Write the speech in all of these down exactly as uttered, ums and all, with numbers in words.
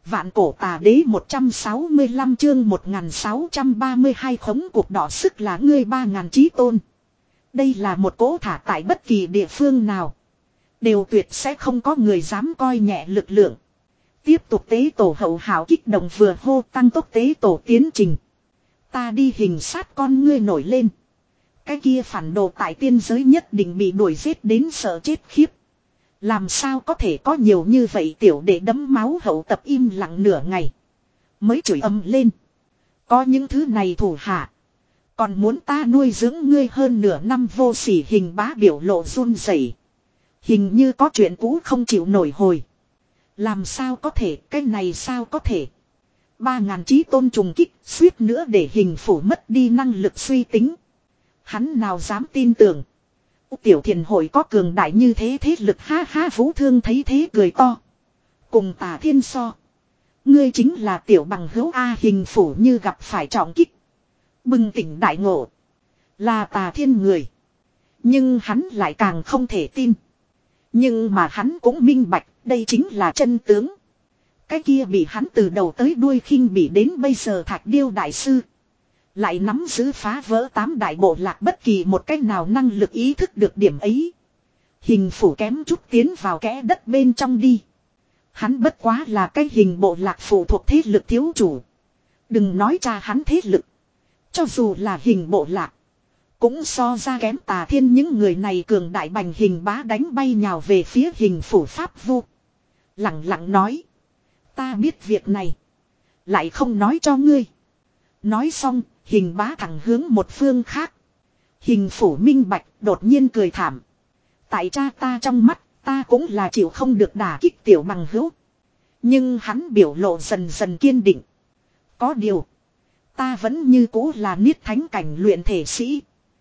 Vạn cổ tà đế một trăm sáu mươi lăm chương một nghìn sáu trăm ba mươi hai khống cuộc đỏ sức là ngươi ba ngàn chí tôn. Đây là một cỗ thả tại bất kỳ địa phương nào. Đều tuyệt sẽ không có người dám coi nhẹ lực lượng. Tiếp tục tế tổ hậu hảo kích động vừa hô tăng tốc tế tổ tiến trình. Ta đi hình sát con ngươi nổi lên. Cái kia phản đồ tại tiên giới nhất định bị đuổi giết đến sợ chết khiếp. Làm sao có thể có nhiều như vậy tiểu để đấm máu hậu tập im lặng nửa ngày. Mới chửi ầm lên. Có những thứ này thủ hạ. Còn muốn ta nuôi dưỡng ngươi hơn nửa năm vô sỉ hình bá biểu lộ run rẩy. Hình như có chuyện cũ không chịu nổi hồi. Làm sao có thể, cái này sao có thể. Ba ngàn chí tôn trùng kích, suýt nữa để hình phủ mất đi năng lực suy tính. Hắn nào dám tin tưởng. Tiểu thiền hội có cường đại như thế thế lực ha ha Vũ Thương thấy thế cười to. Cùng Tà Thiên so. Ngươi chính là tiểu bằng hữu A hình phủ như gặp phải trọng kích. Bừng tỉnh đại ngộ. Là Tà Thiên người. Nhưng hắn lại càng không thể tin. Nhưng mà hắn cũng minh bạch đây chính là chân tướng. Cái kia bị hắn từ đầu tới đuôi khinh bỉ đến bây giờ Thạch Điêu Đại Sư. Lại nắm giữ phá vỡ tám đại bộ lạc bất kỳ một cách nào năng lực ý thức được điểm ấy. Hình phủ kém chút tiến vào kẽ đất bên trong đi. Hắn bất quá là cái hình bộ lạc phụ thuộc thế lực thiếu chủ. Đừng nói cha hắn thế lực. Cho dù là hình bộ lạc. Cũng so ra kém Tà Thiên những người này cường đại bành hình bá đánh bay nhào về phía hình phủ pháp vu. Lặng lặng nói. Ta biết việc này. Lại không nói cho ngươi. Nói xong. Hình bá thẳng hướng một phương khác. Hình phủ minh bạch đột nhiên cười thảm. Tại cha ta trong mắt ta cũng là chịu không được đả kích tiểu bằng hữu. Nhưng hắn biểu lộ dần dần kiên định. Có điều. Ta vẫn như cũ là niết thánh cảnh luyện thể sĩ.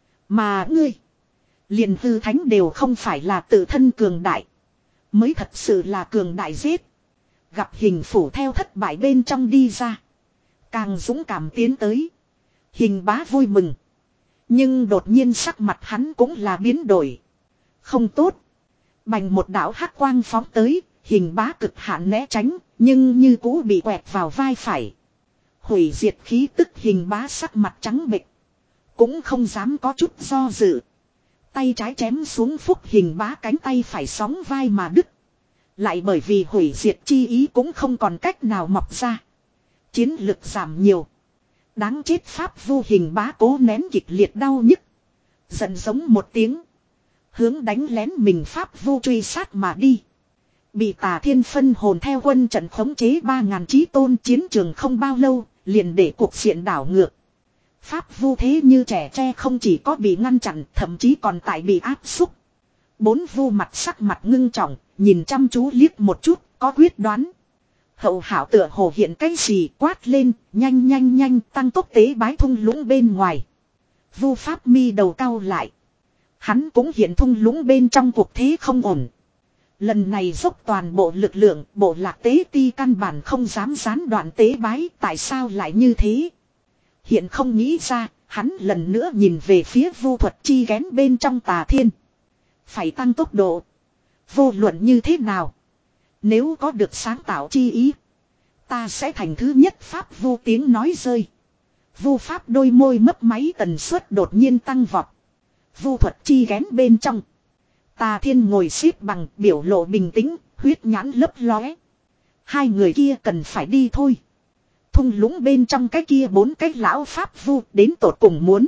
Mà ngươi. Liền hư thánh đều không phải là tự thân cường đại. Mới thật sự là cường đại giết. Gặp hình phủ theo thất bại bên trong đi ra. Càng dũng cảm tiến tới. Hình bá vui mừng. Nhưng đột nhiên sắc mặt hắn cũng là biến đổi. Không tốt. Bành một đạo hắc quang phóng tới. Hình bá cực hạn né tránh. Nhưng như cũ bị quẹt vào vai phải. Hủy diệt khí tức hình bá sắc mặt trắng bệch. Cũng không dám có chút do dự. Tay trái chém xuống phúc hình bá cánh tay phải sóng vai mà đứt. Lại bởi vì hủy diệt chi ý cũng không còn cách nào mọc ra. Chiến lực giảm nhiều. Đáng chết pháp vu hình bá cố nén kịch liệt đau nhức. Giận giống một tiếng. Hướng đánh lén mình pháp vu truy sát mà đi. Bị Tà Thiên phân hồn theo quân trận khống chế ba ngàn chí tôn chiến trường không bao lâu. Liền để cuộc diện đảo ngược. Pháp vu thế như trẻ tre không chỉ có bị ngăn chặn thậm chí còn tại bị áp xúc. Bốn vu mặt sắc mặt ngưng trọng. Nhìn chăm chú liếc một chút có quyết đoán. Hậu hảo tựa hồ hiện cái gì quát lên, nhanh nhanh nhanh tăng tốc tế bái thung lũng bên ngoài. Vu pháp mi đầu cau lại. Hắn cũng hiện thung lũng bên trong cuộc thế không ổn. Lần này dốc toàn bộ lực lượng, bộ lạc tế ti căn bản không dám gián đoạn tế bái, tại sao lại như thế? Hiện không nghĩ ra, hắn lần nữa nhìn về phía vu thuật chi ghén bên trong Tà Thiên. Phải tăng tốc độ. Vô luận như thế nào? Nếu có được sáng tạo chi ý. Ta sẽ thành thứ nhất pháp vu tiếng nói rơi. Vu pháp đôi môi mấp máy tần suất đột nhiên tăng vọt. Vu thuật chi ghén bên trong. Tà Thiên ngồi xếp bằng biểu lộ bình tĩnh, huyết nhãn lấp lóe. Hai người kia cần phải đi thôi. Thung lũng bên trong cái kia bốn cái lão pháp vu đến tột cùng muốn.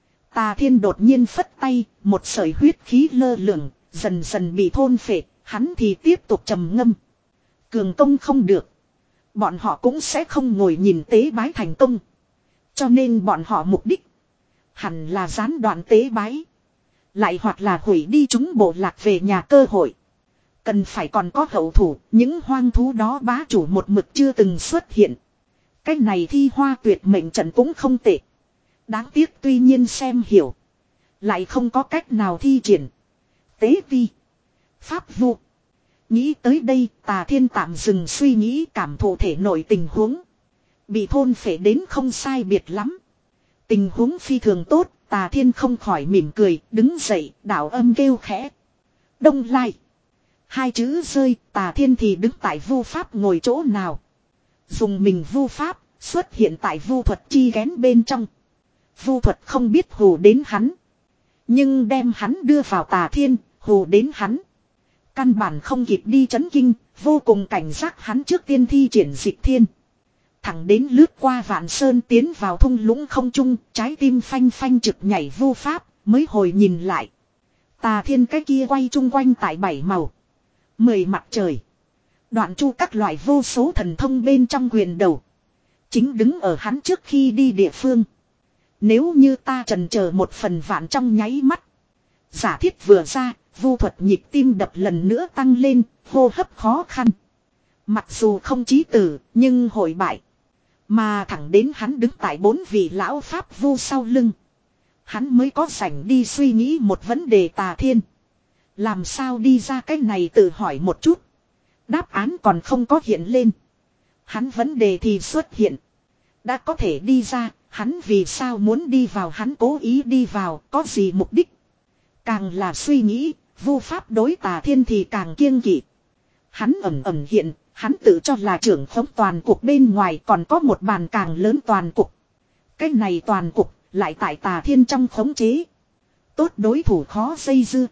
Tà Thiên đột nhiên phất tay, một sợi huyết khí lơ lửng, dần dần bị thôn phệ, hắn thì tiếp tục trầm ngâm. Cường công không được. Bọn họ cũng sẽ không ngồi nhìn tế bái thành công. Cho nên bọn họ mục đích. Hẳn là gián đoạn tế bái. Lại hoặc là hủy đi chúng bộ lạc về nhà cơ hội. Cần phải còn có hậu thủ. Những hoang thú đó bá chủ một mực chưa từng xuất hiện. Cái này thi hoa tuyệt mệnh trận cũng không tệ. Đáng tiếc tuy nhiên xem hiểu. Lại không có cách nào thi triển. Tế vi. Pháp vu. Nghĩ tới đây Tà Thiên tạm dừng suy nghĩ cảm thụ thể nội tình huống. Bị thôn phệ đến không sai biệt lắm. Tình huống phi thường tốt. Tà Thiên không khỏi mỉm cười đứng dậy đảo âm kêu khẽ. Đông lai. Hai chữ rơi Tà Thiên thì đứng tại vu pháp ngồi chỗ nào. Dùng mình vu pháp, xuất hiện tại vu thuật chi kén bên trong. Vu thuật không biết hù đến hắn. Nhưng đem hắn đưa vào tà thiên, hù đến hắn. Căn bản không kịp đi chấn kinh, vô cùng cảnh giác hắn trước tiên thi triển dịch thiên. Thẳng đến lướt qua vạn sơn tiến vào thung lũng không trung, trái tim phanh phanh trực nhảy vu pháp, mới hồi nhìn lại. Tà thiên cái kia quay chung quanh tại bảy màu. Mười mặt trời. Đoạn chu các loại vô số thần thông bên trong quyền đầu. Chính đứng ở hắn trước khi đi địa phương. Nếu như ta trần chờ một phần vạn trong nháy mắt. Giả thiết vừa ra, vu thuật nhịp tim đập lần nữa tăng lên, hô hấp khó khăn. Mặc dù không chí tử, nhưng hội bại. Mà thẳng đến hắn đứng tại bốn vị lão pháp vu sau lưng. Hắn mới có rảnh đi suy nghĩ một vấn đề tà thiên. Làm sao đi ra cái này tự hỏi một chút. Đáp án còn không có hiện lên. Hắn vấn đề thì xuất hiện. Đã có thể đi ra, hắn vì sao muốn đi vào, hắn cố ý đi vào, có gì mục đích. Càng là suy nghĩ, vu pháp đối tà thiên thì càng kiêng kỵ. Hắn ẩn ẩn hiện, hắn tự cho là trưởng khống toàn cục, bên ngoài còn có một bàn càng lớn toàn cục. Cái này toàn cục, lại tại tà thiên trong khống chế. Tốt đối thủ khó dây dưa.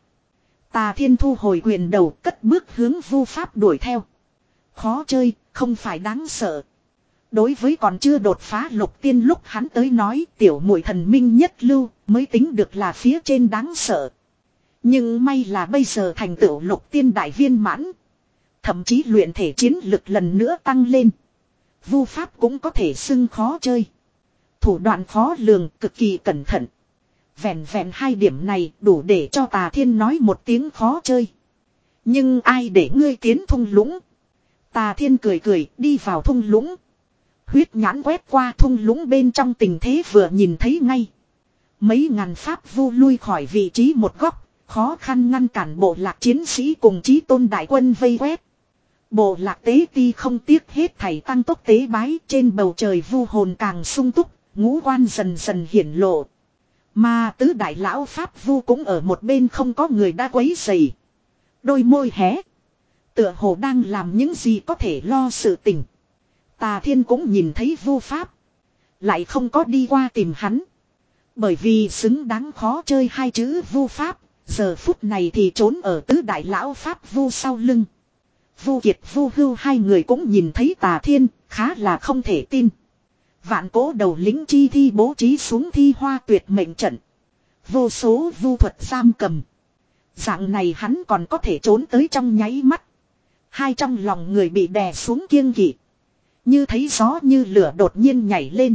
Tà thiên thu hồi quyền đầu, cất bước hướng vu pháp đuổi theo. Khó chơi, không phải đáng sợ. Đối với còn chưa đột phá lục tiên lúc hắn tới nói, tiểu muội thần minh nhất lưu mới tính được là phía trên đáng sợ. Nhưng may là bây giờ thành tựu lục tiên đại viên mãn. Thậm chí luyện thể chiến lực lần nữa tăng lên. Vu pháp cũng có thể xưng khó chơi. Thủ đoạn khó lường, cực kỳ cẩn thận. Vẹn vẹn hai điểm này đủ để cho tà thiên nói một tiếng khó chơi. Nhưng ai để ngươi tiến thung lũng. Tà thiên cười cười đi vào thung lũng. Huyết nhãn quét qua thung lũng bên trong tình thế vừa nhìn thấy ngay. Mấy ngàn pháp vu lui khỏi vị trí một góc. Khó khăn ngăn cản bộ lạc chiến sĩ cùng chí tôn đại quân vây quét. Bộ lạc tế ti không tiếc hết thảy tăng tốc tế bái, trên bầu trời vu hồn càng sung túc, ngũ quan dần dần hiển lộ. Mà tứ đại lão pháp vu cũng ở một bên không có người đã quấy rầy. Đôi môi hé. Tựa hồ đang làm những gì có thể lo sự tình. Tà thiên cũng nhìn thấy vu pháp. Lại không có đi qua tìm hắn. Bởi vì xứng đáng khó chơi hai chữ vu pháp. Giờ phút này thì trốn ở tứ đại lão pháp vu sau lưng. Vu Kiệt Vu Hưu hai người cũng nhìn thấy tà thiên, khá là không thể tin. Vạn cố đầu lính chi thi bố trí xuống thi hoa tuyệt mệnh trận. Vô số vu thuật giam cầm. Dạng này hắn còn có thể trốn tới trong nháy mắt. Hai trong lòng người bị đè xuống kiêng kỵ. Như thấy gió như lửa đột nhiên nhảy lên.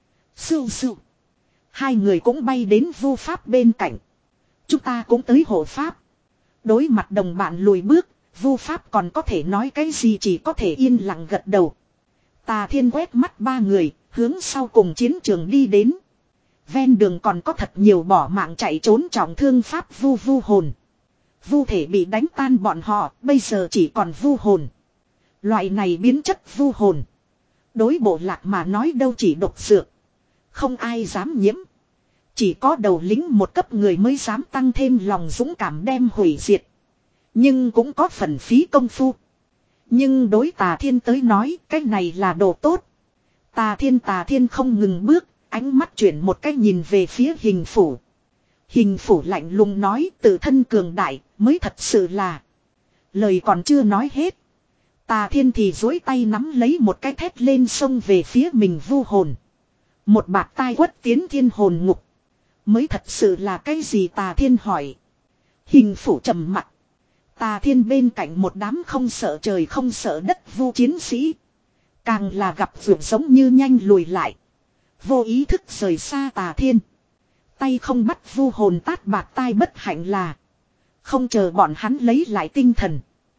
Sưu sưu. Hai người cũng bay đến vu pháp bên cạnh. Chúng ta cũng tới hộ pháp. Đối mặt đồng bạn lùi bước, vu pháp còn có thể nói cái gì, chỉ có thể yên lặng gật đầu. Tà thiên quét mắt ba người, hướng sau cùng chiến trường đi đến. Ven đường còn có thật nhiều bỏ mạng chạy trốn trọng thương pháp vu vu hồn. Vu thể bị đánh tan bọn họ, bây giờ chỉ còn vu hồn. Loại này biến chất vu hồn. Đối bộ lạc mà nói đâu chỉ độc dược. Không ai dám nhiễm. Chỉ có đầu lính một cấp người mới dám tăng thêm lòng dũng cảm đem hủy diệt. Nhưng cũng có phần phí công phu. Nhưng đối tà thiên tới nói cái này là đồ tốt. Tà thiên tà thiên không ngừng bước, ánh mắt chuyển một cái nhìn về phía hình phủ. Hình phủ lạnh lùng nói tự thân cường đại mới thật sự là. Lời còn chưa nói hết. Tà thiên thì duỗi tay nắm lấy một cái thét lên xông về phía mình vu hồn. Một bạt tai quất tiến thiên hồn ngục. Mới thật sự là cái gì, tà thiên hỏi. Hình phủ trầm mặt. Tà thiên bên cạnh một đám không sợ trời không sợ đất vu chiến sĩ. Càng là gặp vượt giống như nhanh lùi lại. Vô ý thức rời xa tà thiên. Tay không bắt vu hồn tát bạt tai bất hạnh là. Không chờ bọn hắn lấy lại tinh thần.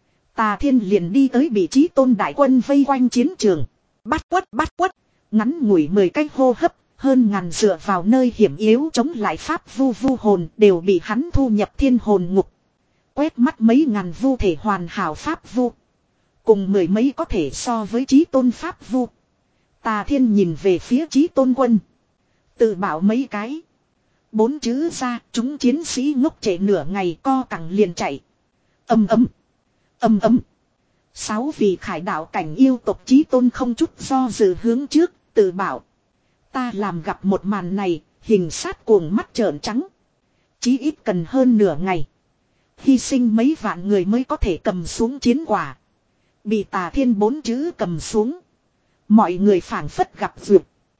Tà thiên liền đi tới vị trí tôn đại quân vây quanh chiến trường. Bắt quất bắt quất. Ngắn ngủi mười cái hô hấp. Hơn ngàn dựa vào nơi hiểm yếu chống lại pháp vu vu hồn đều bị hắn thu nhập thiên hồn ngục. Quét mắt mấy ngàn vu thể hoàn hảo pháp vu. Cùng mười mấy có thể so với chí tôn pháp vu. Tà thiên nhìn về phía chí tôn quân. Tự bảo mấy cái. Bốn chữ ra, chúng chiến sĩ ngốc trệ nửa ngày co cẳng liền chạy. Âm ấm. Âm ấm. Sáu vị khải đạo cảnh yêu tộc chí tôn không chút do dự hướng trước, tự bảo. Ta làm gặp một màn này, hình sát cuồng mắt trợn trắng. Chí ít cần hơn nửa ngày. Hy sinh mấy vạn người mới có thể cầm xuống chiến quả. Bị Tà Thiên bốn chữ cầm xuống. Mọi người phảng phất gặp duyệt.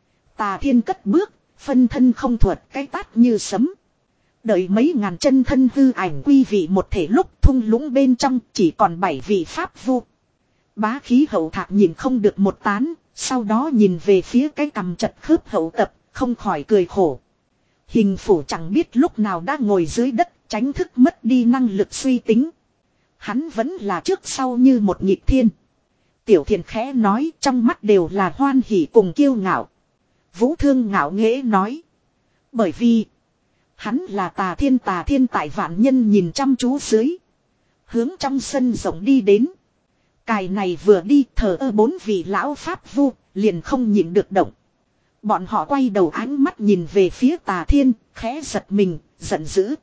Tà Thiên cất bước, phân thân không thuật cái tát như sấm. Đợi mấy ngàn chân thân hư ảnh quy vị một thể lúc thung lũng bên trong chỉ còn bảy vị pháp vu. Bá khí hậu thạc nhìn không được một tán, sau đó nhìn về phía cái cằm chật khớp hậu tập, không khỏi cười khổ. Hình phủ chẳng biết lúc nào đã ngồi dưới đất, tránh thức mất đi năng lực suy tính. Hắn vẫn là trước sau như một nhịp thiên. Tiểu Thiền khẽ nói trong mắt đều là hoan hỉ cùng kiêu ngạo. Vũ Thương ngạo nghễ nói. Bởi vì hắn là Tà Thiên Tà Thiên tại vạn nhân nhìn chăm chú dưới. Hướng trong sân rộng đi đến. Cài này vừa đi thở ơ bốn vị lão pháp vu liền không nhịn được động. Bọn họ quay đầu ánh mắt nhìn về phía Tà Thiên, khẽ giật mình, giận dữ.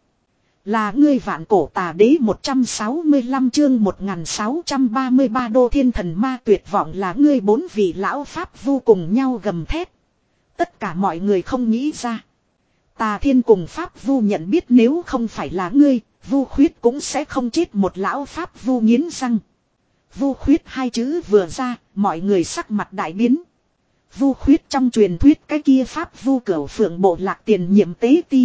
Là ngươi vạn cổ tà đế một trăm sáu mươi lăm chương một nghìn sáu trăm ba mươi ba đô thiên thần ma tuyệt vọng là ngươi bốn vị lão pháp vu cùng nhau gầm thét. Tất cả mọi người không nghĩ ra. Tà Thiên cùng pháp vu nhận biết nếu không phải là ngươi, vu khuyết cũng sẽ không chết một lão pháp vu nghiến răng. Vu khuyết hai chữ vừa ra, mọi người sắc mặt đại biến. Vu khuyết trong truyền thuyết cái kia pháp vu cửu phượng bộ lạc tiền nhiệm tế ti.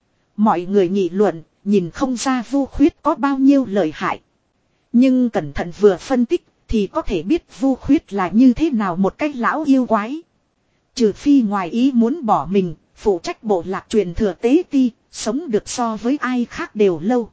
Mọi người nghị luận, nhìn không ra vu khuyết có bao nhiêu lợi hại. Nhưng cẩn thận vừa phân tích, thì có thể biết vu khuyết là như thế nào một cái lão yêu quái. Trừ phi ngoài ý muốn bỏ mình, phụ trách bộ lạc truyền thừa tế ti, sống được so với ai khác đều lâu.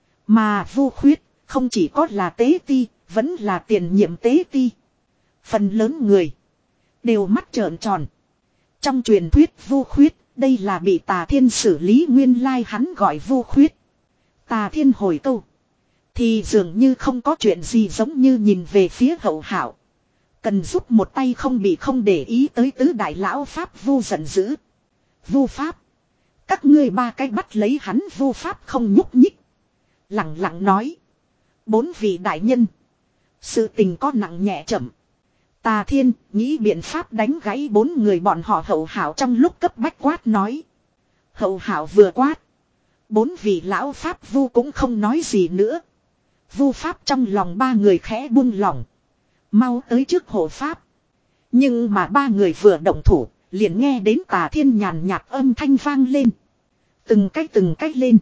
Mà vu khuyết, không chỉ có là tế ti, vẫn là tiền nhiệm tế ti. Phần lớn người đều mắt trợn tròn. Trong truyền thuyết vu khuyết, đây là bị Tà Thiên xử lý nguyên lai hắn gọi vu khuyết. Tà Thiên hồi câu. Thì dường như không có chuyện gì giống như nhìn về phía Hậu Hạo. Cần giúp một tay không bị không để ý tới tứ đại lão pháp vu giận dữ. Vu pháp. Các ngươi ba cái bắt lấy hắn vu pháp không nhúc nhích. Lặng lặng nói. Bốn vị đại nhân. Sự tình có nặng nhẹ chậm. Tà Thiên nghĩ biện pháp đánh gãy bốn người bọn họ. Hậu Hạo trong lúc cấp bách quát nói. Hậu Hạo vừa quát. Bốn vị lão pháp vu cũng không nói gì nữa. Vu pháp trong lòng ba người khẽ buông lỏng. Mau tới trước hộ pháp. Nhưng mà ba người vừa động thủ, liền nghe đến Tà Thiên nhàn nhạt âm thanh vang lên. Từng cách từng cách lên.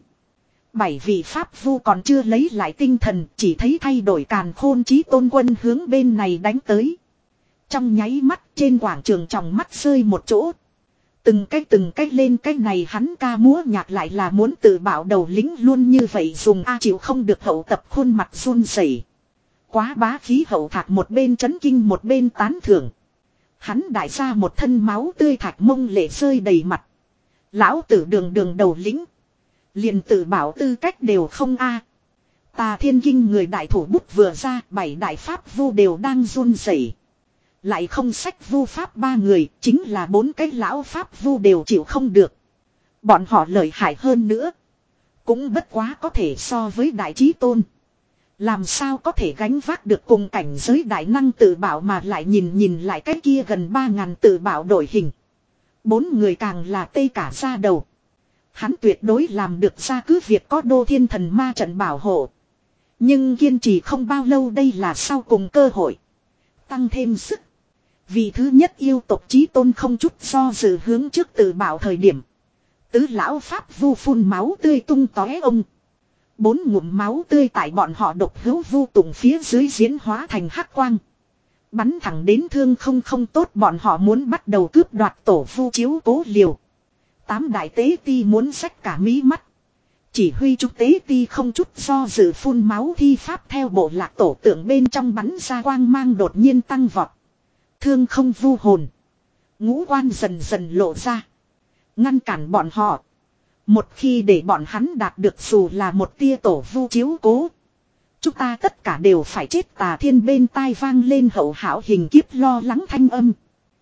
Bảy vị pháp vu còn chưa lấy lại tinh thần, chỉ thấy thay đổi càn khôn chí tôn quân hướng bên này đánh tới. Trong nháy mắt trên quảng trường tròng mắt rơi một chỗ. Từng cách từng cách lên cái này hắn ca múa nhạc lại là muốn tự bảo đầu lính luôn như vậy dùng a chịu không được Hậu tập khuôn mặt run rẩy. Quá bá khí Hậu Thạc một bên chấn kinh một bên tán thưởng. Hắn đại ra một thân máu tươi Thạch mông lệ rơi đầy mặt. Lão tử đường đường đầu lính. Liền tự bảo tư cách đều không a. Tà Thiên kinh người đại thủ bút vừa ra, bảy đại pháp vu đều đang run rẩy. Lại không sách vu pháp ba người, chính là bốn cái lão pháp vu đều chịu không được. Bọn họ lợi hại hơn nữa. Cũng bất quá có thể so với đại chí tôn. Làm sao có thể gánh vác được cùng cảnh giới đại năng tự bảo mà lại nhìn nhìn lại cái kia gần ba ngàn tự bảo đổi hình. Bốn người càng là tê cả ra đầu. Hắn tuyệt đối làm được ra cứ việc có đô thiên thần ma trận bảo hộ. Nhưng kiên trì không bao lâu đây là sau cùng cơ hội. Tăng thêm sức. Vì thứ nhất yêu tộc chí tôn không chút do dự hướng trước tự bảo thời điểm. Tứ lão pháp vu phun máu tươi tung tóe ông. Bốn ngụm máu tươi tại bọn họ độc hữu vu tụng phía dưới diễn hóa thành hắc quang. Bắn thẳng đến thương không không tốt bọn họ muốn bắt đầu cướp đoạt tổ vu chiếu cố liều. Tám đại tế ti muốn xách cả mí mắt. Chỉ huy trúc tế ti không chút do dự phun máu thi pháp theo bộ lạc tổ tượng bên trong bắn ra quang mang đột nhiên tăng vọt. Thương không vu hồn. Ngũ quan dần dần lộ ra. Ngăn cản bọn họ. Một khi để bọn hắn đạt được dù là một tia tổ vu chiếu cố. Chúng ta tất cả đều phải chết. Tà Thiên bên tai vang lên Hậu Hảo hình kiếp lo lắng thanh âm.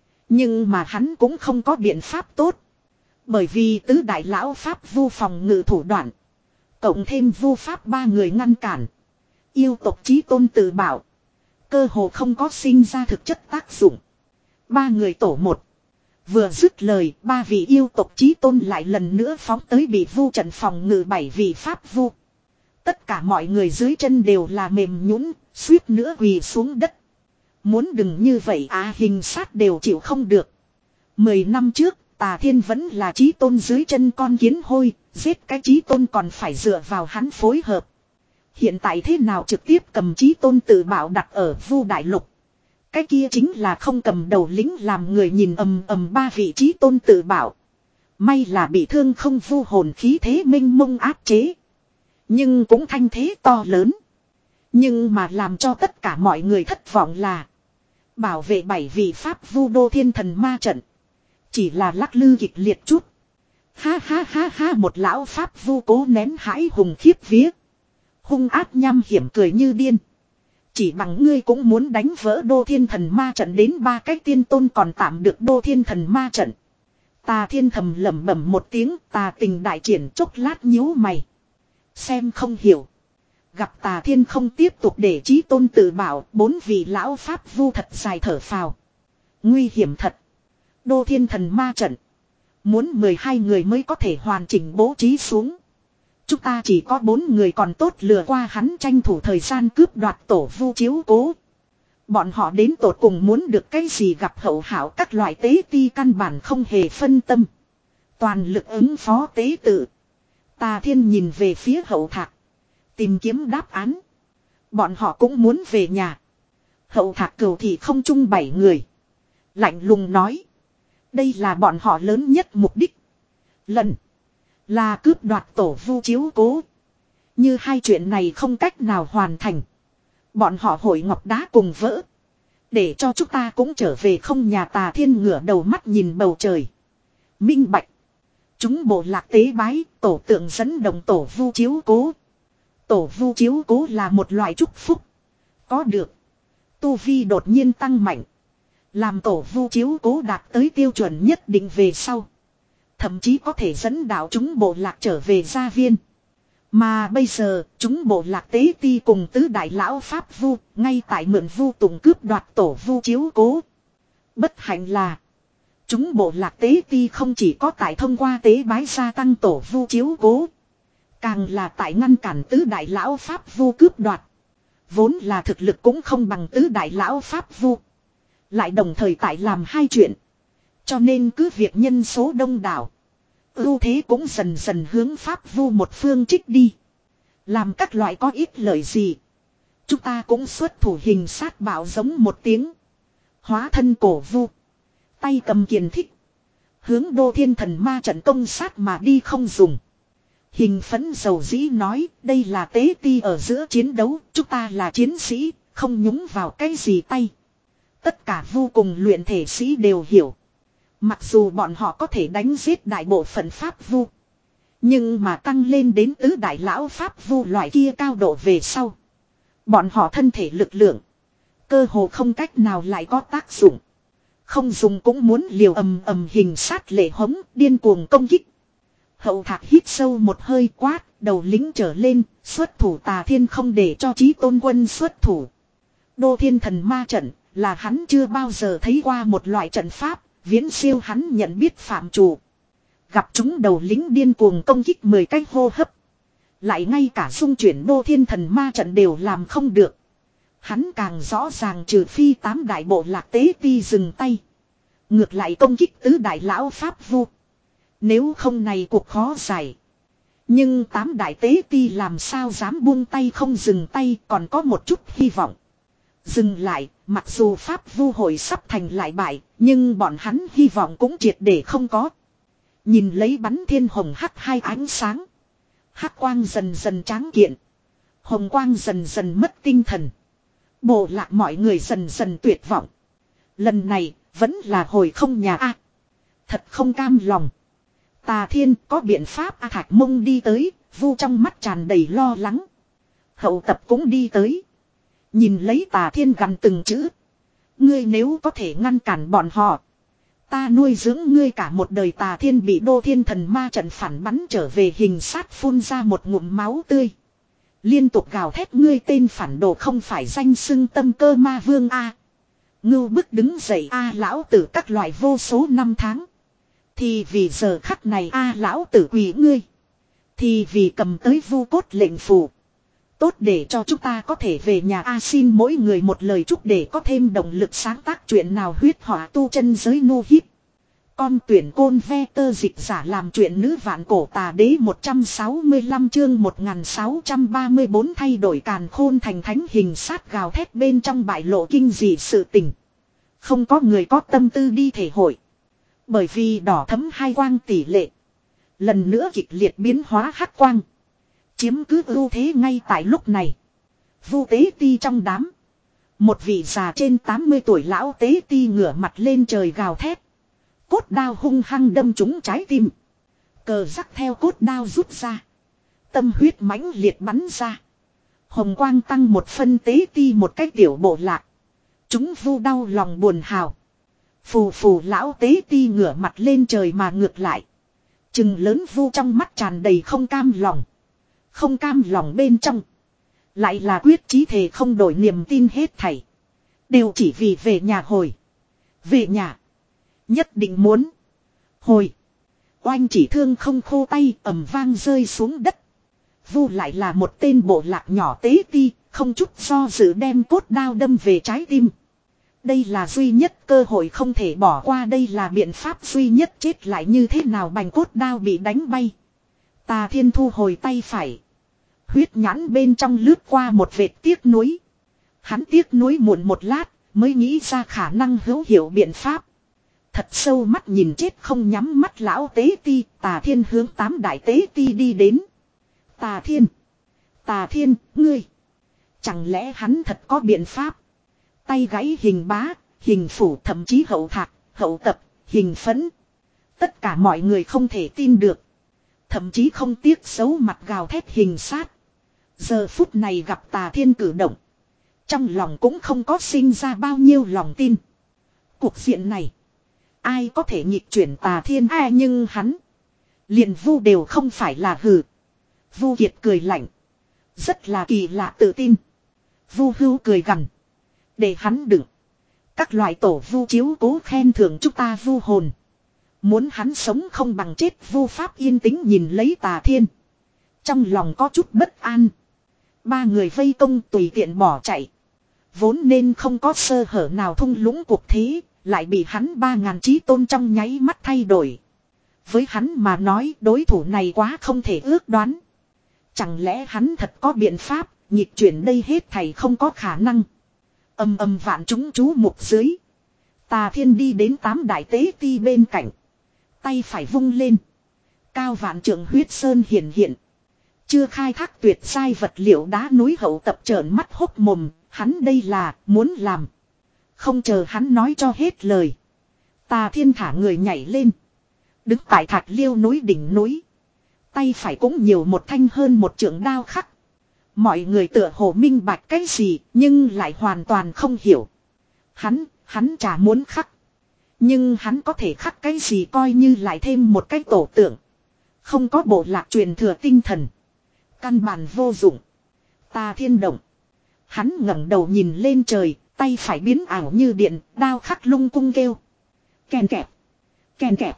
Nhưng mà hắn cũng không có biện pháp tốt. Bởi vì tứ đại lão pháp vu phòng ngự thủ đoạn. Cộng thêm vu pháp ba người ngăn cản. Yêu tộc chí tôn tự bảo. Cơ hồ không có sinh ra thực chất tác dụng. Ba người tổ một. Vừa dứt lời, ba vị yêu tộc chí tôn lại lần nữa phóng tới bị vu trận phòng ngự bảy vị pháp vu. Tất cả mọi người dưới chân đều là mềm nhũn, suýt nữa quỳ xuống đất. Muốn đừng như vậy á, hình sát đều chịu không được. Mười năm trước, Tà Thiên vẫn là chí tôn dưới chân con kiến hôi, giết cái chí tôn còn phải dựa vào hắn phối hợp. Hiện tại thế nào trực tiếp cầm chí tôn tự bảo đặt ở Vu Đại Lục. Cái kia chính là không cầm đầu lính làm người nhìn ầm ầm ba vị chí tôn tự bảo. May là bị thương không vu hồn khí thế minh mông áp chế. Nhưng cũng thanh thế to lớn. Nhưng mà làm cho tất cả mọi người thất vọng là bảo vệ bảy vị pháp vu đô thiên thần ma trận. Chỉ là lắc lư kịch liệt chút. Ha ha ha ha, một lão pháp vu cố nén hãi hùng khiếp vía. Hung ác nham hiểm cười như điên. Chỉ bằng ngươi cũng muốn đánh vỡ đô thiên thần ma trận, đến ba cái tiên tôn còn tạm được đô thiên thần ma trận. Tà Thiên thầm lẩm bẩm một tiếng, tà tình đại triển, chốc lát nhíu mày. Xem không hiểu. Gặp Tà Thiên không tiếp tục để chí tôn tự bảo, bốn vị lão pháp vu thật dài thở phào. Nguy hiểm thật. Đô thiên thần ma trận. Muốn mười hai người mới có thể hoàn chỉnh bố trí xuống. Chúng ta chỉ có bốn người còn tốt, lừa qua hắn tranh thủ thời gian cướp đoạt tổ vu chiếu cố. Bọn họ đến tột cùng muốn được cái gì, gặp hậu hảo các loại tế ti căn bản không hề phân tâm. Toàn lực ứng phó tế tự. Tà Thiên nhìn về phía hậu thạc. Tìm kiếm đáp án. Bọn họ cũng muốn về nhà. Hậu thạc cừu thì không chung bảy người. Lạnh lùng nói. Đây là bọn họ lớn nhất mục đích. Lần. Là cướp đoạt tổ vu chiếu cố. Như hai chuyện này không cách nào hoàn thành. Bọn họ hội ngọc đá cùng vỡ. Để cho chúng ta cũng trở về không nhà. Tà Thiên ngửa đầu mắt nhìn bầu trời. Minh bạch. Chúng bộ lạc tế bái, tổ tượng dẫn động tổ vu chiếu cố. Tổ vu chiếu cố là một loại chúc phúc. Có được. Tu vi đột nhiên tăng mạnh. Làm tổ vu chiếu cố đạt tới tiêu chuẩn nhất định về sau. Thậm chí có thể dẫn đạo chúng bộ lạc trở về gia viên. Mà bây giờ, chúng bộ lạc tế ti cùng tứ đại lão pháp vu, ngay tại mượn vu tùng cướp đoạt tổ vu chiếu cố. Bất hạnh là, chúng bộ lạc tế ti không chỉ có tại thông qua tế bái gia tăng tổ vu chiếu cố. Càng là tại ngăn cản tứ đại lão pháp vu cướp đoạt. Vốn là thực lực cũng không bằng tứ đại lão pháp vu. Lại đồng thời tại làm hai chuyện. Cho nên cứ việc nhân số đông đảo. Ưu thế cũng dần dần hướng pháp vu một phương trích đi. Làm các loại có ít lợi gì. Chúng ta cũng xuất thủ hình sát bảo giống một tiếng. Hóa thân cổ vu. Tay cầm kiền thích. Hướng đô thiên thần ma trận công sát mà đi không dùng. Hình phấn dầu dĩ nói, đây là tế ti ở giữa chiến đấu, chúng ta là chiến sĩ, không nhúng vào cái gì tay. Tất cả vô cùng luyện thể sĩ đều hiểu. Mặc dù bọn họ có thể đánh giết đại bộ phận pháp vu. Nhưng mà tăng lên đến tứ đại lão pháp vu loại kia cao độ về sau. Bọn họ thân thể lực lượng. Cơ hồ không cách nào lại có tác dụng. Không dùng cũng muốn liều ầm ầm hình sát lệ hống điên cuồng công kích. Hậu thạc hít sâu một hơi quát, đầu lính trở lên, xuất thủ. Tà Thiên không để cho chí tôn quân xuất thủ. Đô thiên thần ma trận là hắn chưa bao giờ thấy qua một loại trận pháp, viễn siêu hắn nhận biết phạm chủ. Gặp chúng đầu lính điên cuồng công kích mười cái hô hấp. Lại ngay cả xung chuyển đô thiên thần ma trận đều làm không được. Hắn càng rõ ràng trừ phi tám đại bộ lạc tế ti dừng tay. Ngược lại công kích tứ đại lão pháp vu. Nếu không này cuộc khó giải. Nhưng tám đại tế ti làm sao dám buông tay không dừng tay, còn có một chút hy vọng. Dừng lại, mặc dù pháp vu hội sắp thành lại bại, nhưng bọn hắn hy vọng cũng triệt để không có. Nhìn lấy bắn thiên hồng hắc hai ánh sáng. Hắc quang dần dần tráng kiện. Hồng quang dần dần mất tinh thần. Bộ lạc mọi người dần dần tuyệt vọng. Lần này, vẫn là hồi không nhà a. Thật không cam lòng. Tà Thiên có biện pháp a. Thạch Mông đi tới, vu trong mắt tràn đầy lo lắng. Hậu tập cũng đi tới. Nhìn lấy Tà Thiên gằn từng chữ. Ngươi nếu có thể ngăn cản bọn họ. Ta nuôi dưỡng ngươi cả một đời. Tà Thiên bị đô thiên thần ma trận phản bắn trở về hình sát phun ra một ngụm máu tươi. Liên tục gào thét ngươi tên phản đồ không phải danh xưng tâm cơ ma vương a. Ngưu bức đứng dậy a lão tử các loại vô số năm tháng. Thì vì giờ khắc này a lão tử quỳ ngươi. Thì vì cầm tới vu cốt lệnh phù. Tốt để cho chúng ta có thể về nhà a xin mỗi người một lời chúc để có thêm động lực sáng tác chuyện nào huyết hỏa tu chân giới nu hít. Con tuyển côn ve tơ dịch giả làm chuyện nữ vạn cổ tà đế một trăm sáu mươi lăm chương một nghìn sáu trăm ba mươi bốn thay đổi càn khôn thành thánh hình sát gào thét bên trong bại lộ kinh dị sự tình. Không có người có tâm tư đi thể hội. Bởi vì đỏ thấm hai quang tỷ lệ. Lần nữa kịch liệt biến hóa hắc quang. Chiếm cứ ưu thế ngay tại lúc này. Vu tế ti trong đám. Một vị già trên tám mươi tuổi lão tế ti ngửa mặt lên trời gào thét. Cốt đao hung hăng đâm trúng trái tim. Cờ rắc theo cốt đao rút ra. Tâm huyết mãnh liệt bắn ra. Hồng quang tăng một phân tế ti một cách tiểu bộ lạc. Chúng vu đau lòng buồn hào. Phù phù lão tế ti ngửa mặt lên trời mà ngược lại. Chừng lớn vu trong mắt tràn đầy không cam lòng. Không cam lòng bên trong. Lại là quyết chí thề không đổi niềm tin hết thảy. Đều chỉ vì về nhà hồi. Về nhà. Nhất định muốn. Hồi. Oanh chỉ thương không khô tay ầm vang rơi xuống đất. Vu lại là một tên bộ lạc nhỏ tế ti. Không chút do dự đem cốt đao đâm về trái tim. Đây là duy nhất cơ hội không thể bỏ qua. Đây là biện pháp duy nhất chết lại như thế nào bành cốt đao bị đánh bay. Tà Thiên thu hồi tay phải. Huyết nhãn bên trong lướt qua một vệt tiếc nuối. Hắn tiếc nuối muộn một lát mới nghĩ ra khả năng hữu hiệu biện pháp. Thật sâu mắt nhìn chết không nhắm mắt lão tế ti. Tà Thiên hướng tám đại tế ti đi đến. Tà Thiên. Tà Thiên, ngươi. Chẳng lẽ hắn thật có biện pháp. Tay gãy hình bá, hình phủ thậm chí hậu thạc, hậu tập, hình phấn. Tất cả mọi người không thể tin được. Thậm chí không tiếc xấu mặt gào thét hình sát. Giờ phút này gặp Tà Thiên cử động. Trong lòng cũng không có sinh ra bao nhiêu lòng tin. Cuộc diện này. Ai có thể nhịp chuyển Tà Thiên à, nhưng hắn. Liền vu đều không phải là hừ. Vu Kiệt cười lạnh. Rất là kỳ lạ tự tin. Vu Hưu cười gằn. Để hắn đừng. Các loại tổ vu chiếu cố khen thưởng chúng ta vu hồn. Muốn hắn sống không bằng chết. Vu Pháp yên tĩnh nhìn lấy Tà Thiên. Trong lòng có chút bất an. Ba người vây công tùy tiện bỏ chạy. Vốn nên không có sơ hở nào thung lũng cuộc thế. Lại bị hắn ba ngàn chí tôn trong nháy mắt thay đổi. Với hắn mà nói đối thủ này quá không thể ước đoán. Chẳng lẽ hắn thật có biện pháp. Nhịp chuyển đây hết thầy không có khả năng. Âm âm vạn chúng chú mục dưới. Tà Thiên đi đến tám đại tế ti bên cạnh. Tay phải vung lên. Cao vạn trượng huyết sơn hiện hiện. Chưa khai thác tuyệt sai vật liệu đá núi hậu tập trợn mắt hốc mồm. Hắn đây là muốn làm. Không chờ hắn nói cho hết lời. Tà Thiên thả người nhảy lên. Đứng tại thạch liêu núi đỉnh núi. Tay phải cũng nhiều một thanh hơn một trượng đao khắc. Mọi người tựa hồ minh bạch cái gì nhưng lại hoàn toàn không hiểu. Hắn, hắn chả muốn khắc. Nhưng hắn có thể khắc cái gì coi như lại thêm một cái tổ tượng. Không có bộ lạc truyền thừa tinh thần. Căn bản vô dụng. Tà Thiên động. Hắn ngẩng đầu nhìn lên trời, tay phải biến ảo như điện, đao khắc lung tung kêu. Kèn kẹp. Kèn kẹp.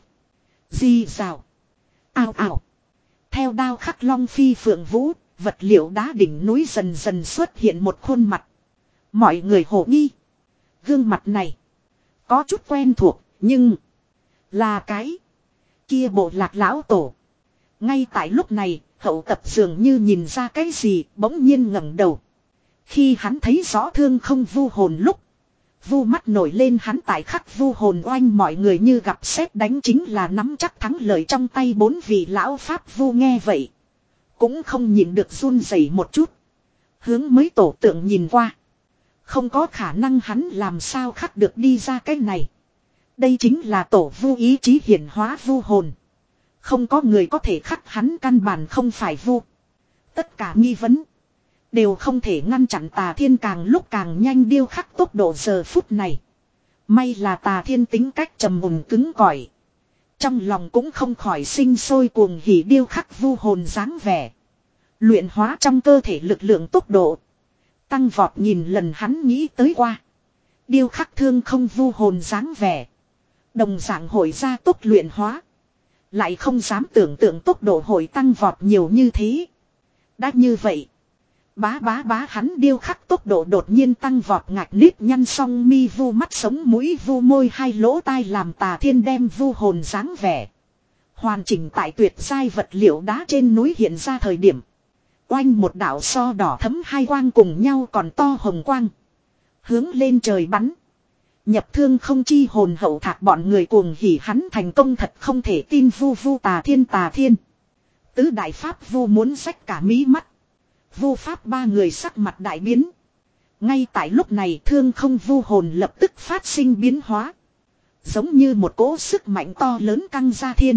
Di rào. Ao ảo. Theo đao khắc long phi phượng vũ. Vật liệu đá đỉnh núi dần dần xuất hiện một khuôn mặt. Mọi người hồ nghi. Gương mặt này. Có chút quen thuộc. Nhưng. Là cái. Kia bộ lạc lão tổ. Ngay tại lúc này. Hậu tập dường như nhìn ra cái gì. Bỗng nhiên ngẩng đầu. Khi hắn thấy rõ thương không vu hồn lúc. Vu mắt nổi lên hắn tại khắc vu hồn oanh mọi người như gặp sét đánh chính là nắm chắc thắng lợi trong tay bốn vị lão pháp vu nghe vậy. Cũng không nhìn được run rẩy một chút. Hướng mới tổ tượng nhìn qua. Không có khả năng hắn làm sao khắc được đi ra cái này. Đây chính là tổ vu ý chí hiển hóa vu hồn. Không có người có thể khắc hắn căn bản không phải vu. Tất cả nghi vấn. Đều không thể ngăn chặn Tà Thiên càng lúc càng nhanh điêu khắc tốc độ giờ phút này. May là Tà Thiên tính cách trầm mùng cứng cỏi. Trong lòng cũng không khỏi sinh sôi cuồng hỉ điêu khắc vu hồn dáng vẻ. Luyện hóa trong cơ thể lực lượng tốc độ. Tăng vọt nghìn lần hắn nghĩ tới qua. Điêu khắc thương không vu hồn dáng vẻ. Đồng dạng hội ra tốc luyện hóa. Lại không dám tưởng tượng tốc độ hội tăng vọt nhiều như thế. Đã như vậy. Bá bá bá hắn điêu khắc tốc độ đột nhiên tăng vọt ngạch nếp nhăn song mi vu mắt sống mũi vu môi hai lỗ tai làm Tà Thiên đem vu hồn dáng vẻ. Hoàn chỉnh tại tuyệt giai vật liệu đá trên núi hiện ra thời điểm. Oanh một đạo so đỏ thấm hai quang cùng nhau còn to hồng quang. Hướng lên trời bắn. Nhập thương không chi hồn hậu thạc bọn người cuồng hỉ hắn thành công thật không thể tin vu vu Tà Thiên Tà Thiên. Tứ đại pháp vu muốn xách cả mí mắt. Vu pháp ba người sắc mặt đại biến. Ngay tại lúc này thương không vu hồn lập tức phát sinh biến hóa. Giống như một cỗ sức mạnh to lớn căng ra thiên.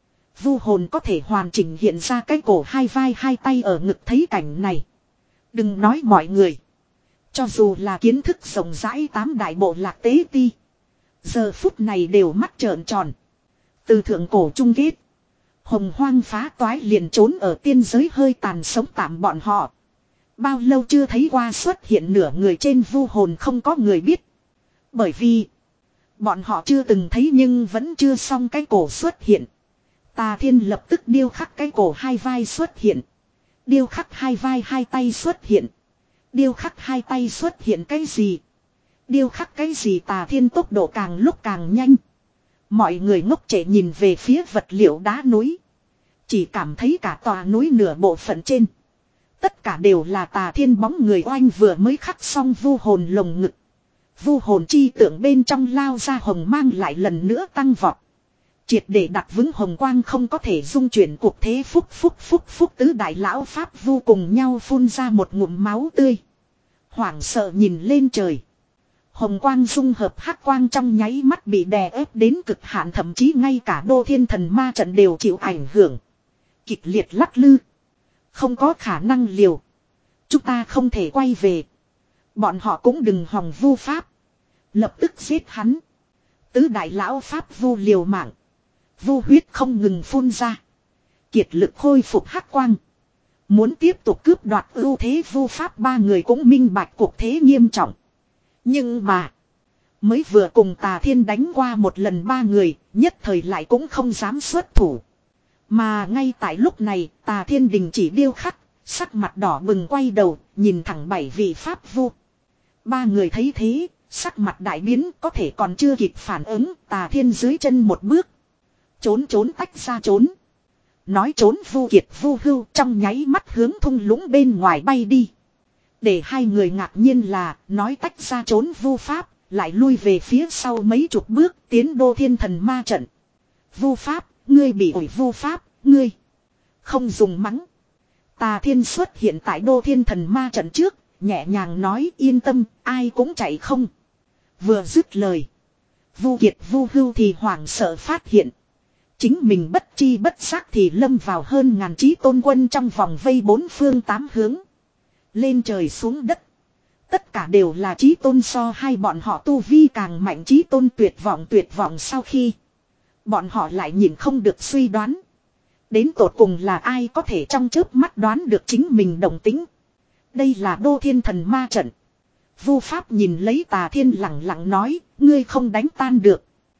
Vu hồn có thể hoàn chỉnh hiện ra cái cổ hai vai hai tay ở ngực thấy cảnh này. Đừng nói mọi người. Cho dù là kiến thức rộng rãi tám đại bộ lạc tế ti. Giờ phút này đều mắt trợn tròn. Từ thượng cổ trung kết. Hồng hoang phá toái liền trốn ở tiên giới hơi tàn sống tạm bọn họ. Bao lâu chưa thấy qua xuất hiện nửa người trên vu hồn không có người biết. Bởi vì bọn họ chưa từng thấy nhưng vẫn chưa xong cái cổ xuất hiện. Tà Thiên lập tức điêu khắc cái cổ hai vai xuất hiện. Điêu khắc hai vai hai tay xuất hiện. Điêu khắc hai tay xuất hiện cái gì? Điêu khắc cái gì? Tà Thiên tốc độ càng lúc càng nhanh. Mọi người ngốc trệ nhìn về phía vật liệu đá núi. Chỉ cảm thấy cả tòa núi nửa bộ phận trên. Tất cả đều là Tà Thiên bóng người oanh vừa mới khắc xong vu hồn lồng ngực. Vu hồn chi tượng bên trong lao ra hồng mang lại lần nữa tăng vọt. Triệt để đặt vững hồng quang không có thể dung chuyển cuộc thế phúc phúc phúc phúc tứ đại lão pháp vu cùng nhau phun ra một ngụm máu tươi. Hoảng sợ nhìn lên trời. Hồng quang dung hợp hắc quang trong nháy mắt bị đè ép đến cực hạn thậm chí ngay cả đô thiên thần ma trận đều chịu ảnh hưởng. Kịch liệt lắc lư. Không có khả năng liều. Chúng ta không thể quay về. Bọn họ cũng đừng hòng vu pháp. Lập tức giết hắn. Tứ đại lão pháp vu liều mạng. Vu huyết không ngừng phun ra. Kiệt lực khôi phục hắc quang. Muốn tiếp tục cướp đoạt ưu thế vu pháp ba người cũng minh bạch cuộc thế nghiêm trọng. Nhưng mà. Mới vừa cùng Tà Thiên đánh qua một lần ba người. Nhất thời lại cũng không dám xuất thủ. Mà ngay tại lúc này Tà Thiên đình chỉ điêu khắc. Sắc mặt đỏ bừng quay đầu. Nhìn thẳng bảy vị pháp vu. Ba người thấy thế. Sắc mặt đại biến có thể còn chưa kịp phản ứng. Tà Thiên dưới chân một bước. Trốn trốn tách ra trốn. Nói trốn vu kiệt vu hưu trong nháy mắt hướng thung lũng bên ngoài bay đi. Để hai người ngạc nhiên là nói tách ra trốn vu pháp. Lại lui về phía sau mấy chục bước tiến đô thiên thần ma trận. Vu pháp, ngươi bị ổi vu pháp, ngươi. Không dùng mắng. Tà Thiên xuất hiện tại đô thiên thần ma trận trước. Nhẹ nhàng nói yên tâm, ai cũng chạy không. Vừa dứt lời. Vu kiệt vu hưu thì hoảng sợ phát hiện. Chính mình bất chi bất giác thì lâm vào hơn ngàn chí tôn quân trong vòng vây bốn phương tám hướng. Lên trời xuống đất. Tất cả đều là chí tôn so hai bọn họ tu vi càng mạnh chí tôn tuyệt vọng tuyệt vọng sau khi. Bọn họ lại nhìn không được suy đoán. Đến tột cùng là ai có thể trong chớp mắt đoán được chính mình đồng tính. Đây là đô thiên thần ma trận. Vu pháp nhìn lấy Tà Thiên lặng lặng nói, ngươi không đánh tan được.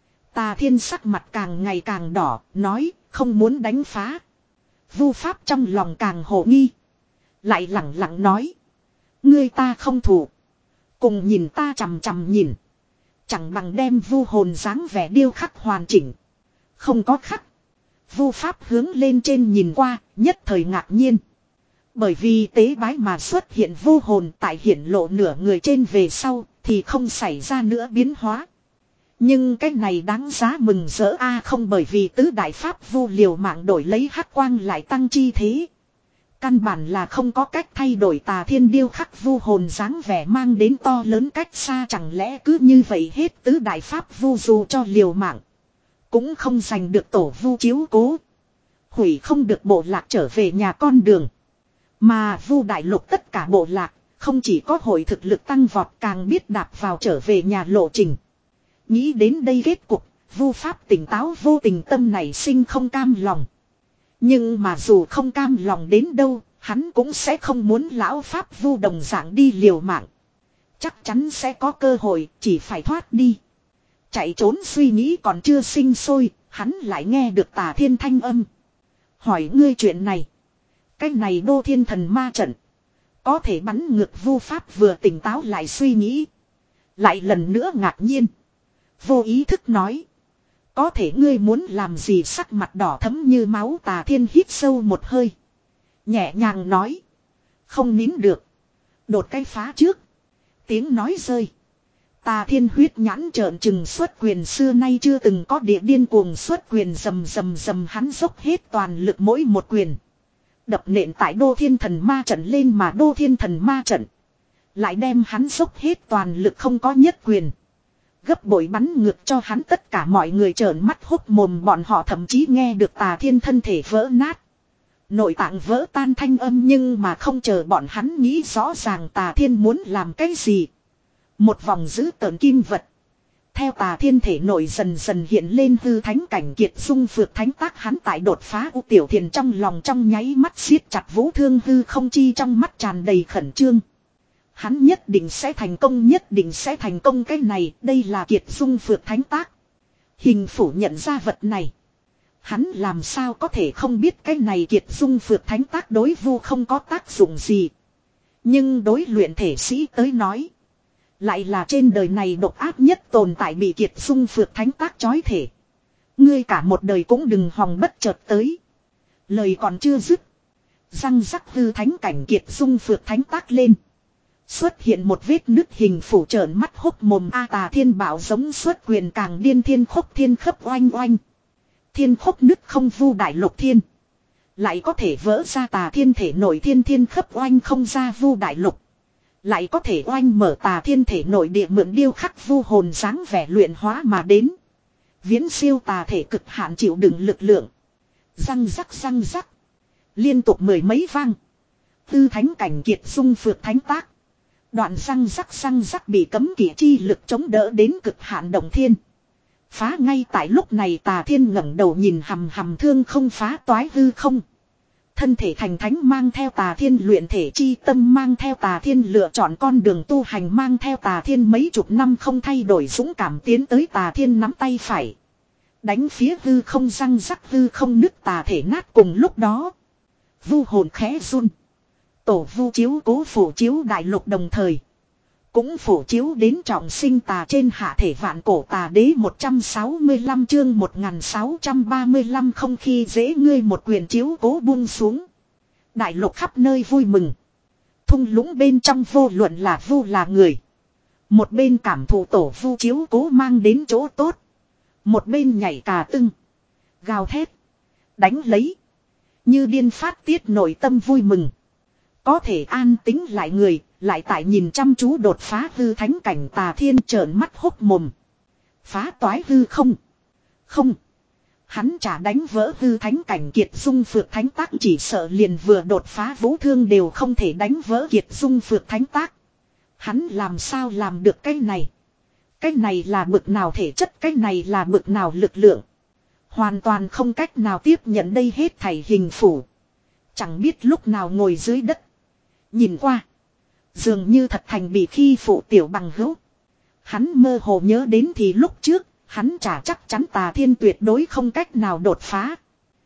Tà Thiên sắc mặt càng ngày càng đỏ, nói, không muốn đánh phá. Vu pháp trong lòng càng hồ nghi. Lại lặng lặng nói, ngươi ta không thủ. Cùng nhìn ta chằm chằm nhìn. Chẳng bằng đem vu hồn dáng vẻ điêu khắc hoàn chỉnh. Không có khắc. Vu pháp hướng lên trên nhìn qua, nhất thời ngạc nhiên. Bởi vì tế bái mà xuất hiện vu hồn tại hiển lộ nửa người trên về sau thì không xảy ra nữa biến hóa. Nhưng cái này đáng giá mừng rỡ a không bởi vì tứ đại pháp vu liều mạng đổi lấy hắc quang lại tăng chi thế. Căn bản là không có cách thay đổi Tà Thiên điêu khắc vu hồn dáng vẻ mang đến to lớn cách xa chẳng lẽ cứ như vậy hết tứ đại pháp vu dù cho liều mạng. Cũng không giành được tổ vu chiếu cố. Hủy không được bộ lạc trở về nhà con đường. Mà vu đại lục tất cả bộ lạc không chỉ có hội thực lực tăng vọt càng biết đạp vào trở về nhà lộ trình. Nghĩ đến đây kết cục, vu pháp tỉnh táo vô tình tâm này sinh không cam lòng. Nhưng mà dù không cam lòng đến đâu, Hắn cũng sẽ không muốn lão pháp vu đồng dạng đi liều mạng. Chắc chắn sẽ có cơ hội, chỉ phải thoát đi. Chạy trốn suy nghĩ còn chưa sinh sôi, hắn lại nghe được Tà Thiên thanh âm. Hỏi ngươi chuyện này. Cái này Đô Thiên Thần Ma Trận. Có thể bắn ngược vu pháp vừa tỉnh táo lại suy nghĩ. Lại lần nữa ngạc nhiên. Vô ý thức nói. Có thể ngươi muốn làm gì, sắc mặt đỏ thẫm như máu. Tà Thiên hít sâu một hơi. Nhẹ nhàng nói. Không nín được. Đột cái phá trước. Tiếng nói rơi. Tà Thiên huyết nhãn trợn trừng xuất quyền, xưa nay chưa từng có địa điên cuồng xuất quyền, rầm rầm rầm, hắn dốc hết toàn lực mỗi một quyền. Đập nện tại Đô Thiên Thần Ma Trận lên, mà Đô Thiên Thần Ma Trận lại đem hắn dốc hết toàn lực không có nhất quyền. Gấp bội bắn ngược cho hắn, tất cả mọi người trợn mắt hốc mồm, bọn họ thậm chí nghe được Tà Thiên thân thể vỡ nát. Nội tạng vỡ tan thanh âm, nhưng mà không chờ bọn hắn nghĩ rõ ràng Tà Thiên muốn làm cái gì. Một vòng dữ tợn kim vật. Theo Tà Thiên thể nội dần dần hiện lên hư thánh cảnh kiệt dung phược thánh tác, hắn tại đột phá U Tiểu Thiền trong lòng trong nháy mắt siết chặt vũ thương hư không chi, trong mắt tràn đầy khẩn trương. Hắn nhất định sẽ thành công, nhất định sẽ thành công, cái này, đây là kiệt dung phược thánh tác. Hình phủ nhận ra vật này. Hắn làm sao có thể không biết cái này kiệt dung phược thánh tác đối vu không có tác dụng gì. Nhưng đối luyện thể sĩ tới nói. Lại là trên đời này độc ác nhất tồn tại, bị kiệt dung phược thánh tác chói thể. Ngươi cả một đời cũng đừng hòng bất chợt tới. Lời còn chưa dứt. Răng rắc, hư thánh cảnh kiệt dung phược thánh tác lên. Xuất hiện một vết nứt, hình phủ trợn mắt hốc mồm. A Tà Thiên bảo giống xuất quyền càng điên, thiên khốc thiên khấp oanh oanh. Thiên khốc nứt không vu đại lục thiên. Lại có thể vỡ ra Tà Thiên thể nội thiên thiên khấp oanh không ra vu đại lục. Lại có thể oanh mở Tà Thiên thể nội địa, mượn điêu khắc vu hồn dáng vẻ luyện hóa mà đến. Viễn siêu tà thể cực hạn chịu đựng lực lượng. Răng rắc răng rắc. Liên tục mười mấy vang. Tư thánh cảnh kiệt dung phược thánh tác. Đoạn răng rắc răng rắc bị cấm kỵ chi lực chống đỡ đến cực hạn động thiên. Phá ngay tại lúc này, Tà Thiên ngẩng đầu nhìn hầm hầm thương không phá toái hư không. Thân thể thành thánh, mang theo Tà Thiên luyện thể chi tâm, mang theo Tà Thiên lựa chọn con đường tu hành, mang theo Tà Thiên mấy chục năm không thay đổi dũng cảm tiến tới. Tà Thiên nắm tay phải. Đánh phía hư không, răng rắc hư không nứt, tà thể nát. Cùng lúc đó. Vu hồn khẽ run. Tổ vu chiếu cố phổ chiếu đại lục, đồng thời. Cũng phổ chiếu đến trọng sinh tà trên hạ thể vạn cổ tà đế. Một trăm sáu mươi lăm chương một nghìn sáu trăm ba mươi lăm không khi dễ ngươi, một quyền chiếu cố buông xuống. Đại lục khắp nơi vui mừng. Thung lũng bên trong vô luận là vu là người. Một bên cảm thụ tổ vu chiếu cố mang đến chỗ tốt. Một bên nhảy cà tưng. Gào thét. Đánh lấy. Như điên phát tiết nội tâm vui mừng. Có thể an tính lại người. Lại tại nhìn chăm chú đột phá hư thánh cảnh Tà Thiên trợn mắt hốc mồm. Phá toái hư không. Không. Hắn chả đánh vỡ hư thánh cảnh kiệt dung phược thánh tác, chỉ sợ liền vừa đột phá vũ thương đều không thể đánh vỡ kiệt dung phược thánh tác. Hắn làm sao làm được cái này? Cái này là bực nào thể chất, cái này là bực nào lực lượng. Hoàn toàn không cách nào tiếp nhận đây hết thảy hình phủ. Chẳng biết lúc nào ngồi dưới đất. Nhìn qua. Dường như thật thành bị khi phụ tiểu bằng hữu. Hắn mơ hồ nhớ đến thì lúc trước. Hắn chả chắc chắn Tà Thiên tuyệt đối không cách nào đột phá.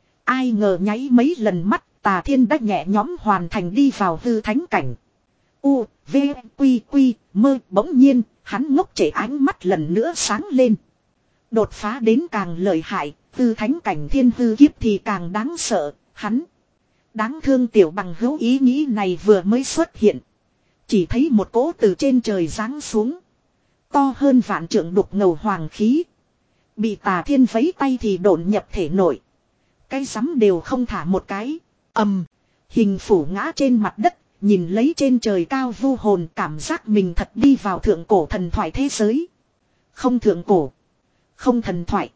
Ai ngờ nháy mấy lần mắt, Tà Thiên đã nhẹ nhõm hoàn thành đi vào hư thánh cảnh. U, V, Quy, Quy, mơ. Bỗng nhiên, hắn ngốc trễ ánh mắt lần nữa sáng lên. Đột phá đến càng lợi hại, hư thánh cảnh thiên hư kiếp thì càng đáng sợ. Hắn đáng thương tiểu bằng hữu, ý nghĩ này vừa mới xuất hiện. Chỉ thấy một cỗ từ trên trời giáng xuống. To hơn vạn trượng đục ngầu hoàng khí. Bị Tà Thiên vấy tay thì độn nhập thể nội. Cái rắm đều không thả một cái. Ầm. Hình phủ ngã trên mặt đất. Nhìn lấy trên trời cao vu hồn, cảm giác mình thật đi vào thượng cổ thần thoại thế giới. Không thượng cổ. Không thần thoại.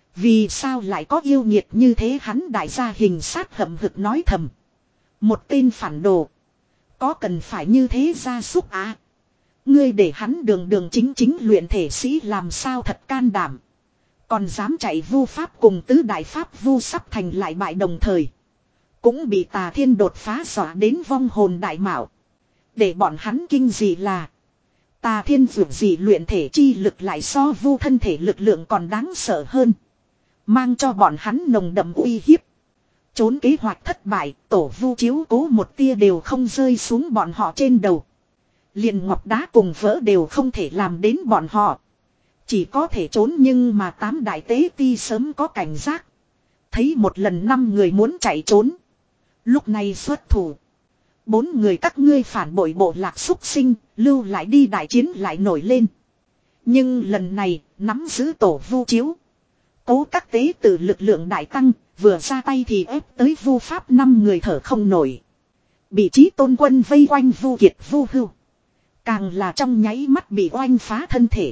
Vì sao lại có yêu nghiệt như thế, hắn đại gia hình sát hậm hực nói thầm. Một tên phản đồ. Có cần phải như thế gia súc à? Ngươi để hắn đường đường chính chính luyện thể sĩ làm sao thật can đảm. Còn dám chạy vu pháp cùng tứ đại pháp vu sắp thành lại bại đồng thời. cũng bị Tà Thiên đột phá dọa đến vong hồn đại mạo. Để bọn hắn kinh dị là Tà Thiên dù gì luyện thể chi lực lại so vu thân thể lực lượng còn đáng sợ hơn. Mang cho bọn hắn nồng đậm uy hiếp. Trốn kế hoạch thất bại, tổ vu chiếu cố một tia đều không rơi xuống bọn họ trên đầu. Liền ngọc đá cùng vỡ đều không thể làm đến bọn họ. Chỉ có thể trốn nhưng mà tám đại tế ti sớm có cảnh giác. Thấy một lần năm người muốn chạy trốn. Lúc này xuất thủ. Bốn người các ngươi phản bội bộ lạc xúc sinh, lưu lại đi đại chiến lại nổi lên. Nhưng lần này, nắm giữ tổ vu chiếu. Cố các tế tự lực lượng đại tăng, vừa ra tay thì ép tới vu pháp năm người thở không nổi. Bị Chí Tôn quân vây quanh vu kiệt vu hưu. Càng là trong nháy mắt bị oanh phá thân thể.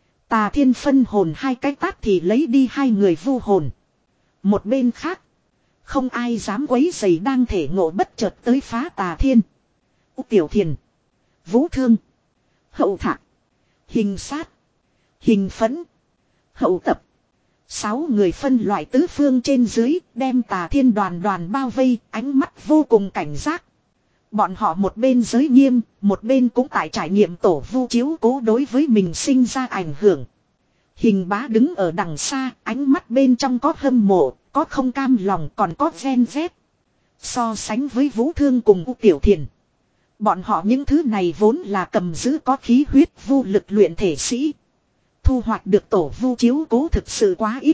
Tà Thiên phân hồn hai cái tát thì lấy đi hai người vu hồn. Một bên khác. Không ai dám quấy rầy đang thể ngộ bất chợt tới phá Tà Thiên. Ú Tiểu Thiền. Vũ Thương. Hậu Thạc. Hình Sát. Hình Phấn. Hậu Tập. Sáu người phân loại tứ phương trên dưới đem Tà Thiên đoàn đoàn bao vây, ánh mắt vô cùng cảnh giác. Bọn họ một bên giới nghiêm, một bên cũng tại trải nghiệm tổ vu chiếu cố đối với mình sinh ra ảnh hưởng. Hình Bá đứng ở đằng xa, ánh mắt bên trong có hâm mộ, có không cam lòng, còn có ghen ghét. So sánh với Vũ Thương cùng U Tiểu Thiền. Bọn họ những thứ này vốn là cầm giữ có khí huyết vu lực luyện thể sĩ. Thu hoạch được tổ vu chiếu cố thực sự quá ít.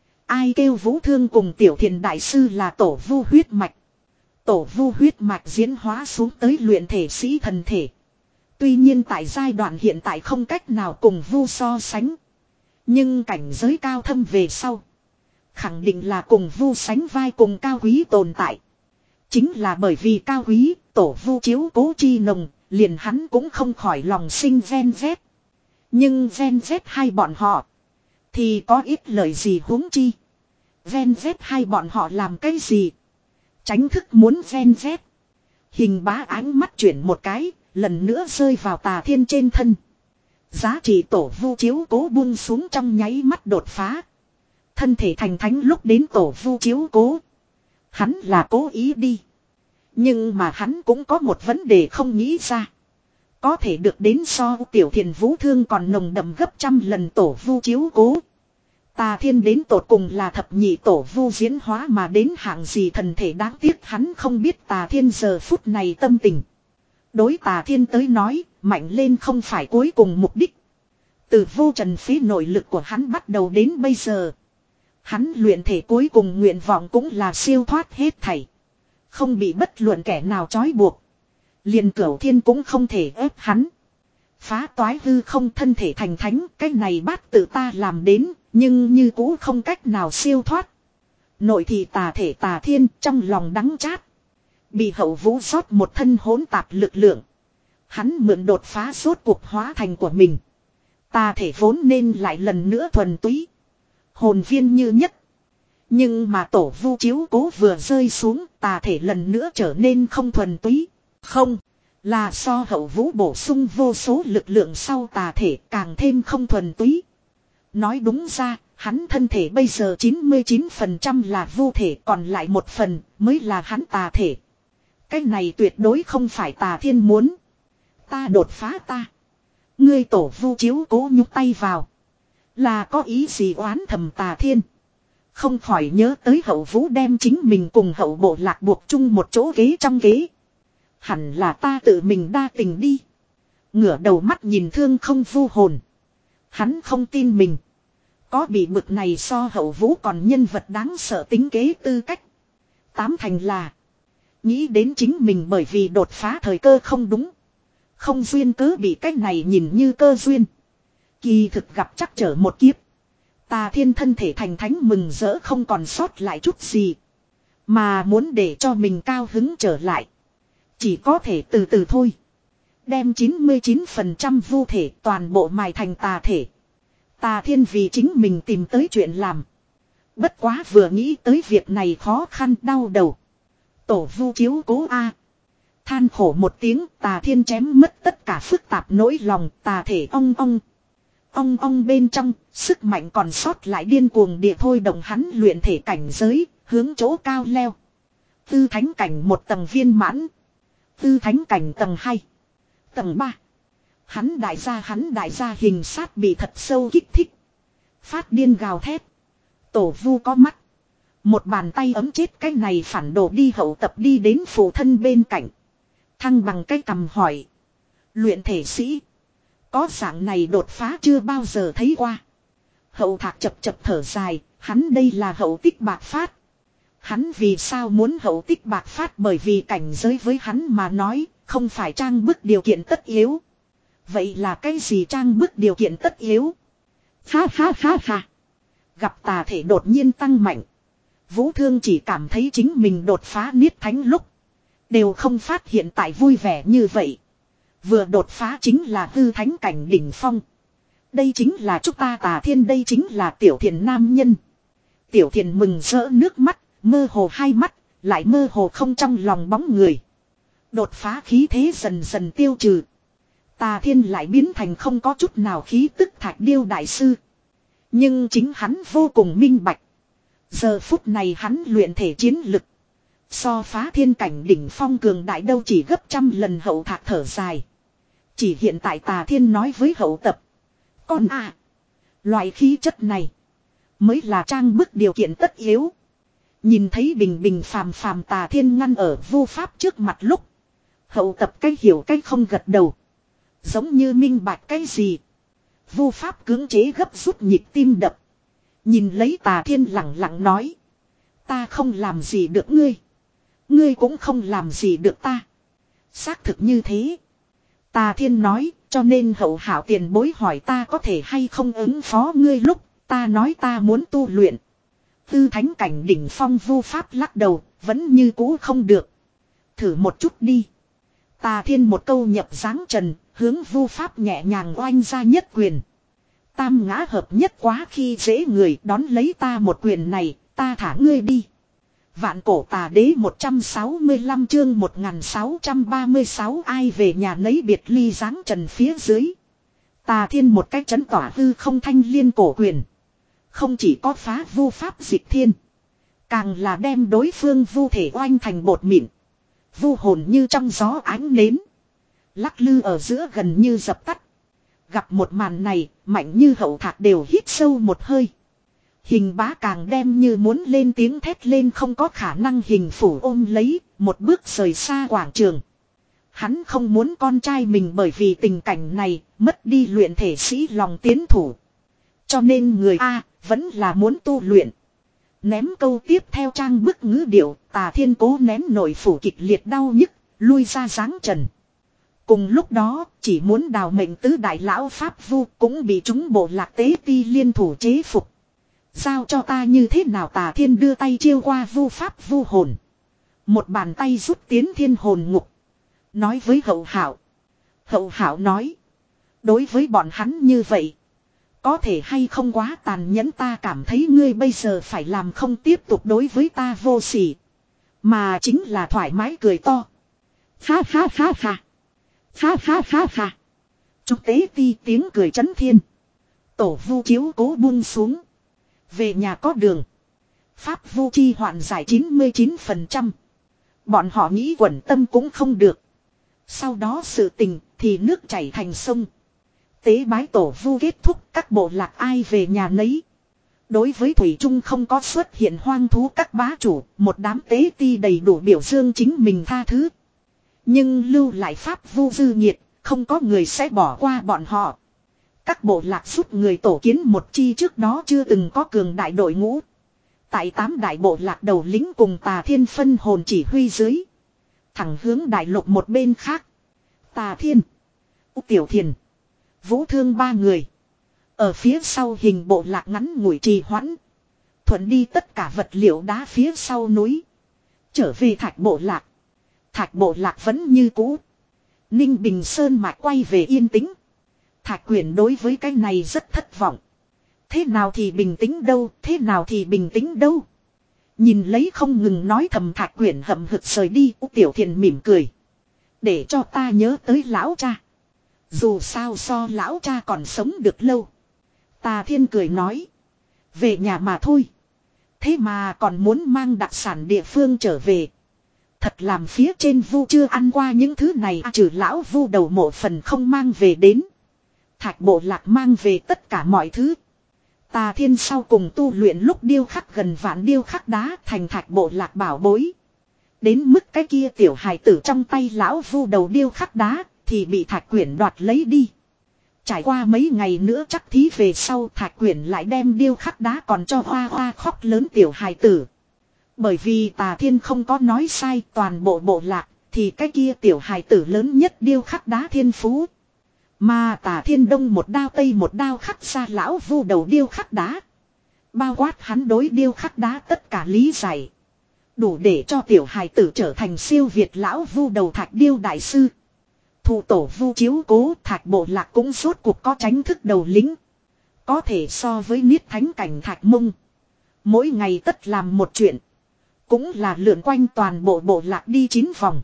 Ai kêu Vũ Thương cùng Tiểu Thiền đại sư là tổ vu huyết mạch. Tổ vu huyết mạch diễn hóa xuống tới luyện thể sĩ thần thể. Tuy nhiên tại giai đoạn hiện tại không cách nào cùng vu so sánh. Nhưng cảnh giới cao thâm về sau. Khẳng định là cùng vu sánh vai cùng cao quý tồn tại. Chính là bởi vì cao quý, tổ vu chiếu cố chi nồng, liền hắn cũng không khỏi lòng sinh ven vét. Nhưng ven vét hai bọn họ. Thì có ít lời gì huống chi. Ven vét hai bọn họ làm cái gì. Tránh thức muốn ven vét. Hình Bá ánh mắt chuyển một cái, lần nữa rơi vào Tà Thiên trên thân. Giá trị tổ vu chiếu cố buông xuống trong nháy mắt đột phá. Thân thể thành thánh lúc đến tổ vu chiếu cố. Hắn là cố ý đi. Nhưng mà hắn cũng có một vấn đề không nghĩ ra. Có thể được đến so Tiểu Thiền Vũ Thương còn nồng đậm gấp trăm lần tổ vu chiếu cố. Tà Thiên đến tột cùng là thập nhị tổ vu diễn hóa mà đến hạng gì thần thể, đáng tiếc hắn không biết Tà Thiên giờ phút này tâm tình. Đối Tà Thiên tới nói, mạnh lên không phải cuối cùng mục đích. Từ vô trần phí nội lực của hắn bắt đầu đến bây giờ. Hắn luyện thể cuối cùng nguyện vọng cũng là siêu thoát hết thảy. Không bị bất luận kẻ nào trói buộc. Liền Cửu Thiên cũng không thể ép hắn. Phá toái hư không thân thể thành thánh, cái này bát tự ta làm đến, nhưng như cũ không cách nào siêu thoát. Nội thì tà thể Tà Thiên trong lòng đắng chát. Bị Hậu Vũ rót một thân hỗn tạp lực lượng. Hắn mượn đột phá rốt cuộc hóa thành của mình. Tà thể vốn nên lại lần nữa thuần túy. Hồn viên như nhất. Nhưng mà tổ vu chiếu cố vừa rơi xuống, tà thể lần nữa trở nên không thuần túy. Không, là so Hậu Vũ bổ sung vô số lực lượng sau tà thể càng thêm không thuần túy. Nói đúng ra, hắn thân thể bây giờ chín mươi chín phần trăm là vu thể, còn lại một phần mới là hắn tà thể. Cái này tuyệt đối không phải Tà Thiên muốn. Ta đột phá ta. Ngươi tổ vu chiếu cố nhúc tay vào. Là có ý gì oán thầm Tà Thiên. Không khỏi nhớ tới Hậu Vũ đem chính mình cùng hậu bộ lạc buộc chung một chỗ ghế trong ghế. Hẳn là ta tự mình đa tình đi. Ngửa đầu mắt nhìn thương không vu hồn. Hắn không tin mình. Có bị bực này so Hậu Vũ còn nhân vật đáng sợ tính kế tư cách. Tám thành là. Nghĩ đến chính mình bởi vì đột phá thời cơ không đúng. Không duyên cứ bị cách này nhìn như cơ duyên. Kỳ thực gặp chắc trở một kiếp. Tà Thiên thân thể thành thánh mừng rỡ không còn sót lại chút gì. Mà muốn để cho mình cao hứng trở lại. Chỉ có thể từ từ thôi. Đem chín mươi chín phần trăm vu thể toàn bộ mài thành tà thể. Tà Thiên vì chính mình tìm tới chuyện làm. Bất quá vừa nghĩ tới việc này khó khăn đau đầu. Tổ vu chiếu cố a. Than khổ một tiếng, Tà Thiên chém mất tất cả phức tạp nỗi lòng, tà thể ong ong. Ong ong bên trong, sức mạnh còn sót lại điên cuồng địa thôi động hắn luyện thể cảnh giới, hướng chỗ cao leo. Tư thánh cảnh một tầng viên mãn. Tư thánh cảnh tầng hai. Tầng ba. Hắn đại gia hắn đại gia hình sát bị thật sâu kích thích. Phát điên gào thét. Tổ vu có mắt. Một bàn tay ấm chết cái này phản đồ đi hậu tập đi đến phụ thân bên cạnh. Thăng bằng cái cầm hỏi. Luyện thể sĩ. Có dạng này đột phá chưa bao giờ thấy qua. Hậu thạc chập chập thở dài. Hắn đây là hậu tích bạc phát. Hắn vì sao muốn hậu tích bạc phát, bởi vì cảnh giới với hắn mà nói không phải trang bức điều kiện tất yếu. Vậy là cái gì trang bức điều kiện tất yếu? Ha ha ha ha. Gặp tà thể đột nhiên tăng mạnh. Vũ Thương chỉ cảm thấy chính mình đột phá niết thánh lúc. Đều không phát hiện tại vui vẻ như vậy. Vừa đột phá chính là hư thánh cảnh đỉnh phong. Đây chính là chúng ta Tà Thiên, đây chính là Tiểu Thiền nam nhân. Tiểu Thiền mừng rỡ nước mắt, mơ hồ hai mắt, lại mơ hồ không trong lòng bóng người. Đột phá khí thế dần dần tiêu trừ. Tà Thiên lại biến thành không có chút nào khí tức Thạch Điêu đại sư. Nhưng chính hắn vô cùng minh bạch. Giờ phút này hắn luyện thể chiến lực. So phá thiên cảnh đỉnh phong cường đại đâu chỉ gấp trăm lần. Hậu thạc thở dài. Chỉ hiện tại Tà Thiên nói với hậu tập. Con à. Loại khí chất này. Mới là trang bức điều kiện tất yếu. Nhìn thấy bình bình phàm phàm Tà Thiên ngăn ở vô pháp trước mặt lúc. Hậu tập cái hiểu cái không gật đầu. Giống như minh bạch cái gì. Vô pháp cưỡng chế gấp rút nhịp tim đập. Nhìn lấy Tà Thiên lặng lặng nói. Ta không làm gì được ngươi. Ngươi cũng không làm gì được ta. Xác thực như thế. Tà Thiên nói, cho nên hậu hảo tiền bối hỏi ta có thể hay không ứng phó ngươi lúc ta nói ta muốn tu luyện. Tư thánh cảnh đỉnh phong vô pháp lắc đầu, vẫn như cũ không được. Thử một chút đi. Tà Thiên một câu nhập dáng trần, hướng vô pháp nhẹ nhàng oanh ra nhất quyền. Tam ngã hợp nhất quá khi dễ người, đón lấy ta một quyền này, ta thả ngươi đi. Vạn cổ tà đế một trăm sáu mươi lăm chương một nghìn sáu trăm ba mươi sáu ai về nhà nấy biệt ly dáng trần phía dưới. Tà Thiên một cách chấn tỏa hư không thanh liên cổ quyền. Không chỉ có phá vu pháp dịch thiên. Càng là đem đối phương vu thể oanh thành bột mịn. Vu hồn như trong gió ánh nến. Lắc lư ở giữa gần như dập tắt. Gặp một màn này, mạnh như hậu thạc đều hít sâu một hơi. Hình bá càng đem như muốn lên tiếng thét lên không có khả năng hình phủ ôm lấy, một bước rời xa quảng trường. Hắn không muốn con trai mình bởi vì tình cảnh này, mất đi luyện thể sĩ lòng tiến thủ. Cho nên người A, vẫn là muốn tu luyện. Ném câu tiếp theo trang bức ngữ điệu, Tà Thiên cố nén nổi phủ kịch liệt đau nhức, lui ra dáng trần. Cùng lúc đó, chỉ muốn đào mệnh tứ đại lão Pháp Vu cũng bị chúng bộ lạc tế ti liên thủ chế phục. Giao cho ta như thế nào? Tà Thiên đưa tay chiêu qua Vu Pháp Vu hồn. Một bàn tay rút tiến thiên hồn ngục. Nói với hậu hảo. Hậu hảo nói. Đối với bọn hắn như vậy. Có thể hay không quá tàn nhẫn, ta cảm thấy ngươi bây giờ phải làm không tiếp tục đối với ta vô sỉ. Mà chính là thoải mái cười to. Ha ha ha ha. Ha ha ha ha. Chúc tế ti tiếng cười chấn thiên. Tổ vu chiếu cố buông xuống. Về nhà có đường. Pháp vu chi hoạn giải chín mươi chín phần trăm. Bọn họ nghĩ quẩn tâm cũng không được. Sau đó sự tình thì nước chảy thành sông. Tế bái tổ vu kết thúc, các bộ lạc ai về nhà nấy. Đối với Thủy Trung không có xuất hiện hoang thú các bá chủ, một đám tế ti đầy đủ biểu dương chính mình tha thứ. Nhưng lưu lại pháp vu dư nhiệt, không có người sẽ bỏ qua bọn họ. Các bộ lạc giúp người tổ kiến một chi trước đó chưa từng có cường đại đội ngũ. Tại tám đại bộ lạc đầu lính cùng Tà Thiên phân hồn chỉ huy dưới. Thẳng hướng đại lục một bên khác. Tà Thiên, U Tiểu Thiền, Vũ Thương ba người. Ở phía sau hình bộ lạc ngắn ngủi trì hoãn. Thuận đi tất cả vật liệu đá phía sau núi. Trở về Thạch bộ lạc. Thạch bộ lạc vẫn như cũ. Ninh Bình Sơn mạch quay về yên tĩnh. Thạch Quyền đối với cái này rất thất vọng. Thế nào thì bình tĩnh đâu, thế nào thì bình tĩnh đâu. Nhìn lấy không ngừng nói thầm Thạch Quyền hậm hực rời đi, U Tiểu Thiền mỉm cười. Để cho ta nhớ tới lão cha. Dù sao so lão cha còn sống được lâu. Tà Thiên cười nói. Về nhà mà thôi. Thế mà còn muốn mang đặc sản địa phương trở về. Thật làm phía trên vu chưa ăn qua những thứ này à, trừ lão vu đầu mộ phần không mang về đến. Thạch bộ lạc mang về tất cả mọi thứ. Tà Thiên sau cùng tu luyện lúc điêu khắc gần vạn điêu khắc đá thành thạch bộ lạc bảo bối. Đến mức cái kia tiểu hài tử trong tay lão vu đầu điêu khắc đá thì bị thạch quyển đoạt lấy đi. Trải qua mấy ngày nữa chắc thí về sau thạch quyển lại đem điêu khắc đá còn cho hoa hoa khóc lớn tiểu hài tử. Bởi vì Tà Thiên không có nói sai toàn bộ bộ lạc thì cái kia tiểu hài tử lớn nhất điêu khắc đá thiên phú. Mà Tà Thiên đông một đao tây một đao khắc ra lão vu đầu điêu khắc đá. Bao quát hắn đối điêu khắc đá tất cả lý giải. Đủ để cho tiểu hài tử trở thành siêu việt lão vu đầu thạch điêu đại sư. Thụ tổ vu chiếu cố thạch bộ lạc cũng rốt cuộc có tránh thức đầu lính. Có thể so với niết thánh cảnh thạch mông. Mỗi ngày tất làm một chuyện. Cũng là lượn quanh toàn bộ bộ lạc đi chín vòng.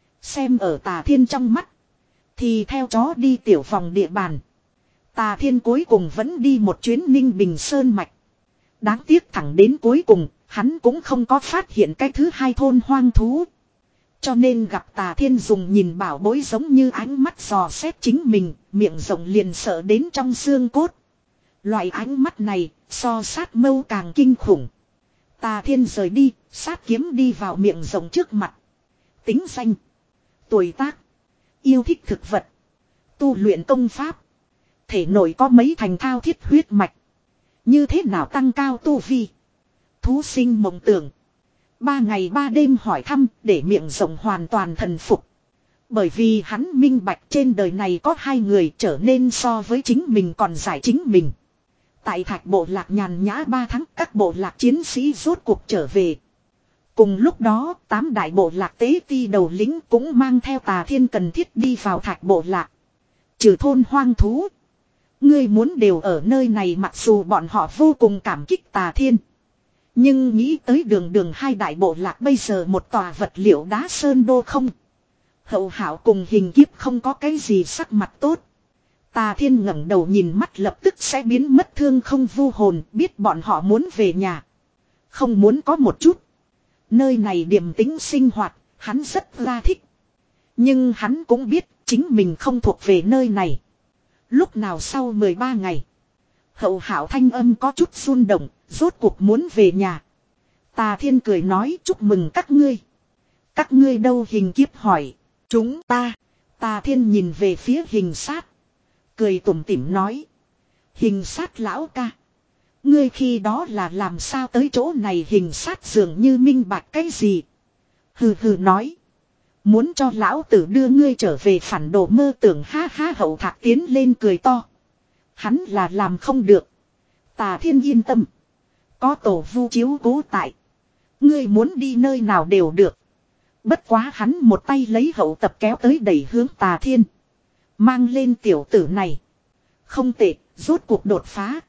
Xem ở Tà Thiên trong mắt. Thì theo chó đi tiểu vòng địa bàn. Tà Thiên cuối cùng vẫn đi một chuyến Ninh Bình Sơn Mạch. Đáng tiếc thẳng đến cuối cùng, hắn cũng không có phát hiện cái thứ hai thôn hoang thú. Cho nên gặp Tà Thiên dùng nhìn bảo bối giống như ánh mắt dò xét chính mình, miệng rộng liền sợ đến trong xương cốt. Loại ánh mắt này, so sát mâu càng kinh khủng. Tà Thiên rời đi, sát kiếm đi vào miệng rộng trước mặt. Tính danh, tuổi tác, yêu thích thực vật, tu luyện công pháp, thể nội có mấy thành thao thiết huyết mạch, như thế nào tăng cao tu vi, thú sinh mộng tưởng. Ba ngày ba đêm hỏi thăm để miệng rộng hoàn toàn thần phục. Bởi vì hắn minh bạch trên đời này có hai người trở nên so với chính mình còn giải chính mình. Tại thạch bộ lạc nhàn nhã ba tháng các bộ lạc chiến sĩ rốt cuộc trở về. Cùng lúc đó tám đại bộ lạc tế ti đầu lính cũng mang theo Tà Thiên cần thiết đi vào thạch bộ lạc. Trừ thôn hoang thú. Ngươi muốn đều ở nơi này mặc dù bọn họ vô cùng cảm kích Tà Thiên. Nhưng nghĩ tới đường đường hai đại bộ lạc bây giờ một tòa vật liệu đá sơn đô không. Hậu hảo cùng hình kiếp không có cái gì sắc mặt tốt. Tà Thiên ngẩng đầu nhìn mắt lập tức sẽ biến mất thương không vu hồn biết bọn họ muốn về nhà. Không muốn có một chút. Nơi này điềm tĩnh sinh hoạt, hắn rất là thích. Nhưng hắn cũng biết chính mình không thuộc về nơi này. Lúc nào sau mười ba ngày. Hậu hảo thanh âm có chút run động, rốt cuộc muốn về nhà. Tà Thiên cười nói chúc mừng các ngươi. Các ngươi đâu hình kiếp hỏi. Chúng ta. Tà Thiên nhìn về phía hình sát. Cười tủm tỉm nói. Hình sát lão ca. Ngươi khi đó là làm sao tới chỗ này hình sát dường như minh bạch cái gì. Hừ hừ nói. Muốn cho lão tử đưa ngươi trở về phản đồ mơ tưởng ha ha hậu thạc tiến lên cười to. Hắn là làm không được. Tà Thiên yên tâm. Có tổ vu chiếu cố tại. Ngươi muốn đi nơi nào đều được. Bất quá hắn một tay lấy hậu tập kéo tới đẩy hướng Tà Thiên. Mang lên tiểu tử này. Không tệ, rốt cuộc đột phá.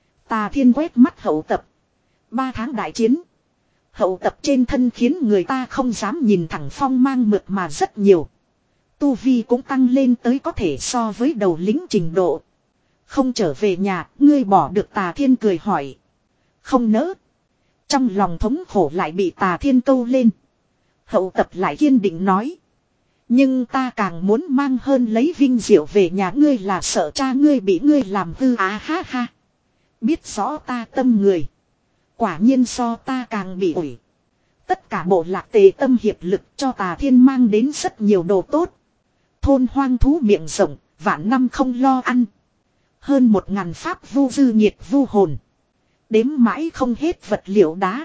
Tà Thiên quét mắt hậu tập. Ba tháng đại chiến. Hậu tập trên thân khiến người ta không dám nhìn thẳng phong mang mượt mà rất nhiều. Tu vi cũng tăng lên tới có thể so với đầu lính trình độ. Không trở về nhà, ngươi bỏ được Tà Thiên cười hỏi. Không nỡ. Trong lòng thống khổ lại bị Tà Thiên câu lên. Hậu tập lại kiên định nói. Nhưng ta càng muốn mang hơn lấy vinh diệu về nhà ngươi là sợ cha ngươi bị ngươi làm hư á ha ha. Biết rõ ta tâm người. Quả nhiên so ta càng bị ủi. Tất cả bộ lạc tề tâm hiệp lực cho Tà Thiên mang đến rất nhiều đồ tốt. Thôn hoang thú miệng rộng, vạn năm không lo ăn. Hơn một ngàn pháp vu dư nhiệt vu hồn. Đếm mãi không hết vật liệu đá.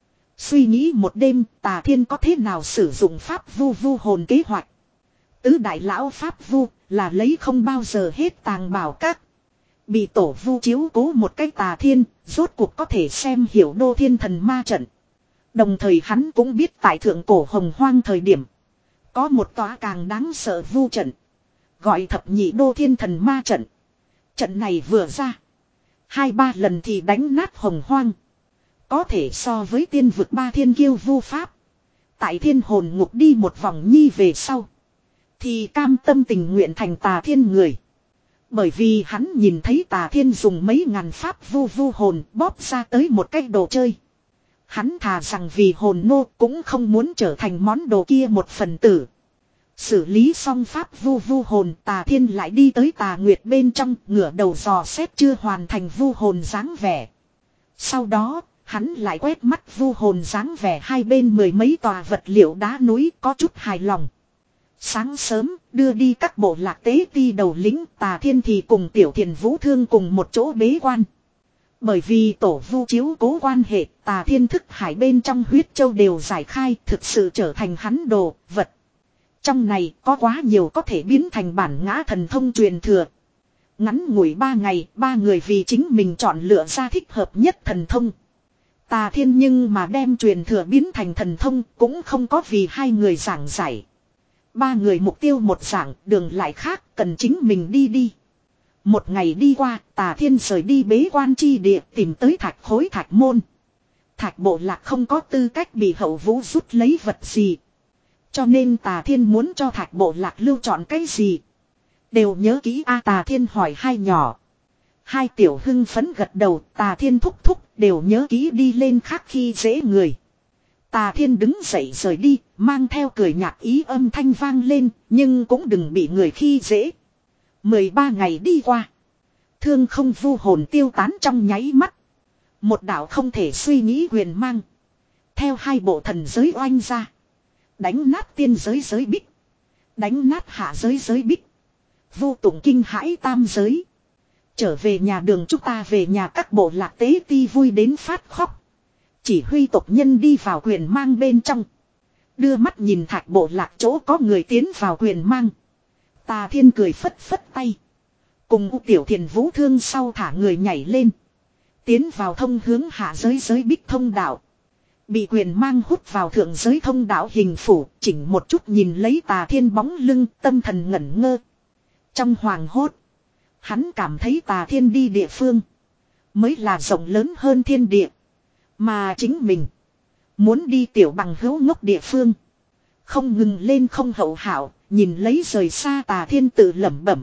Suy nghĩ một đêm Tà Thiên có thế nào sử dụng pháp vu vu hồn kế hoạch. Tứ đại lão pháp vu là lấy không bao giờ hết tàng bảo các. Bị tổ vu chiếu cố một cách Tà Thiên, rốt cuộc có thể xem hiểu đô thiên thần ma trận. Đồng thời hắn cũng biết tại thượng cổ hồng hoang thời điểm. Có một tòa càng đáng sợ vu trận. Gọi thập nhị đô thiên thần ma trận. Trận này vừa ra. Hai ba lần thì đánh nát hồng hoang. Có thể so với tiên vực ba thiên kiêu vu pháp. Tại thiên hồn ngục đi một vòng nhi về sau. Thì cam tâm tình nguyện thành Tà Thiên người. Bởi vì hắn nhìn thấy Tà Thiên dùng mấy ngàn pháp vu vu hồn bóp ra tới một cái đồ chơi. Hắn thà rằng vì hồn nô cũng không muốn trở thành món đồ kia một phần tử. Xử lý xong pháp vu vu hồn, Tà Thiên lại đi tới Tà Nguyệt bên trong, ngửa đầu dò xét chưa hoàn thành vu hồn dáng vẻ. Sau đó, hắn lại quét mắt vu hồn dáng vẻ hai bên mười mấy tòa vật liệu đá núi, có chút hài lòng. Sáng sớm, đưa đi các bộ lạc tế ti đầu lĩnh, Tà Thiên thì cùng Tiểu Thiền Vũ Thương cùng một chỗ bế quan. Bởi vì tổ vu chiếu cố quan hệ, Tà Thiên thức hải bên trong huyết châu đều giải khai, thực sự trở thành hắn đồ, vật. Trong này có quá nhiều có thể biến thành bản ngã thần thông truyền thừa. Ngắn ngủi ba ngày, ba người vì chính mình chọn lựa ra thích hợp nhất thần thông. Tà Thiên nhưng mà đem truyền thừa biến thành thần thông cũng không có vì hai người giảng giải. Ba người mục tiêu một dạng, đường lại khác, cần chính mình đi đi. Một ngày đi qua, Tà Thiên rời đi bế quan chi địa tìm tới thạch khối thạch môn. Thạch bộ lạc không có tư cách bị hậu vũ rút lấy vật gì. Cho nên Tà Thiên muốn cho thạch bộ lạc lưu chọn cái gì. Đều nhớ kỹ a Tà Thiên hỏi hai nhỏ. Hai tiểu hưng phấn gật đầu, Tà Thiên thúc thúc đều nhớ kỹ đi lên khác khi dễ người. Tà Thiên đứng dậy rời đi, mang theo cười nhạt ý âm thanh vang lên, nhưng cũng đừng bị người khi dễ. mười ba ngày đi qua. Thương không vu hồn tiêu tán trong nháy mắt. Một đạo không thể suy nghĩ quyền mang. Theo hai bộ thần giới oanh ra. Đánh nát tiên giới giới bích. Đánh nát hạ giới giới bích. Vô tụng kinh hãi tam giới. Trở về nhà đường chúng ta về nhà các bộ lạc tế ti vui đến phát khóc. Chỉ huy tộc nhân đi vào quyền mang bên trong. Đưa mắt nhìn thạch bộ lạc chỗ có người tiến vào quyền mang. Tà Thiên cười phất phất tay. Cùng U Tiểu Thiền Vũ Thương sau thả người nhảy lên. Tiến vào thông hướng hạ giới giới bích thông đạo. Bị quyền mang hút vào thượng giới thông đạo hình phủ, chỉnh một chút nhìn lấy Tà Thiên bóng lưng, tâm thần ngẩn ngơ. Trong hoàng hốt, hắn cảm thấy Tà Thiên đi địa phương mới là rộng lớn hơn thiên địa. Mà chính mình muốn đi tiểu bằng hữu ngốc địa phương. Không ngừng lên không hậu hảo, nhìn lấy rời xa Tà Thiên tự lẩm bẩm.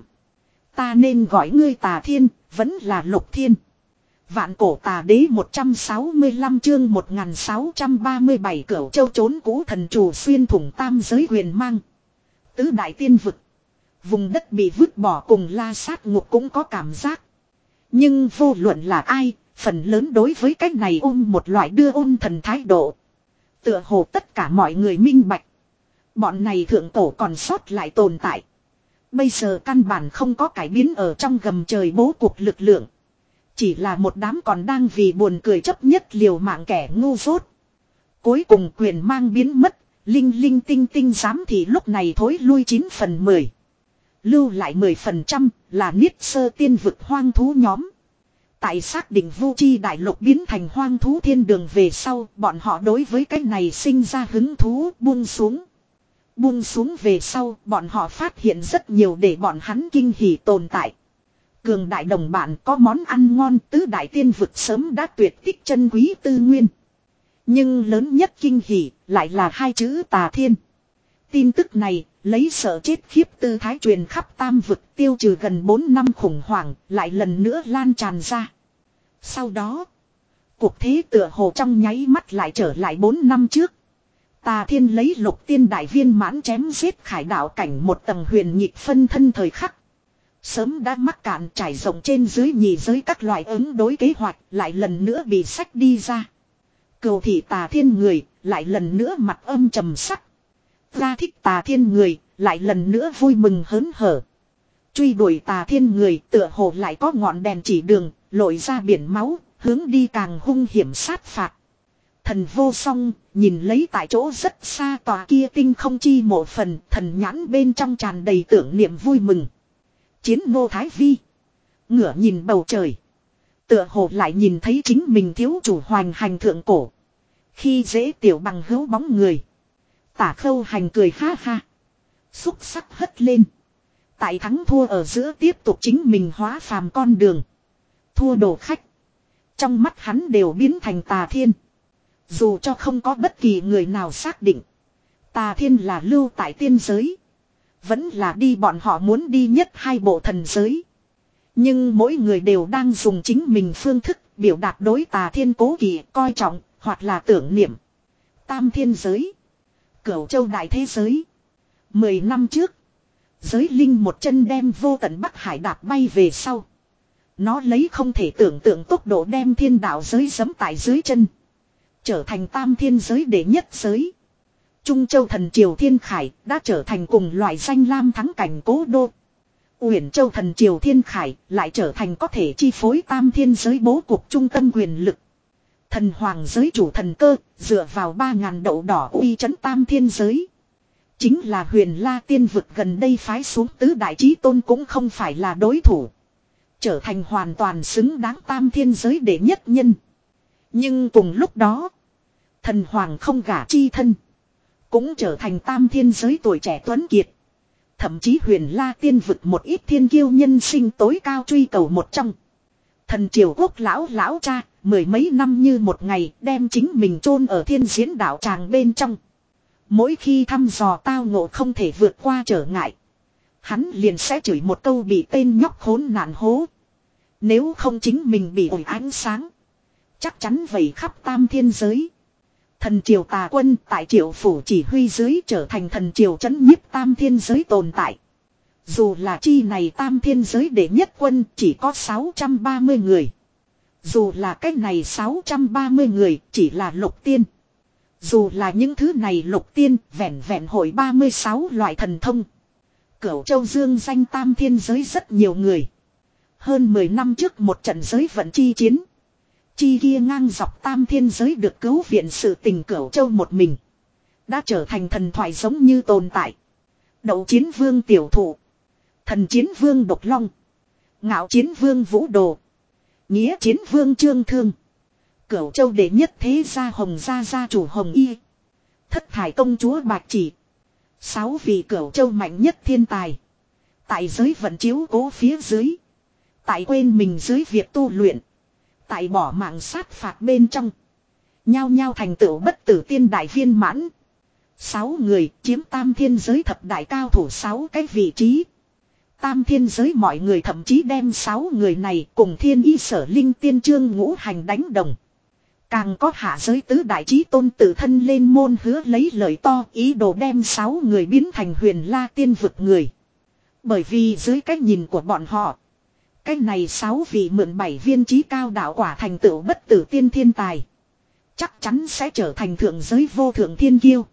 Ta nên gọi ngươi Tà Thiên, vẫn là Lục Thiên. Vạn cổ tà đế một trăm sáu mươi lăm chương một nghìn sáu trăm ba mươi bảy Cửu Châu trốn cũ thần trù xuyên thủng tam giới huyền mang. Tứ đại tiên vực. Vùng đất bị vứt bỏ cùng la sát ngục cũng có cảm giác. Nhưng vô luận là ai, phần lớn đối với cách này ôm một loại đưa ôn thần thái độ. Tựa hồ tất cả mọi người minh bạch. Bọn này thượng cổ còn sót lại tồn tại. Bây giờ căn bản không có cải biến ở trong gầm trời bố cục lực lượng. Chỉ là một đám còn đang vì buồn cười chấp nhất liều mạng kẻ ngu dốt. Cuối cùng quyền mang biến mất, linh linh tinh tinh giám thị lúc này thối lui chín phần mười. Lưu lại mười phần trăm là niết sơ tiên vực hoang thú nhóm. Tại xác định Vu Chi đại lục biến thành hoang thú thiên đường về sau, bọn họ đối với cái này sinh ra hứng thú buông xuống. Buông xuống về sau, bọn họ phát hiện rất nhiều để bọn hắn kinh hỉ tồn tại. Cường đại đồng bạn có món ăn ngon, tứ đại tiên vực sớm đã tuyệt tích chân quý tư nguyên. Nhưng lớn nhất kinh hỉ lại là hai chữ Tà Thiên. Tin tức này lấy sợ chết khiếp tư thái truyền khắp tam vực, tiêu trừ gần bốn năm khủng hoảng, lại lần nữa lan tràn ra. Sau đó, cuộc thế tựa hồ trong nháy mắt lại trở lại bốn năm trước. Tà Thiên lấy Lục Tiên đại viên mãn chém giết khải đạo cảnh một tầng huyền nhịp phân thân thời khắc. Sớm đã mắc cạn trải rộng trên dưới nhị giới các loại ứng đối kế hoạch, lại lần nữa bị sách đi ra. Cừu thị Tà Thiên người, lại lần nữa mặt âm trầm sắc. Ra thích Tà Thiên người, lại lần nữa vui mừng hớn hở. Truy đuổi Tà Thiên người tựa hồ lại có ngọn đèn chỉ đường, lội ra biển máu, hướng đi càng hung hiểm sát phạt. Thần vô song, nhìn lấy tại chỗ rất xa tòa kia tinh không chi mộ phần, thần nhãn bên trong tràn đầy tưởng niệm vui mừng. Chiến Ngô Thái Vi ngửa nhìn bầu trời, tựa hồ lại nhìn thấy chính mình thiếu chủ hoành hành thượng cổ. Khi dễ tiểu bằng hữu bóng người, Tả Khâu Hành cười ha ha, xúc sắc hất lên. Tại thắng thua ở giữa tiếp tục chính mình hóa phàm con đường. Thua đồ khách, trong mắt hắn đều biến thành Tà Thiên. Dù cho không có bất kỳ người nào xác định Tà Thiên là lưu tại tiên giới, vẫn là đi bọn họ muốn đi nhất hai bộ thần giới. Nhưng mỗi người đều đang dùng chính mình phương thức biểu đạt đối Tà Thiên cố kỵ, coi trọng, Hoặc là tưởng niệm. Tam thiên giới. Cửu châu đại thế giới. Mười năm trước. Giới linh một chân đem vô tận Bắc Hải đạp bay về sau. Nó lấy không thể tưởng tượng tốc độ đem thiên đạo giới giẫm tại dưới chân. Trở thành tam thiên giới đệ nhất giới. Trung Châu thần triều Thiên Khải đã trở thành cùng loại danh lam thắng cảnh cố đô. Uyển Châu thần triều Thiên Khải lại trở thành có thể chi phối tam thiên giới bố cục trung tâm quyền lực. Thần hoàng giới chủ thần cơ dựa vào ba ngàn đậu đỏ uy trấn tam thiên giới. Chính là Huyền La tiên vực gần đây phái xuống tứ đại chí tôn cũng không phải là đối thủ. Trở thành hoàn toàn xứng đáng tam thiên giới đệ nhất nhân. Nhưng cùng lúc đó, thần hoàng không gả chi thân. Cũng trở thành tam thiên giới tuổi trẻ tuấn kiệt. Thậm chí Huyền La tiên vực một ít thiên kiêu nhân sinh tối cao truy cầu một trong. Thần triều quốc lão lão cha, mười mấy năm như một ngày đem chính mình chôn ở thiên diễn đạo tràng bên trong. Mỗi khi thăm dò tao ngộ không thể vượt qua trở ngại. Hắn liền sẽ chửi một câu bị tên nhóc khốn nạn hố. Nếu không chính mình bị ổi ánh sáng. Chắc chắn vẩy khắp tam thiên giới. Thần triều tà quân tại triệu phủ chỉ huy dưới trở thành thần triều trấn nhiếp tam thiên giới tồn tại. Dù là chi này tam thiên giới đệ nhất quân chỉ có sáu trăm ba mươi người. Dù là cái này sáu trăm ba mươi người chỉ là lục tiên. Dù là những thứ này lục tiên vẹn vẹn hội ba mươi sáu loại thần thông. Cửu Châu dương danh tam thiên giới rất nhiều người. Hơn mười năm trước một trận giới vận chi chiến. Chi kia ngang dọc tam thiên giới được cứu viện sự tình Cửu Châu một mình. Đã trở thành thần thoại giống như tồn tại. Đậu chiến vương tiểu thụ. Thần chiến vương độc long. Ngạo chiến vương vũ đồ. Nghĩa chiến vương trương thương. Cửu Châu đệ nhất thế gia Hồng gia gia chủ Hồng Y. Thất thải công chúa Bạch Chỉ. Sáu vị Cửu Châu mạnh nhất thiên tài. Tại giới vận chiếu cố phía dưới. Tại quên mình dưới việc tu luyện. Tại bỏ mạng sát phạt bên trong. Nhao nhao thành tựu bất tử tiên đại viên mãn. Sáu người chiếm tam thiên giới thập đại cao thủ sáu cái vị trí. Tam thiên giới mọi người thậm chí đem sáu người này cùng thiên y sở linh tiên trương ngũ hành đánh đồng. Càng có hạ giới tứ đại chí tôn tự thân lên môn hứa lấy lời to ý đồ đem sáu người biến thành Huyền La tiên vực người. Bởi vì dưới cách nhìn của bọn họ. Cái này sáu vị mượn bảy viên chí cao đạo quả thành tựu bất tử tiên thiên tài. Chắc chắn sẽ trở thành thượng giới vô thượng thiên kiêu.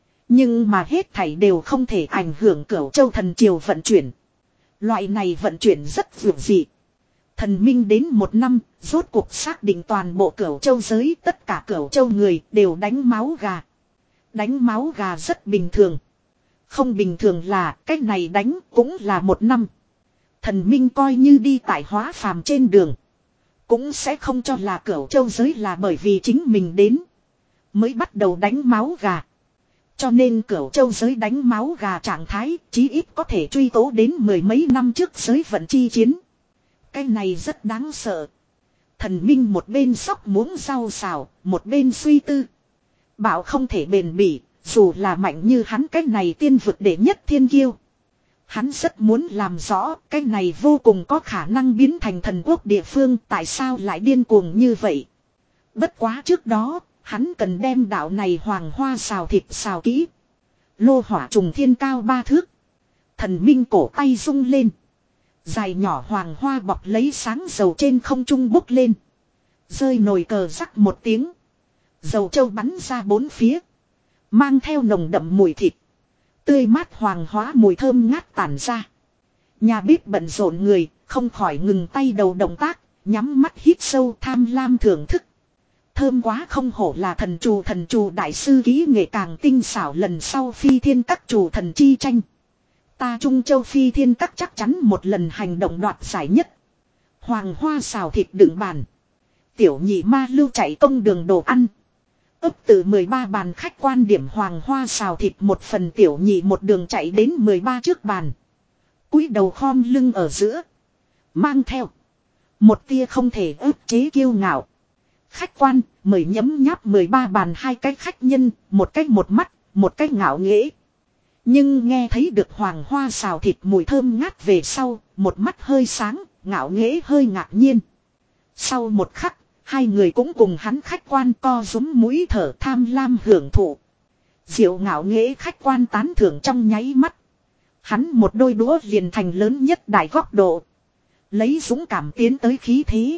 Nhưng mà hết thảy đều không thể ảnh hưởng Cửu Châu thần triều vận chuyển. Loại này vận chuyển rất vượt dị. Thần minh đến một năm, rốt cuộc xác định toàn bộ Cửu Châu giới, tất cả Cửu Châu người đều đánh máu gà. Đánh máu gà rất bình thường. Không bình thường là, cái này đánh cũng là một năm. Thần minh coi như đi tại hóa phàm trên đường. Cũng sẽ không cho là Cửu Châu giới là bởi vì chính mình đến. Mới bắt đầu đánh máu gà. Cho nên Cửu Châu giới đánh máu gà trạng thái chí ít có thể truy tố đến mười mấy năm trước giới vận chi chiến. Cái này rất đáng sợ. Thần minh một bên sóc muỗng rau xào, một bên suy tư. Bảo không thể bền bỉ, dù là mạnh như hắn cái này tiên vực đệ nhất thiên kiêu. Hắn rất muốn làm rõ cái này vô cùng có khả năng biến thành thần quốc địa phương tại sao lại điên cuồng như vậy. Bất quá trước đó, hắn cần đem đạo này hoàng hoa xào thịt xào kỹ. Lô hỏa trùng thiên cao ba thước. Thần minh cổ tay rung lên. Dài nhỏ hoàng hoa bọc lấy sáng dầu trên không trung bốc lên. Rơi nồi cờ rắc một tiếng. Dầu trâu bắn ra bốn phía. Mang theo nồng đậm mùi thịt. Tươi mát hoàng hóa mùi thơm ngát tản ra. Nhà bếp bận rộn người, không khỏi ngừng tay đầu động tác, nhắm mắt hít sâu tham lam thưởng thức. Thơm quá không hổ là thần trù thần trù đại sư kỹ nghệ càng tinh xảo lần sau phi thiên các trù thần chi tranh. Ta Trung Châu phi thiên các chắc chắn một lần hành động đoạt giải nhất. Hoàng hoa xào thịt đựng bàn. Tiểu nhị ma lưu chạy công đường đồ ăn. Ấp từ mười ba bàn khách quan điểm hoàng hoa xào thịt một phần tiểu nhị một đường chạy đến mười ba trước bàn. Cúi đầu khom lưng ở giữa. Mang theo. Một tia không thể ức chế kiêu ngạo. Khách quan mời nhấm nháp mười ba bàn hai cái khách nhân, một cách một mắt, một cách ngạo nghễ. Nhưng nghe thấy được hoàng hoa xào thịt mùi thơm ngát về sau, một mắt hơi sáng, ngạo nghễ hơi ngạc nhiên. Sau một khắc, Hai người cũng cùng hắn khách quan co rúm mũi thở tham lam hưởng thụ. Diệu ngạo nghễ khách quan tán thưởng trong nháy mắt. Hắn một đôi đũa liền thành lớn nhất đại góc độ. Lấy dũng cảm tiến tới khí thế.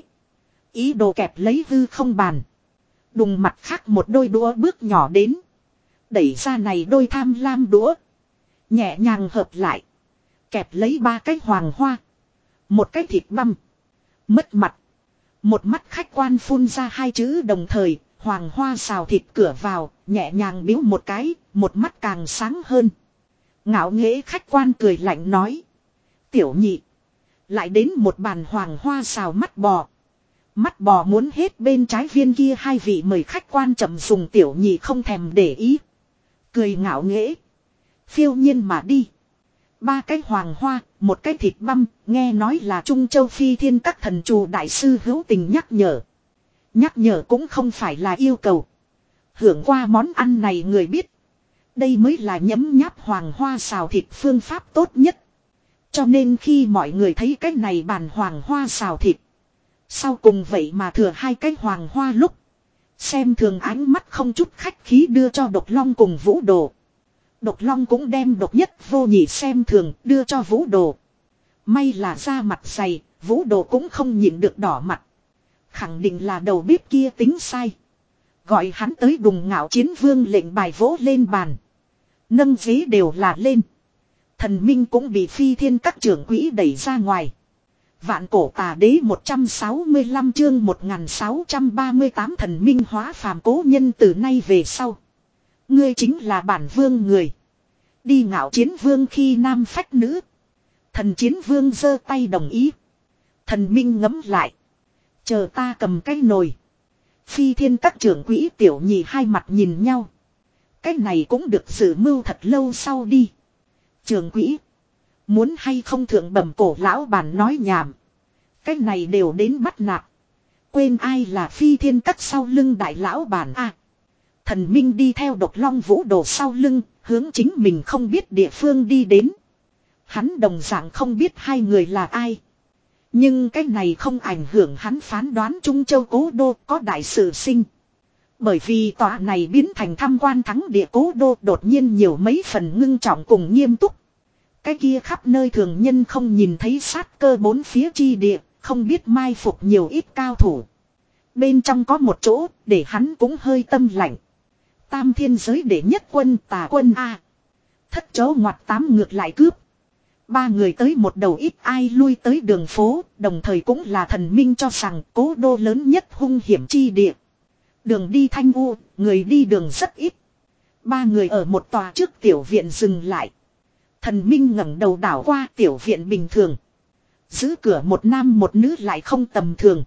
Ý đồ kẹp lấy hư không bàn. Đùng mặt khác một đôi đũa bước nhỏ đến. Đẩy ra này đôi tham lam đũa. Nhẹ nhàng hợp lại. Kẹp lấy ba cái hoàng hoa. Một cái thịt băm. Mất mặt. Một mắt khách quan phun ra hai chữ đồng thời. Hoàng hoa xào thịt cửa vào. Nhẹ nhàng biếu một cái. Một mắt càng sáng hơn. Ngạo nghễ khách quan cười lạnh nói. Tiểu nhị. Lại đến một bàn hoàng hoa xào mắt bò. Mắt bò muốn hết bên trái viên kia hai vị mời khách quan chậm dùng tiểu nhị không thèm để ý. Cười ngạo nghễ. Phiêu nhiên mà đi. Ba cái hoàng hoa, một cái thịt băm, nghe nói là Trung Châu Phi Thiên các thần trù đại sư hữu tình nhắc nhở. Nhắc nhở cũng không phải là yêu cầu. Hưởng qua món ăn này người biết. Đây mới là nhấm nháp hoàng hoa xào thịt phương pháp tốt nhất. Cho nên khi mọi người thấy cái này bàn hoàng hoa xào thịt. Sau cùng vậy mà thừa hai cái hoàng hoa lúc. Xem thường ánh mắt không chút khách khí đưa cho Độc Long cùng Vũ Đồ. Độc Long cũng đem độc nhất vô nhị xem thường đưa cho Vũ Đồ. May là da mặt dày, Vũ Đồ cũng không nhịn được đỏ mặt. Khẳng định là đầu bếp kia tính sai. Gọi hắn tới đùng ngạo chiến vương lệnh bài vỗ lên bàn. Nâng ghế đều là lên. Thần Minh cũng bị Phi Thiên các trưởng quỹ đẩy ra ngoài. Vạn cổ tà đế một trăm sáu mươi lăm chương một nghìn sáu trăm ba mươi tám thần minh hóa phàm cố nhân từ nay về sau. Ngươi chính là bản vương người. Đi ngạo chiến vương khi nam phách nữ. Thần chiến vương giơ tay đồng ý. Thần minh ngấm lại. Chờ ta cầm cái nồi. Phi Thiên các trưởng quỹ tiểu nhị hai mặt nhìn nhau. Cái này cũng được dự mưu thật lâu sau đi. Trưởng quỹ. Muốn hay không thượng bẩm cổ lão bản nói nhảm. Cái này đều đến bắt nạt. Quên ai là Phi Thiên các sau lưng đại lão bản a. À, thần minh đi theo Độc Long Vũ Đồ sau lưng, hướng chính mình không biết địa phương đi đến. Hắn đồng dạng không biết hai người là ai. Nhưng cái này không ảnh hưởng hắn phán đoán Trung Châu Cố Đô có đại sự sinh. Bởi vì tòa này biến thành tham quan thắng địa Cố Đô đột nhiên nhiều mấy phần ngưng trọng cùng nghiêm túc. Cái kia khắp nơi thường nhân không nhìn thấy sát cơ bốn phía chi địa, không biết mai phục nhiều ít cao thủ. Bên trong có một chỗ, để hắn cũng hơi tâm lạnh. Tam thiên giới đệ nhất quân tà quân A. Thất chó ngoặt tám ngược lại cướp. Ba người tới một đầu ít ai lui tới đường phố, đồng thời cũng là thần minh cho rằng Cố Đô lớn nhất hung hiểm chi địa. Đường đi thanh u, người đi đường rất ít. Ba người ở một tòa trước tiểu viện dừng lại. Thần minh ngẩng đầu đảo qua tiểu viện bình thường. Giữ cửa một nam một nữ lại không tầm thường.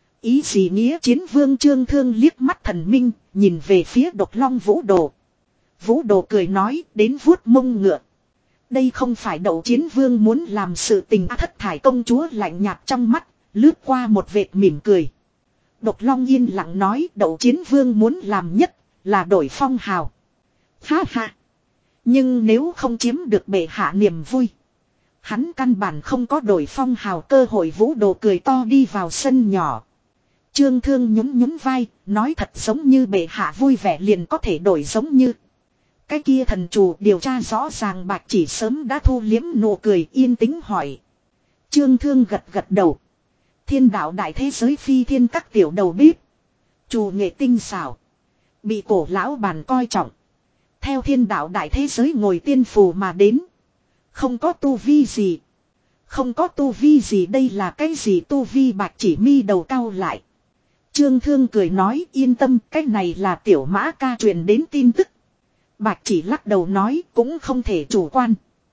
Ý gì nghĩa chiến vương Trương Thương liếc mắt thần minh, nhìn về phía Độc Long Vũ Đồ. Vũ Đồ cười nói đến vuốt mông ngựa. Đây không phải Đậu Chiến Vương muốn làm sự tình. Thất thải công chúa lạnh nhạt trong mắt, lướt qua một vệt mỉm cười. Độc Long yên lặng nói Đậu Chiến Vương muốn làm nhất là đổi phong hào. Ha ha. Nhưng nếu không chiếm được bệ hạ niềm vui, hắn căn bản không có đổi phong hào cơ hội. Vũ Đồ cười to đi vào sân nhỏ. Trương Thương nhún nhún vai, nói thật giống như bệ hạ vui vẻ liền có thể đổi giống như. Cái kia thần chủ điều tra rõ ràng Bạch Chỉ sớm đã thu liếm nụ cười yên tĩnh hỏi. Trương Thương gật gật đầu. Thiên đạo đại thế giới Phi Thiên các tiểu đầu bếp. Chủ nghệ tinh xảo. Bị cổ lão bàn coi trọng. Theo thiên đạo đại thế giới ngồi tiên phù mà đến. Không có tu vi gì. Không có tu vi gì đây là cái gì tu vi Bạch Chỉ mi đầu cao lại. Trương Thương cười nói yên tâm cái này là tiểu mã ca truyền đến tin tức. Bạch Chỉ lắc đầu nói cũng không thể chủ quan.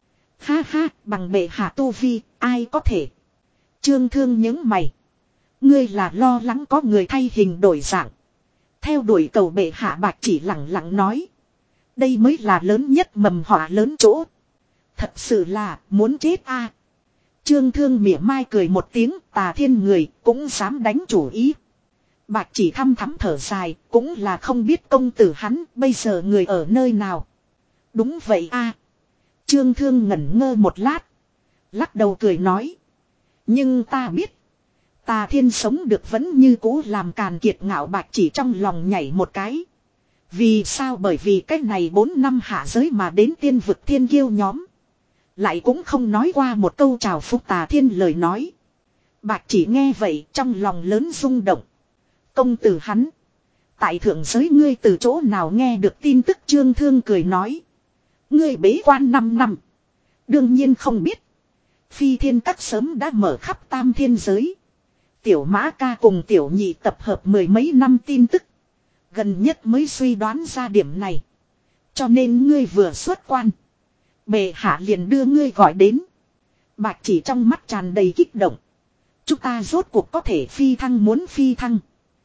Ha ha bằng bệ hạ tu vi ai có thể. Trương Thương nhướng mày. Ngươi là lo lắng có người thay hình đổi dạng. Theo đuổi cầu bệ hạ Bạch Chỉ lặng lặng nói. Đây mới là lớn nhất mầm họa lớn chỗ. Thật sự là muốn chết a. À. Trương Thương mỉa mai cười một tiếng tà thiên người cũng dám đánh chủ ý. Bạch Chỉ thăm thắm thở dài cũng là không biết công tử hắn bây giờ người ở nơi nào. Đúng vậy a. À. Trương Thương ngẩn ngơ một lát. Lắc đầu cười nói. Nhưng ta biết. Tà Thiên sống được vẫn như cũ làm càn kiệt ngạo Bạch Chỉ trong lòng nhảy một cái. Vì sao? Bởi vì cách này bốn năm hạ giới mà đến tiên vực thiên kiêu nhóm. Lại cũng không nói qua một câu chào phúc Tà Thiên lời nói. Bạch Chỉ nghe vậy trong lòng lớn rung động. Công tử hắn. Tại thượng giới ngươi từ chỗ nào nghe được tin tức? Trương Thương cười nói. Ngươi bế quan năm năm. Đương nhiên không biết. Phi thiên các sớm đã mở khắp tam thiên giới. Tiểu Mã ca cùng tiểu nhị tập hợp mười mấy năm tin tức. Gần nhất mới suy đoán ra điểm này. Cho nên ngươi vừa xuất quan. Bệ hạ liền đưa ngươi gọi đến. Bạch Chỉ trong mắt tràn đầy kích động. Chúng ta rốt cuộc có thể phi thăng, muốn phi thăng.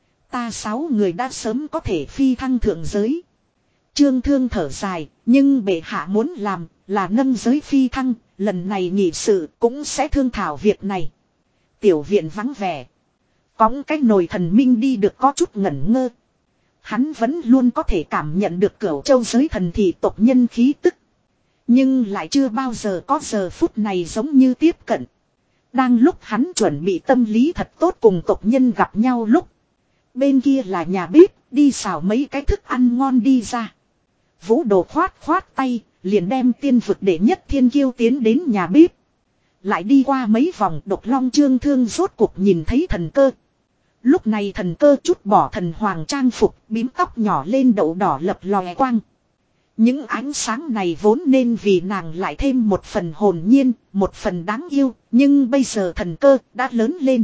Ta sáu người đã sớm có thể phi thăng thượng giới. Trương Thương thở dài, nhưng bệ hạ muốn làm là nâng giới phi thăng, lần này nghị sự cũng sẽ thương thảo việc này. Tiểu viện vắng vẻ. Cõng cái nồi Thần Minh đi được có chút ngẩn ngơ. Hắn vẫn luôn có thể cảm nhận được Cửu Châu giới thần thị tộc nhân khí tức. Nhưng lại chưa bao giờ có giờ phút này giống như tiếp cận. Đang lúc hắn chuẩn bị tâm lý thật tốt cùng tộc nhân gặp nhau lúc. Bên kia là nhà bếp, đi xào mấy cái thức ăn ngon đi ra. Vũ Đồ khoát khoát tay, liền đem tiên vực đệ nhất thiên kiêu tiến đến nhà bếp. Lại đi qua mấy vòng, Độc Long Trương Thương rốt cuộc nhìn thấy Thần Cơ. Lúc này Thần Cơ chút bỏ thần hoàng trang phục, bím tóc nhỏ lên đậu đỏ lập lòe quang. Những ánh sáng này vốn nên vì nàng lại thêm một phần hồn nhiên, một phần đáng yêu, nhưng bây giờ Thần Cơ đã lớn lên.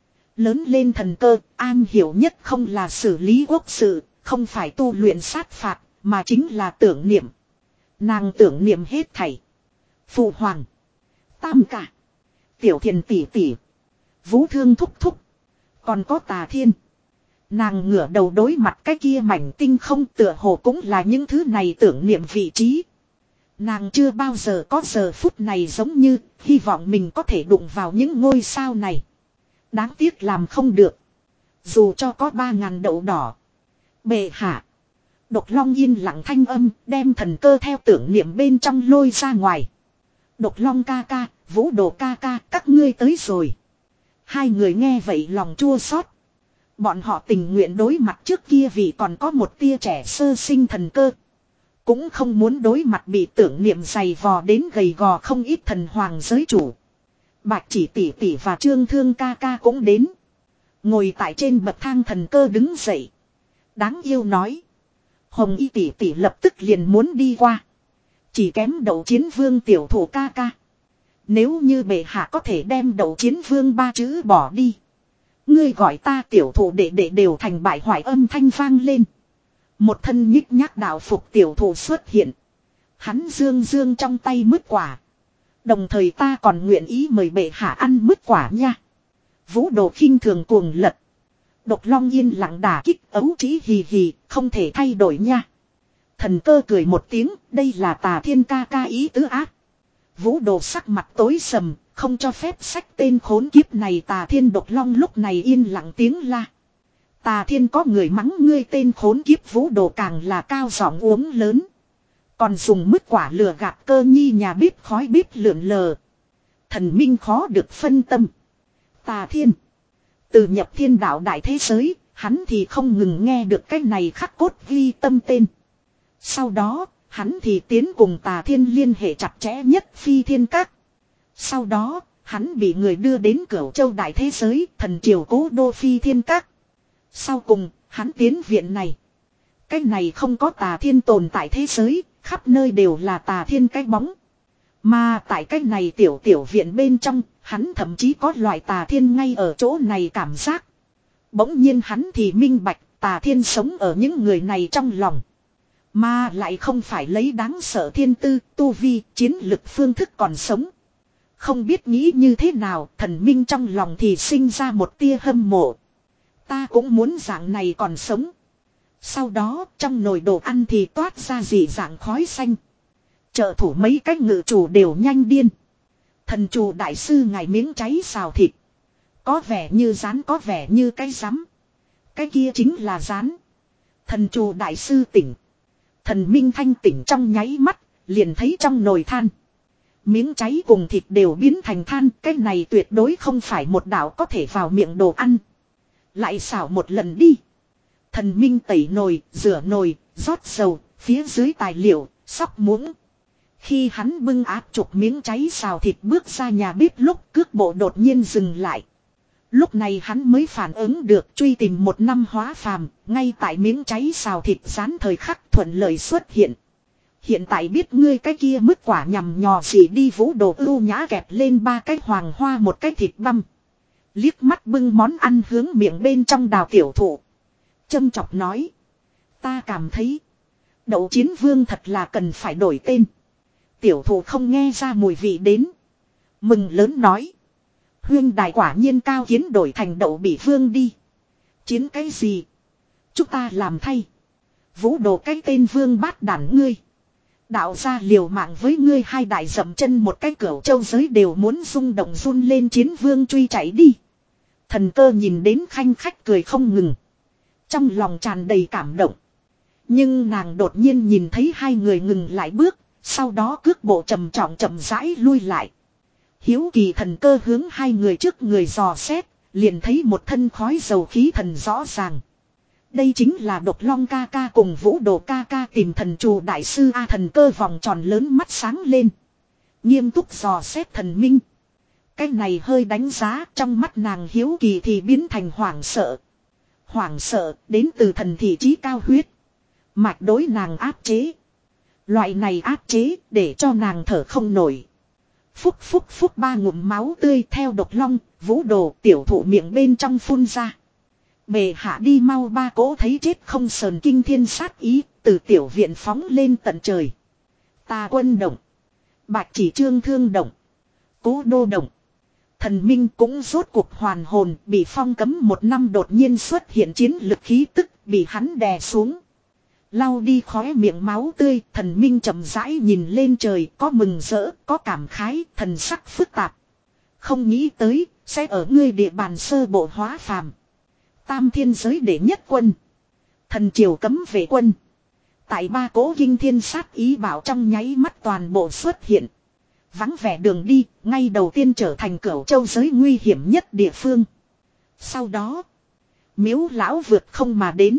Lớn lên Thần Cơ, an hiểu nhất không là xử lý quốc sự, không phải tu luyện sát phạt, mà chính là tưởng niệm. Nàng tưởng niệm hết thảy. Phụ hoàng, Tam ca, Tiểu Thiền tỷ tỷ, Vũ Thương thúc thúc, còn có Tà Thiên. Nàng ngửa đầu đối mặt cái kia mảnh tinh không, tựa hồ cũng là những thứ này tưởng niệm vị trí. Nàng chưa bao giờ có giờ phút này giống như hy vọng mình có thể đụng vào những ngôi sao này. Đáng tiếc làm không được. Dù cho có ba ngàn đậu đỏ. Bệ hạ. Độc Long yên lặng thanh âm đem Thần Cơ theo tưởng niệm bên trong lôi ra ngoài. Độc Long ca ca, Vũ Đồ ca ca, các ngươi tới rồi. Hai người nghe vậy lòng chua xót. Bọn họ tình nguyện đối mặt trước kia vì còn có một tia trẻ sơ sinh Thần Cơ. Cũng không muốn đối mặt bị tưởng niệm dày vò đến gầy gò không ít thần hoàng giới chủ. Bạch Chỉ tỷ tỷ và Trương Thương ca ca cũng đến. Ngồi tại trên bậc thang Thần Cơ đứng dậy. Đáng yêu nói. Hồng Y tỷ tỷ lập tức liền muốn đi qua. Chỉ kém Đậu Chiến Vương tiểu thủ ca ca. Nếu như bệ hạ có thể đem Đậu Chiến Vương ba chữ bỏ đi. Ngươi gọi ta tiểu thủ đệ đệ đều thành bại hoại âm thanh vang lên. Một thân nhích nhác đạo phục tiểu thủ xuất hiện. Hắn dương dương trong tay mứt quả. Đồng thời ta còn nguyện ý mời bệ hạ ăn mứt quả nha. Vũ Đồ khinh thường cuồng lật. Độc Long yên lặng đả kích ấu trí hì hì, không thể thay đổi nha. Thần Cơ cười một tiếng, đây là Tà Thiên ca ca ý tứ ác. Vũ Đồ sắc mặt tối sầm, không cho phép sách tên khốn kiếp này Tà Thiên. Độc Long lúc này yên lặng tiếng la. Tà Thiên có người mắng ngươi tên khốn kiếp, Vũ Đồ càng là cao giọng uống lớn. Còn dùng mứt quả lừa gạt Cơ nhi nhà bếp khói bếp lượn lờ. Thần minh khó được phân tâm. Tà Thiên. Từ nhập thiên đạo đại thế giới, hắn thì không ngừng nghe được cái này khắc cốt ghi tâm tên. Sau đó, hắn thì tiến cùng Tà Thiên liên hệ chặt chẽ nhất Phi Thiên Các. Sau đó, hắn bị người đưa đến Cửu Châu đại thế giới, thần triều cố đô Phi Thiên Các. Sau cùng, hắn tiến viện này. Cái này không có Tà Thiên tồn tại thế giới, khắp nơi đều là Tà Thiên cái bóng. Mà tại cái này tiểu tiểu viện bên trong, hắn thậm chí có loại Tà Thiên ngay ở chỗ này cảm giác. Bỗng nhiên hắn thì minh bạch, Tà Thiên sống ở những người này trong lòng. Mà lại không phải lấy đáng sợ thiên tư, tu vi, chiến lực phương thức còn sống. Không biết nghĩ như thế nào, thần minh trong lòng thì sinh ra một tia hâm mộ. Ta cũng muốn dạng này còn sống. Sau đó, trong nồi đồ ăn thì toát ra dị dạng khói xanh. Trợ thủ mấy cách ngự chủ đều nhanh điên. Thần chủ đại sư ngài miếng cháy xào thịt. Có vẻ như rán, có vẻ như cái rắm. Cái kia chính là rán. Thần chủ đại sư tỉnh. Thần minh thanh tỉnh trong nháy mắt, liền thấy trong nồi than. miếng cháy cùng thịt đều biến thành than. Cái này tuyệt đối không phải một đạo có thể vào miệng đồ ăn. Lại xảo một lần đi. Thần minh tẩy nồi, rửa nồi, rót dầu, phía dưới tài liệu, xóc muỗng. Khi hắn bưng áp chục miếng cháy xào thịt bước ra nhà bếp lúc cước bộ đột nhiên dừng lại. Lúc này hắn mới phản ứng được truy tìm một năm hóa phàm, ngay tại miếng cháy xào thịt rán thời khắc thuận lợi xuất hiện. Hiện tại biết ngươi cái kia mứt quả nhằm nhò gì đi Vũ Đồ ưu nhã kẹp lên ba cái hoàng hoa một cái thịt băm. Liếc mắt bưng món ăn hướng miệng bên trong Đào Tiểu Thụ. Châm chọc nói. Ta cảm thấy. Đậu Chiến Vương thật là cần phải đổi tên. Tiểu Thụ không nghe ra mùi vị đến. Mừng lớn nói. Huyên đài quả nhiên cao kiến đổi thành Đậu Bị Vương đi. Chiến cái gì? Chúng ta làm thay. Vũ Đồ cái tên vương bát đản ngươi. Đạo ra liều mạng với ngươi hai đại dậm chân một cái cửu châu giới đều muốn rung động run lên Chiến Vương truy chạy đi. Thần Cơ nhìn đến khanh khách cười không ngừng. Trong lòng tràn đầy cảm động. Nhưng nàng đột nhiên nhìn thấy hai người ngừng lại bước. Sau đó cước bộ trầm trọng chậm rãi lui lại. Hiếu kỳ Thần Cơ hướng hai người trước người dò xét. Liền thấy một thân khói dầu khí thần rõ ràng. Đây chính là Độc Long ca ca cùng Vũ Đồ ca ca tìm thần trù đại sư A. Thần Cơ vòng tròn lớn mắt sáng lên. Nghiêm túc dò xét thần minh. Cái này hơi đánh giá trong mắt nàng hiếu kỳ thì biến thành hoảng sợ. Hoảng sợ đến từ thần thị trí cao huyết. Mạch đối nàng áp chế. Loại này áp chế để cho nàng thở không nổi. Phúc phúc phúc ba ngụm máu tươi theo Độc Long, Vũ Đồ Tiểu Thụ miệng bên trong phun ra. Bề hạ đi mau ba cỗ thấy chết không sờn kinh thiên sát ý, từ tiểu viện phóng lên tận trời. Tà Quân động. Bạch Chỉ Trương thương động. Cố Đô động. Thần minh cũng rốt cuộc hoàn hồn, bị phong cấm một năm đột nhiên xuất hiện chiến lực khí tức, bị hắn đè xuống. Lau đi khóe miệng máu tươi, thần minh chậm rãi nhìn lên trời, có mừng rỡ, có cảm khái, thần sắc phức tạp. Không nghĩ tới, sẽ ở ngươi địa bàn sơ bộ hóa phàm. Tam thiên giới đệ nhất quân. Thần triều cấm vệ quân. Tại ba cỗ kinh thiên sát ý bảo trong nháy mắt toàn bộ xuất hiện. Vắng vẻ đường đi, ngay đầu tiên trở thành cửu châu giới nguy hiểm nhất địa phương. Sau đó, Miếu lão vượt không mà đến.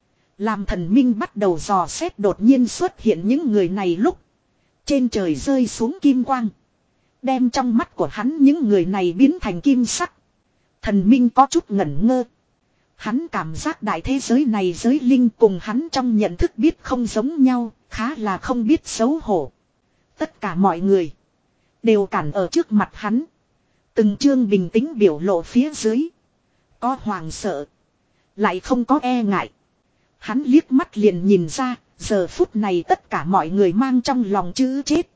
Làm thần minh bắt đầu dò xét đột nhiên xuất hiện những người này lúc. Trên trời rơi xuống kim quang. Đem trong mắt của hắn những người này biến thành kim sắc. Thần minh có chút ngẩn ngơ. Hắn cảm giác đại thế giới này giới linh cùng hắn trong nhận thức biết không giống nhau, khá là không biết xấu hổ. Tất cả mọi người đều cản ở trước mặt hắn. Từng chương bình tĩnh biểu lộ phía dưới. Có hoàng sợ, lại không có e ngại. Hắn liếc mắt liền nhìn ra, giờ phút này tất cả mọi người mang trong lòng chữ chết.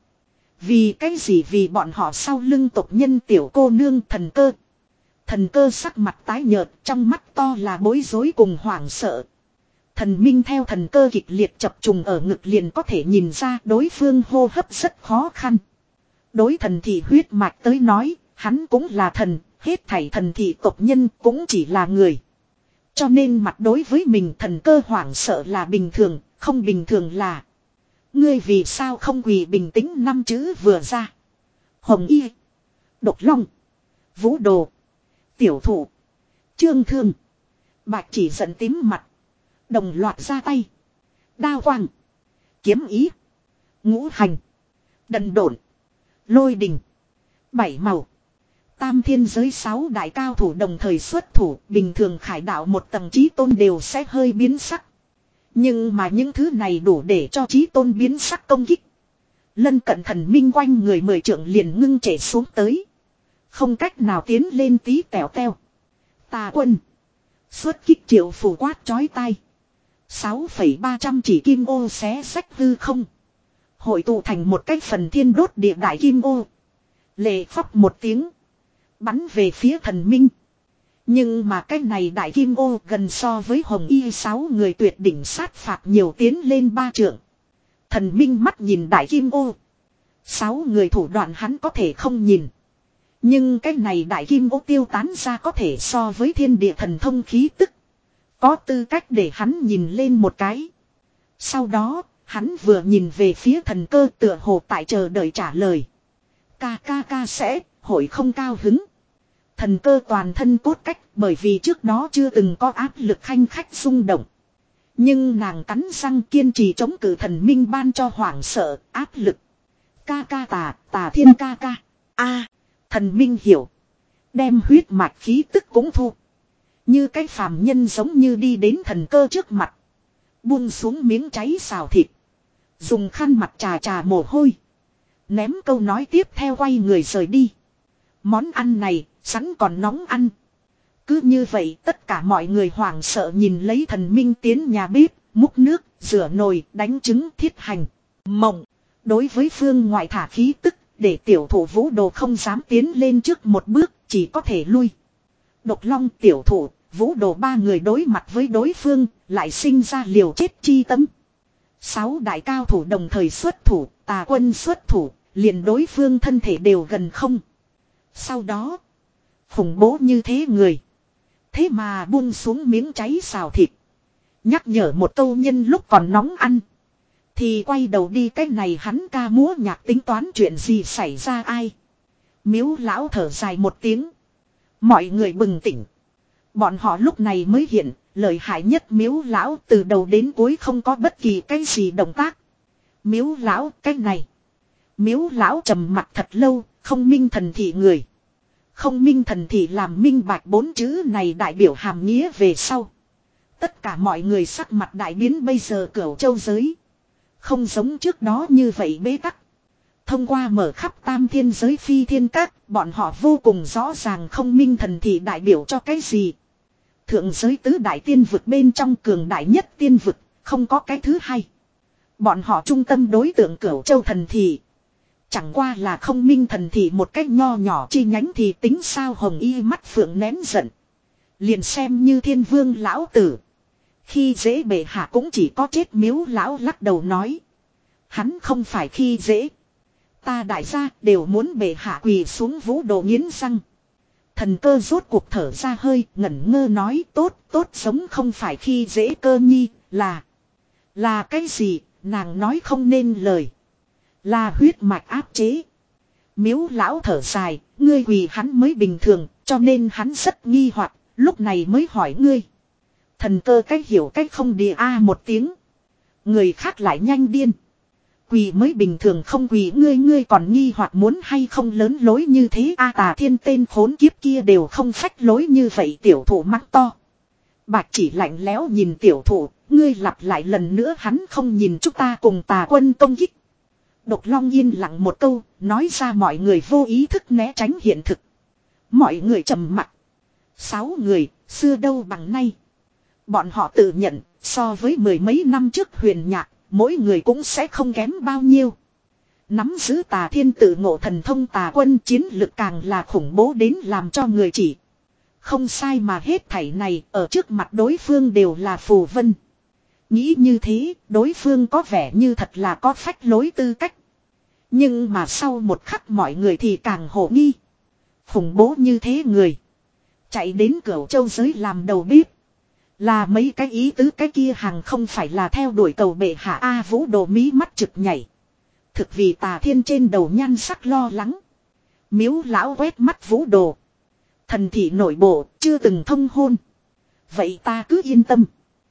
Vì cái gì? Vì bọn họ sau lưng tộc nhân tiểu cô nương Thần Cơ. Thần Cơ sắc mặt tái nhợt, trong mắt to là bối rối cùng hoảng sợ. Thần minh theo Thần Cơ kịch liệt chập trùng ở ngực liền có thể nhìn ra đối phương hô hấp rất khó khăn. Đối thần thị huyết mạch tới nói, hắn cũng là thần, hết thảy thần thị tộc nhân cũng chỉ là người. Cho nên mặt đối với mình Thần Cơ hoảng sợ là bình thường, không bình thường là. Ngươi vì sao không quỳ bình tĩnh năm chữ vừa ra. Hồng Y, Độc Long, Vũ Đồ, Tiểu Thụ, Trương Thương, Bạch Chỉ giận tím mặt. Đồng loạt ra tay. Đao quang, kiếm ý, ngũ hành, đần độn, lôi đình, bảy màu. Tam thiên giới sáu đại cao thủ đồng thời xuất thủ, bình thường khải đạo một tầng chí tôn đều sẽ hơi biến sắc. Nhưng mà những thứ này đủ để cho chí tôn biến sắc công kích. Lân cận thần minh quanh người mười trượng liền ngưng trễ xuống tới. Không cách nào tiến lên tí tèo teo. Tà Quân xuất kích triệu phủ quát chói tai. Sáu phẩy ba trăm chỉ kim ô xé rách hư không. Hội tụ thành một cái phần thiên đốt địa đại kim ô. Lệ phóc một tiếng. Bắn về phía thần minh. Nhưng mà cái này đại kim ô gần so với Hồng Y sáu người tuyệt đỉnh sát phạt nhiều tiến lên ba trượng. Thần minh mắt nhìn đại kim ô. Sáu người thủ đoạn hắn có thể không nhìn. Nhưng cái này đại kim ô tiêu tán ra có thể so với thiên địa thần thông khí tức. Có tư cách để hắn nhìn lên một cái. Sau đó, hắn vừa nhìn về phía Thần Cơ tựa hồ tại chờ đợi trả lời. Ca ca ca sẽ, hội không cao hứng. Thần cơ toàn thân cốt cách bởi vì trước đó chưa từng có áp lực khanh khách rung động. Nhưng nàng cắn răng kiên trì chống cự thần minh ban cho hoảng sợ, áp lực. Ca ca tà, tà thiên ca ca. A, thần minh hiểu. Đem huyết mạch khí tức cũng thu. Như cái phàm nhân giống như đi đến thần cơ trước mặt. Buông xuống miếng cháy xào thịt. Dùng khăn mặt trà trà mồ hôi. Ném câu nói tiếp theo quay người rời đi. Món ăn này, sẵn còn nóng ăn. Cứ như vậy tất cả mọi người hoảng sợ nhìn lấy thần minh tiến nhà bếp, múc nước, rửa nồi, đánh trứng thiết hành. Mộng, đối với phương ngoại thả khí tức, để tiểu thủ Vũ Đồ không dám tiến lên trước một bước, chỉ có thể lui. Độc Long tiểu thủ, Vũ Đồ ba người đối mặt với đối phương, lại sinh ra liều chết chi tâm. Sáu đại cao thủ đồng thời xuất thủ, Tà Quân xuất thủ, liền đối phương thân thể đều gần không. Sau đó, khủng bố như thế người. Thế mà buông xuống miếng cháy xào thịt. Nhắc nhở một câu nhân lúc còn nóng ăn. Thì quay đầu đi, cái này hắn ca múa nhạc tính toán chuyện gì xảy ra ai. Miếu lão thở dài một tiếng. Mọi người bừng tỉnh. Bọn họ lúc này mới hiện, lợi hại nhất miếu lão từ đầu đến cuối không có bất kỳ cái gì động tác. Miếu lão cái này. Miếu lão trầm mặt thật lâu, không minh thần thị người. Không minh thần thị làm minh bạch bốn chữ này đại biểu hàm nghĩa về sau. Tất cả mọi người sắc mặt đại biến, bây giờ Cửu Châu giới. Không giống trước đó như vậy bế tắc. Thông qua mở khắp tam thiên giới phi thiên các, bọn họ vô cùng rõ ràng không minh thần thị đại biểu cho cái gì. Thượng giới tứ đại tiên vực bên trong cường đại nhất tiên vực, không có cái thứ hai. Bọn họ trung tâm đối tượng Cửu Châu thần thị. Chẳng qua là không minh thần thị một cách nho nhỏ chi nhánh thì tính sao. Hồng Y mắt phượng nén giận. Liền xem như thiên vương lão tử. Khi dễ bệ hạ cũng chỉ có chết. Miếu lão lắc đầu nói. Hắn không phải khi dễ. Ta đại gia đều muốn bệ hạ quỳ xuống. Vũ Đồ nghiến răng. Thần cơ rốt cuộc thở ra hơi ngẩn ngơ nói tốt tốt sống không phải khi dễ cơ nhi là. Là cái gì nàng nói không nên lời. Là huyết mạch áp chế. Miếu lão thở dài, ngươi quỳ hắn mới bình thường, cho nên hắn rất nghi hoặc, lúc này mới hỏi ngươi. Thần cơ cách hiểu cách không địa a một tiếng. Người khác lại nhanh điên. Quỳ mới bình thường không quỳ ngươi ngươi còn nghi hoặc muốn hay không lớn lối như thế a Tà Thiên tên khốn kiếp kia đều không phách lối như vậy. Tiểu thủ mắc to. Bạch chỉ lạnh lẽo nhìn tiểu thủ, ngươi lặp lại lần nữa hắn không nhìn chúng ta cùng Tà Quân công kích. Độc Long yên lặng một câu, nói ra mọi người vô ý thức né tránh hiện thực. Mọi người trầm mặc. Sáu người, xưa đâu bằng nay. Bọn họ tự nhận, so với mười mấy năm trước huyền nhạc, mỗi người cũng sẽ không kém bao nhiêu. Nắm giữ Tà Thiên tự ngộ thần thông Tà Quân chiến lực càng là khủng bố đến làm cho người chỉ. Không sai mà hết thảy này ở trước mặt đối phương đều là phù vân. Nghĩ như thế, đối phương có vẻ như thật là có phách lối tư cách. Nhưng mà sau một khắc mọi người thì càng hổ nghi. Khủng bố như thế người. Chạy đến Cửu Châu giới làm đầu bếp. Là mấy cái ý tứ cái kia hàng không phải là theo đuổi cầu bệ hạ A. Vũ Đồ mí mắt trực nhảy. Thực vì Tà Thiên trên đầu nhan sắc lo lắng. Miếu lão quét mắt Vũ Đồ. Thần thị nội bộ chưa từng thông hôn. Vậy ta cứ yên tâm.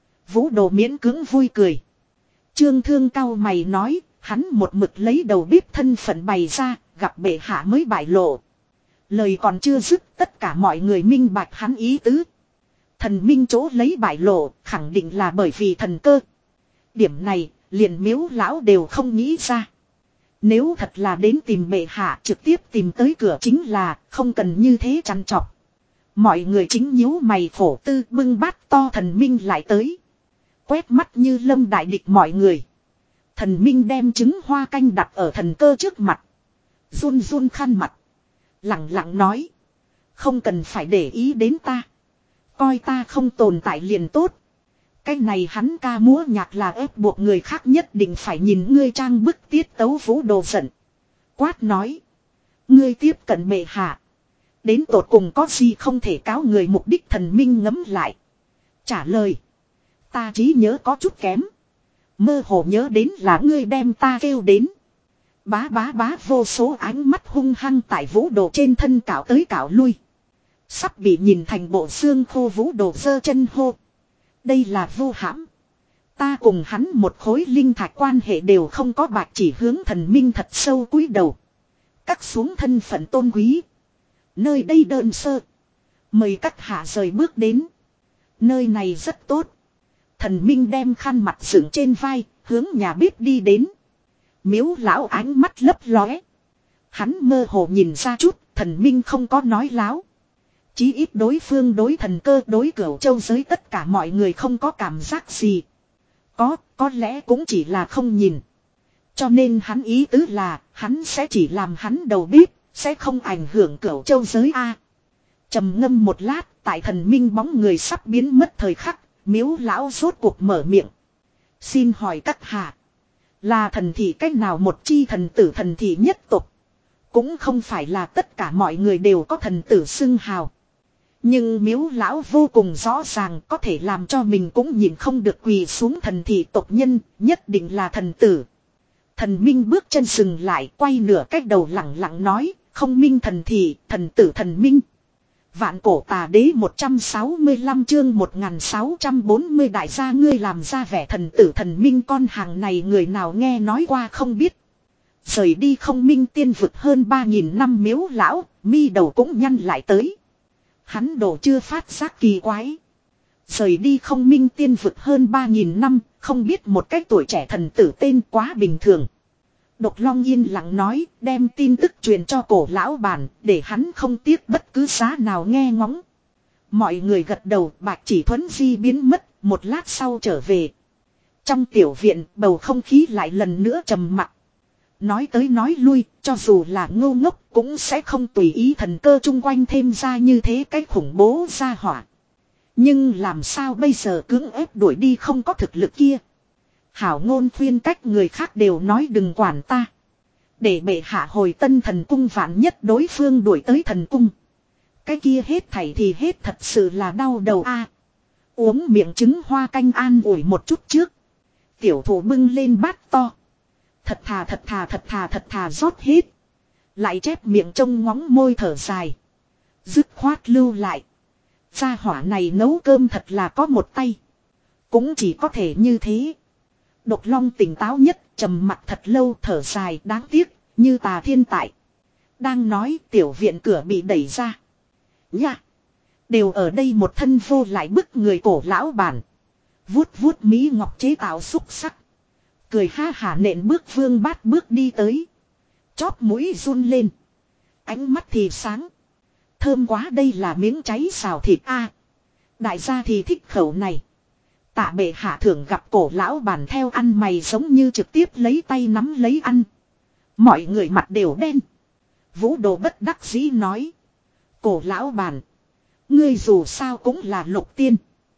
Vũ Đồ miễn cưỡng vui cười. Trương Thương cau mày nói, hắn một mực lấy đầu bếp thân phận bày ra, gặp bệ hạ mới bại lộ. Lời còn chưa dứt, tất cả mọi người minh bạch hắn ý tứ. Thần minh chỗ lấy bại lộ, khẳng định là bởi vì thần cơ. Điểm này, liền miếu lão đều không nghĩ ra. Nếu thật là đến tìm bệ hạ, trực tiếp tìm tới cửa chính là, không cần như thế chăn trọc. Mọi người chính nhíu mày khổ tư bưng bát to thần minh lại tới. Quét mắt như lâm đại địch mọi người. Thần minh đem trứng hoa canh đặt ở thần cơ trước mặt. Run run khăn mặt. Lặng lặng nói. Không cần phải để ý đến ta. Coi ta không tồn tại liền tốt. Cái này hắn ca múa nhạc là ép buộc người khác nhất định phải nhìn ngươi trang bức tiết tấu. Vũ Đồ giận. Quát nói. Ngươi tiếp cận bệ hạ. Đến tột cùng có gì không thể cáo người. Mục đích thần minh ngấm lại. Trả lời. Ta trí nhớ có chút kém. Mơ hồ nhớ đến là ngươi đem ta kêu đến. Bá bá bá vô số ánh mắt hung hăng tại Vũ Đồ trên thân cạo tới cạo lui. Sắp bị nhìn thành bộ xương khô Vũ Đồ giơ chân hô. Đây là Vu Hãm. Ta cùng hắn một khối linh thạch quan hệ đều không có, bạc chỉ hướng thần minh thật sâu cúi đầu. Cắt xuống thân phận tôn quý. Nơi đây đơn sơ. Mời các hạ rời bước đến. Nơi này rất tốt. Thần minh đem khăn mặt dựng trên vai, hướng nhà bếp đi đến. Miếu lão ánh mắt lấp lóe. Hắn mơ hồ nhìn ra chút, thần minh không có nói láo. Chí ít đối phương đối thần cơ đối Cửu Châu giới tất cả mọi người không có cảm giác gì. Có, có lẽ cũng chỉ là không nhìn. Cho nên hắn ý tứ là, hắn sẽ chỉ làm hắn đầu bếp, sẽ không ảnh hưởng Cửu Châu giới a. Trầm ngâm một lát, tại thần minh bóng người sắp biến mất thời khắc, miếu lão rốt cuộc mở miệng. Xin hỏi các hạ, là thần thị cách nào một chi thần tử thần thị nhất tộc? Cũng không phải là tất cả mọi người đều có thần tử xưng hào. Nhưng miếu lão vô cùng rõ ràng, có thể làm cho mình cũng nhìn không được quỳ xuống thần thị tộc nhân, nhất định là thần tử. Thần minh bước chân dừng lại, quay nửa cách đầu lặng lặng nói, không minh thần thị, thần tử thần minh. Vạn cổ tà đế một trăm sáu mươi lăm chương một nghìn sáu trăm bốn mươi đại gia ngươi làm ra vẻ thần tử thần minh, con hàng này người nào nghe nói qua không biết. Rời đi không minh tiên vực hơn ba nghìn năm miếu lão, mi đầu cũng nhăn lại tới. Hắn đổ chưa phát giác kỳ quái. Rời đi không minh tiên vực hơn ba nghìn năm, không biết một cách tuổi trẻ thần tử tên quá bình thường. Độc Long yên lặng nói, đem tin tức truyền cho cổ lão bản, để hắn không tiếc bất cứ giá nào nghe ngóng. Mọi người gật đầu, Bạch Chỉ Thuấn di biến mất, một lát sau trở về. Trong tiểu viện, bầu không khí lại lần nữa trầm mặc. Nói tới nói lui, cho dù là ngô ngốc cũng sẽ không tùy ý thần cơ chung quanh thêm ra như thế cái khủng bố ra hỏa. Nhưng làm sao bây giờ cưỡng ép đuổi đi không có thực lực kia. Hảo ngôn khuyên cách người khác đều nói đừng quản ta. Để bệ hạ hồi Tân Thần Cung, vạn nhất đối phương đuổi tới thần cung. Cái kia hết thảy thì hết, thật sự là đau đầu a. Uống miệng trứng hoa canh an ủi một chút trước. Tiểu thủ bưng lên bát to. Thật thà thật thà thật thà thật thà rót hết. Lại chép miệng trông ngóng môi thở dài. Dứt khoát lưu lại. Gia hỏa này nấu cơm thật là có một tay. Cũng chỉ có thể như thế. Độc Long tỉnh táo nhất, trầm mặt thật lâu thở dài, đáng tiếc, như tà thiên tại. Đang nói tiểu viện cửa bị đẩy ra. Nha! Đều ở đây một thân vô lại bức người cổ lão bản. Vuốt vuốt mỹ ngọc chế tạo xúc sắc. Cười ha hả nện bước vương bát bước đi tới. Chóp mũi run lên. Ánh mắt thì sáng. Thơm quá, đây là miếng cháy xào thịt a. Đại gia thì thích khẩu này. Tạ bệ hạ thưởng gặp cổ lão bản theo ăn mày giống như trực tiếp lấy tay nắm lấy ăn. Mọi người mặt đều đen. Vũ Đồ bất đắc dĩ nói. Cổ lão bản. Ngươi dù sao cũng là lục tiên.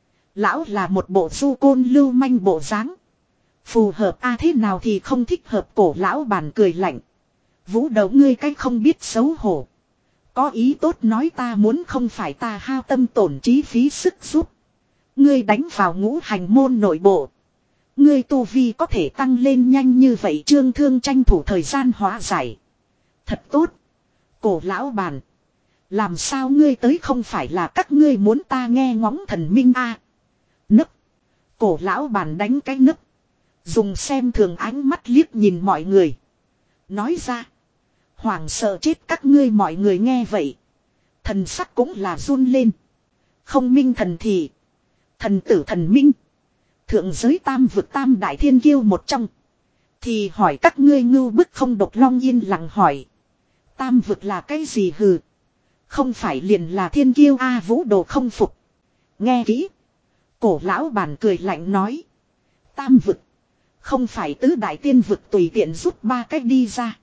Lão là một bộ du côn lưu manh bộ dáng. Phù hợp a à, thế nào thì không thích hợp, cổ lão bản cười lạnh. Vũ Đầu ngươi cách không biết xấu hổ. Có ý tốt nói ta muốn, không phải ta hao tâm tổn trí phí sức giúp. Ngươi đánh vào ngũ hành môn nội bộ. Ngươi tu vi có thể tăng lên nhanh như vậy, Trương Thương tranh thủ thời gian hóa giải. Thật tốt. Cổ lão bản. Làm sao ngươi tới, không phải là các ngươi muốn ta nghe ngóng thần minh a? À? Nấc. Cổ lão bản đánh cái nấc. Dùng xem thường ánh mắt liếc nhìn mọi người. Nói ra. Hoảng sợ chết các ngươi, mọi người nghe vậy. Thần sắc cũng là run lên. Không minh thần thị. Thần tử thần minh. Thượng giới tam vực tam đại thiên kiêu một trong. Thì hỏi các ngươi ngưu bức không? Độc Long yên lặng hỏi. Tam vực là cái gì hừ? Không phải liền là thiên kiêu a? À, Vũ Đồ không phục. Nghe kỹ. Cổ lão bản cười lạnh nói. Tam vực. Không phải tứ đại tiên vực tùy tiện rút ba cách đi ra.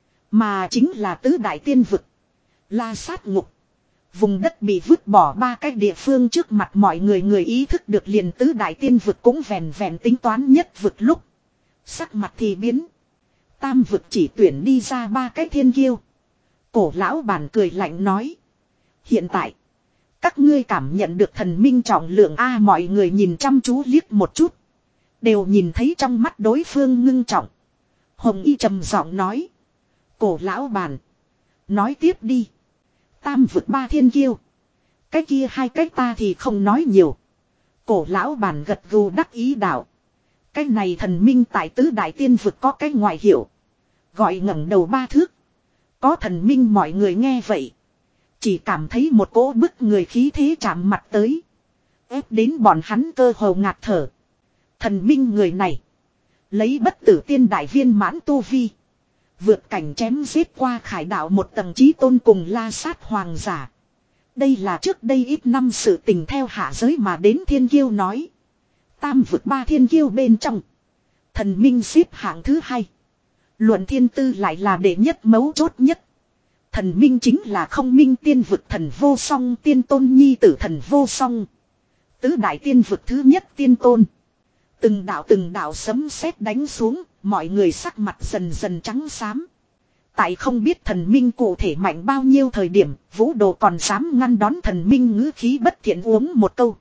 Mà chính là tứ đại tiên vực. La sát ngục. Vùng đất bị vứt bỏ ba cái địa phương trước mặt mọi người, người ý thức được liền tứ đại tiên vực cũng vẹn vẹn tính toán nhất vực lúc. Sắc mặt thì biến. Tam vực chỉ tuyển đi ra ba cái thiên kiêu. Cổ lão bản cười lạnh nói. Hiện tại. Các ngươi cảm nhận được thần minh trọng lượng a? À, mọi người nhìn chăm chú liếc một chút. Đều nhìn thấy trong mắt đối phương ngưng trọng. Hồng Y trầm giọng nói. Cổ lão bản. Nói tiếp đi. Tam vực ba thiên kiêu. Cái kia hai cái ta thì không nói nhiều. Cổ lão bản gật gù đắc ý đạo. Cái này thần minh tại tứ đại tiên vực có cái ngoại hiệu. Gọi ngẩng đầu ba thước. Có thần minh mọi người nghe vậy. Chỉ cảm thấy một cỗ bức người khí thế chạm mặt tới. Ép đến bọn hắn cơ hồ ngạt thở. Thần minh người này. Lấy bất tử tiên đại viên mãn tu vi. Vượt cảnh chém giết qua khải đạo một tầng chí tôn cùng la sát hoàng giả. Đây là trước đây ít năm sự tình theo hạ giới mà đến thiên kiêu nói. Tam vực ba thiên kiêu bên trong. Thần minh xếp hạng thứ hai. Luận thiên tư lại là đệ nhất mấu chốt nhất. Thần minh chính là không minh tiên vực thần vô song tiên tôn nhi tử thần vô song. Tứ đại tiên vực thứ nhất tiên tôn. Từng đạo từng đạo sấm sét đánh xuống, mọi người sắc mặt dần dần trắng xám. Tại không biết thần minh cụ thể mạnh bao nhiêu thời điểm, Vũ Đồ còn dám ngăn đón thần minh ngữ khí bất thiện uống một câu.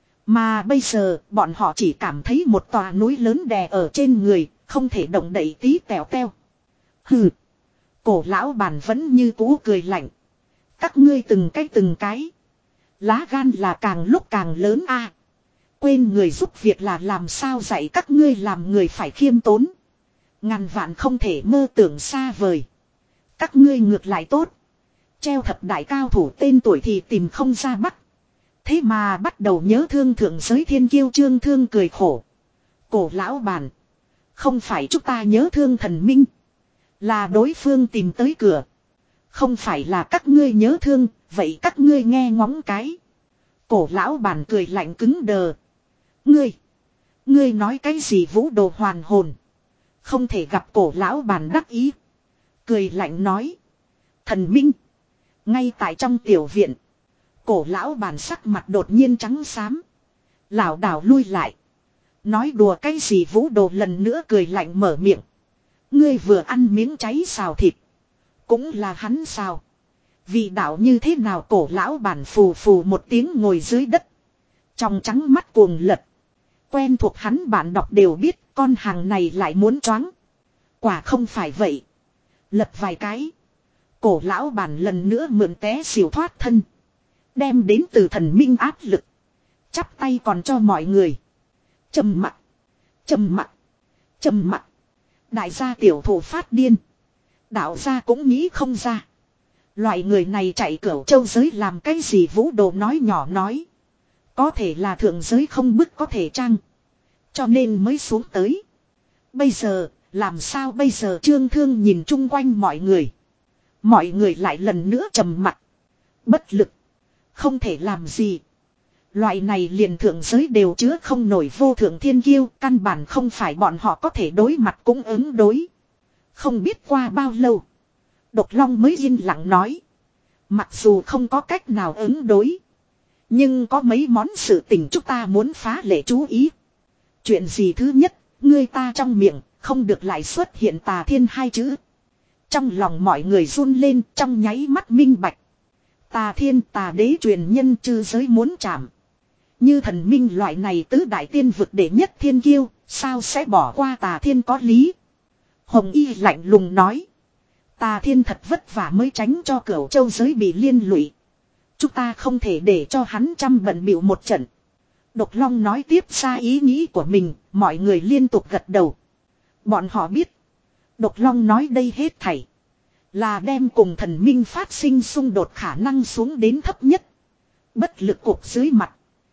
Mà bây giờ, bọn họ chỉ cảm thấy một tòa núi lớn đè ở trên người, không thể động đậy tí tèo teo. Hừ. Cổ lão bản vẫn như cũ cười lạnh. Các ngươi từng cái từng cái. Lá gan là càng lúc càng lớn a. Quên người giúp việc là làm sao dạy các ngươi làm người phải khiêm tốn. Ngàn vạn không thể mơ tưởng xa vời. Các ngươi ngược lại tốt. Treo thập đại cao thủ tên tuổi thì tìm không ra bắt. Thế mà bắt đầu nhớ thương thượng giới thiên kiêu Trương Thương cười khổ. Cổ lão bản. Không phải chúng ta nhớ thương thần minh. Là đối phương tìm tới cửa. Không phải là các ngươi nhớ thương. Vậy các ngươi nghe ngóng cái. Cổ lão bản cười lạnh cứng đờ. Ngươi. Ngươi nói cái gì Vũ Đồ hoàn hồn. Không thể gặp cổ lão bản đắc ý. Cười lạnh nói. Thần minh. Ngay tại trong tiểu viện. Cổ lão bản sắc mặt đột nhiên trắng xám. Lảo đảo lui lại. Nói đùa cái gì Vũ Đồ lần nữa cười lạnh mở miệng. Ngươi vừa ăn miếng cháy xào thịt. Cũng là hắn xào. Vị đạo như thế nào cổ lão bản phù phù một tiếng ngồi dưới đất. Trong trắng mắt cuồng lật. Quen thuộc hắn bạn đọc đều biết con hàng này lại muốn choáng. Quả không phải vậy. Lật vài cái. Cổ lão bản lần nữa mượn té xỉu thoát thân. Đem đến từ thần minh áp lực. Chắp tay còn cho mọi người. Trầm mặc. Trầm mặc. Trầm mặc. Đại gia tiểu thủ phát điên. Đạo gia cũng nghĩ không ra. Loại người này chạy cửu châu giới làm cái gì Vũ Đồ nói nhỏ nói. Có thể là thượng giới không bức có thể chăng. Cho nên mới xuống tới. Bây giờ, làm sao bây giờ Trương Thương nhìn chung quanh mọi người. Mọi người lại lần nữa trầm mặc. Bất lực. Không thể làm gì. Loại này liền thượng giới đều chứa không nổi vô thượng thiên kiêu. Căn bản không phải bọn họ có thể đối mặt cũng ứng đối. Không biết qua bao lâu. Độc Long mới yên lặng nói. Mặc dù không có cách nào ứng đối. Nhưng có mấy món sự tình chúng ta muốn phá lệ chú ý. Chuyện gì thứ nhất, ngươi ta trong miệng, không được lại xuất hiện tà thiên hai chữ. Trong lòng mọi người run lên trong nháy mắt minh bạch. Tà thiên tà đế truyền nhân chư giới muốn chạm. Như thần minh loại này tứ đại tiên vực đệ nhất thiên kiêu, sao sẽ bỏ qua tà thiên có lý. Hồng Y lạnh lùng nói. Tà thiên thật vất vả mới tránh cho cửu châu giới bị liên lụy. Chúng ta không thể để cho hắn trăm bận bịu một trận. Độc Long nói tiếp ra ý nghĩ của mình, mọi người liên tục gật đầu. Bọn họ biết. Độc Long nói đây hết thảy. Là đem cùng thần minh phát sinh xung đột khả năng xuống đến thấp nhất. Bất lực cục dưới mặt.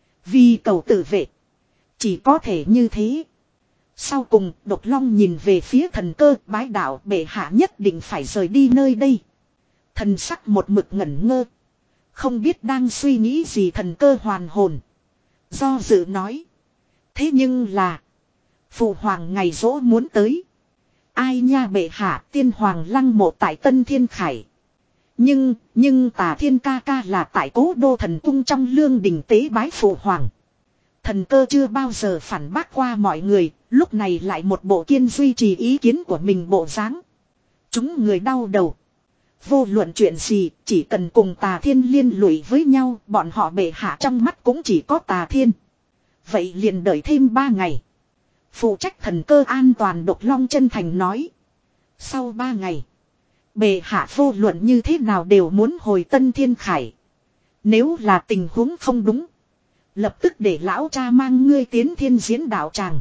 Vì cầu tự vệ. Chỉ có thể như thế. Sau cùng Độc Long nhìn về phía thần cơ bái đạo bệ hạ nhất định phải rời đi nơi đây. Thần sắc một mực ngẩn ngơ. Không biết đang suy nghĩ gì thần cơ hoàn hồn. Do dự nói. Thế nhưng là. Phụ hoàng ngày rỗ muốn tới. Ai nha bệ hạ tiên hoàng lăng mộ tại Tân Thiên Khải. Nhưng, nhưng tà thiên ca ca là tại cố đô thần cung trong lương đình tế bái phụ hoàng. Thần cơ chưa bao giờ phản bác qua mọi người, lúc này lại một bộ kiên duy trì ý kiến của mình bộ dáng. Chúng người đau đầu. Vô luận chuyện gì, chỉ cần cùng tà thiên liên lụy với nhau, bọn họ bệ hạ trong mắt cũng chỉ có tà thiên. Vậy liền đợi thêm ba ngày. Phụ trách thần cơ an toàn Độc Long chân thành nói. Sau ba ngày, Bệ hạ vô luận như thế nào đều muốn hồi Tân Thiên Khải. Nếu là tình huống không đúng. Lập tức để lão cha mang ngươi tiến thiên diễn đạo tràng.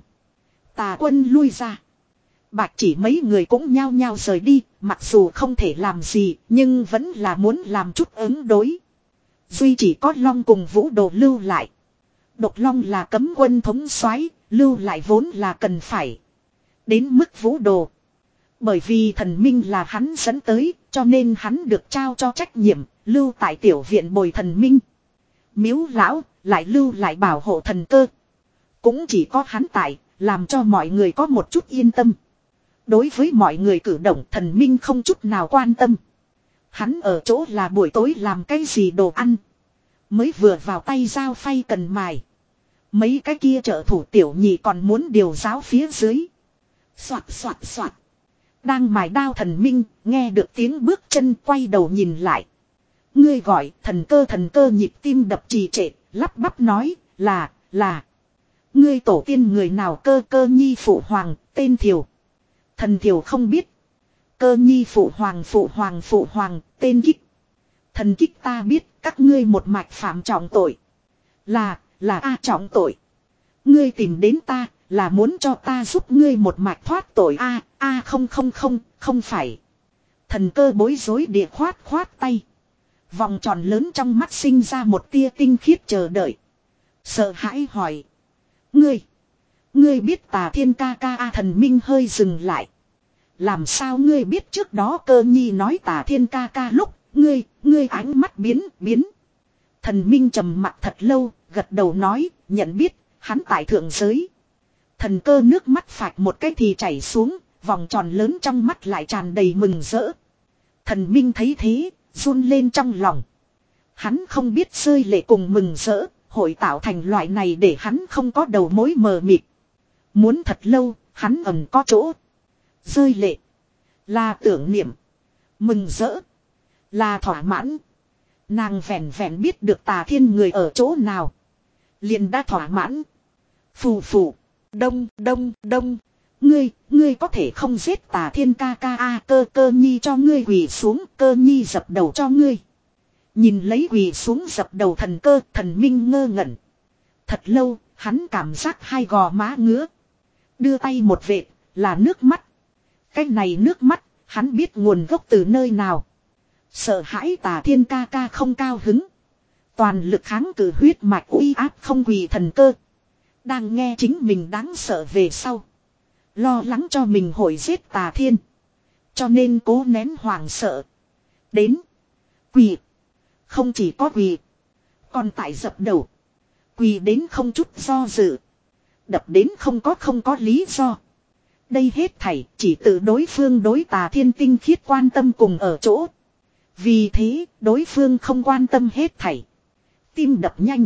Tà quân lui ra. Bạch chỉ mấy người cũng nhao nhao rời đi. Mặc dù không thể làm gì. Nhưng vẫn là muốn làm chút ứng đối. Duy chỉ có Long cùng Vũ Đồ lưu lại. Độc Long là cấm quân thống soái, lưu lại vốn là cần phải. Đến mức Vũ Đồ. Bởi vì thần minh là hắn dẫn tới. Cho nên hắn được trao cho trách nhiệm. Lưu tại tiểu viện bồi thần minh. Miếu lão lại lưu lại bảo hộ thần cơ. Cũng chỉ có hắn tại. Làm cho mọi người có một chút yên tâm. Đối với mọi người cử động thần minh không chút nào quan tâm. Hắn ở chỗ là buổi tối làm cái gì đồ ăn. Mới vừa vào tay dao phay cần mài. Mấy cái kia trợ thủ tiểu nhị còn muốn điều giáo phía dưới. Xoạt xoạt xoạt. Đang mài đao thần minh, nghe được tiếng bước chân quay đầu nhìn lại. Ngươi gọi thần cơ thần cơ nhịp tim đập trì trệ, lắp bắp nói, là, là. Ngươi tổ tiên người nào cơ cơ nhi phụ hoàng, tên Thiều. Thần Thiều không biết. Cơ nhi phụ hoàng phụ hoàng phụ hoàng, tên Kích. Thần Kích ta biết, các ngươi một mạch phạm trọng tội. Là, là A trọng tội. Ngươi tìm đến ta, là muốn cho ta giúp ngươi một mạch thoát tội A, A không không không, không phải. Thần cơ bối rối địa khoát khoát tay. Vòng tròn lớn trong mắt sinh ra một tia tinh khiết chờ đợi. Sợ hãi hỏi. Ngươi, ngươi biết Tà Thiên ca ca A thần minh hơi dừng lại. Làm sao ngươi biết trước đó Cơ nhi nói Tà Thiên ca ca lúc, ngươi, ngươi ánh mắt biến, biến. Thần minh trầm mặt thật lâu, gật đầu nói, nhận biết, hắn tại thượng giới. Thần cơ nước mắt phạch một cái thì chảy xuống, vòng tròn lớn trong mắt lại tràn đầy mừng rỡ. Thần minh thấy thế, run lên trong lòng. Hắn không biết rơi lệ cùng mừng rỡ, hội tạo thành loại này để hắn không có đầu mối mờ mịt. Muốn thật lâu, hắn ẩn có chỗ. Rơi lệ, là tưởng niệm, mừng rỡ, là thỏa mãn. Nàng vẹn vẹn biết được Tà Thiên người ở chỗ nào. Liền đã thỏa mãn. Phù phù, đông, đông, đông. Ngươi, ngươi có thể không giết Tà Thiên ca ca a cơ cơ nhi cho ngươi quỳ xuống, cơ nhi dập đầu cho ngươi. Nhìn lấy quỳ xuống dập đầu thần cơ, thần minh ngơ ngẩn. Thật lâu, hắn cảm giác hai gò má ngứa. Đưa tay một vệt, là nước mắt. Cái này nước mắt, hắn biết nguồn gốc từ nơi nào. Sợ hãi Tà Thiên ca ca không cao hứng. Toàn lực kháng cự huyết mạch uy áp không quỳ thần cơ. Đang nghe chính mình đáng sợ về sau. Lo lắng cho mình hội giết Tà Thiên. Cho nên cố nén hoảng sợ. Đến. Quỳ. Không chỉ có quỳ. Còn tại dập đầu. Quỳ đến không chút do dự. Đập đến không có không có lý do. Đây hết thảy chỉ tự đối phương đối Tà Thiên tinh khiết quan tâm cùng ở chỗ. Vì thế đối phương không quan tâm hết thảy. Tim đập nhanh.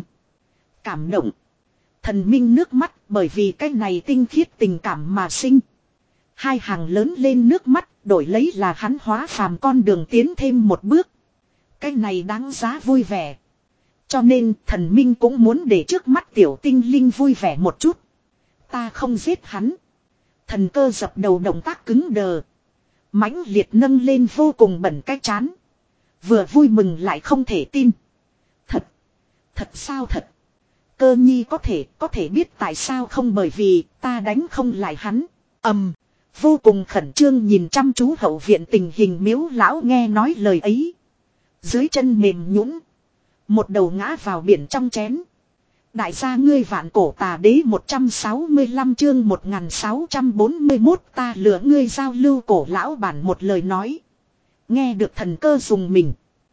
Cảm động. Thần minh nước mắt bởi vì cái này tinh khiết tình cảm mà sinh. Hai hàng lớn lên nước mắt đổi lấy là hắn hóa phàm con đường tiến thêm một bước. Cái này đáng giá vui vẻ. Cho nên thần minh cũng muốn để trước mắt tiểu tinh linh vui vẻ một chút. Ta không giết hắn. Thần cơ dập đầu động tác cứng đờ. Mãnh liệt nâng lên vô cùng bẩn cái chán. Vừa vui mừng lại không thể tin. Thật. Thật sao thật. Cơ nhi có thể, có thể biết tại sao không bởi vì ta đánh không lại hắn. Ầm, vô cùng khẩn trương nhìn chăm chú hậu viện tình hình miếu lão nghe nói lời ấy. Dưới chân mềm nhũn, một đầu ngã vào biển trong chén. Đại gia ngươi vạn cổ Tà Đế một trăm sáu mươi lăm chương một nghìn sáu trăm bốn mươi mốt ta lừa ngươi giao lưu cổ lão bản một lời nói. Nghe được thần cơ dùng mình.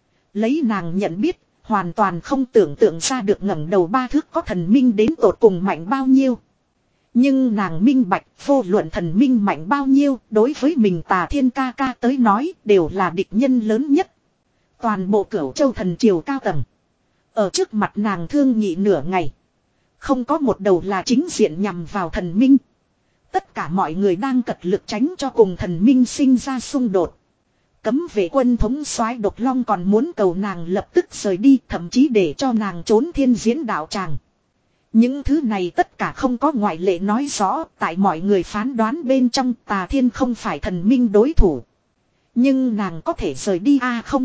Lấy nàng nhận biết. Hoàn toàn không tưởng tượng ra được ngẩng đầu ba thước có thần minh đến tột cùng mạnh bao nhiêu. Nhưng nàng minh bạch vô luận thần minh mạnh bao nhiêu đối với mình Tà Thiên ca ca tới nói đều là địch nhân lớn nhất. Toàn bộ Cửu Châu thần triều cao tầng. Ở trước mặt nàng thương nhị nửa ngày. Không có một đầu là chính diện nhằm vào thần minh. Tất cả mọi người đang cật lực tránh cho cùng thần minh sinh ra xung đột. Cấm vệ quân thống soái Độc Long còn muốn cầu nàng lập tức rời đi, thậm chí để cho nàng trốn thiên diễn đạo tràng. Những thứ này tất cả không có ngoại lệ nói rõ, tại mọi người phán đoán bên trong Tà Thiên không phải thần minh đối thủ. Nhưng nàng có thể rời đi a không?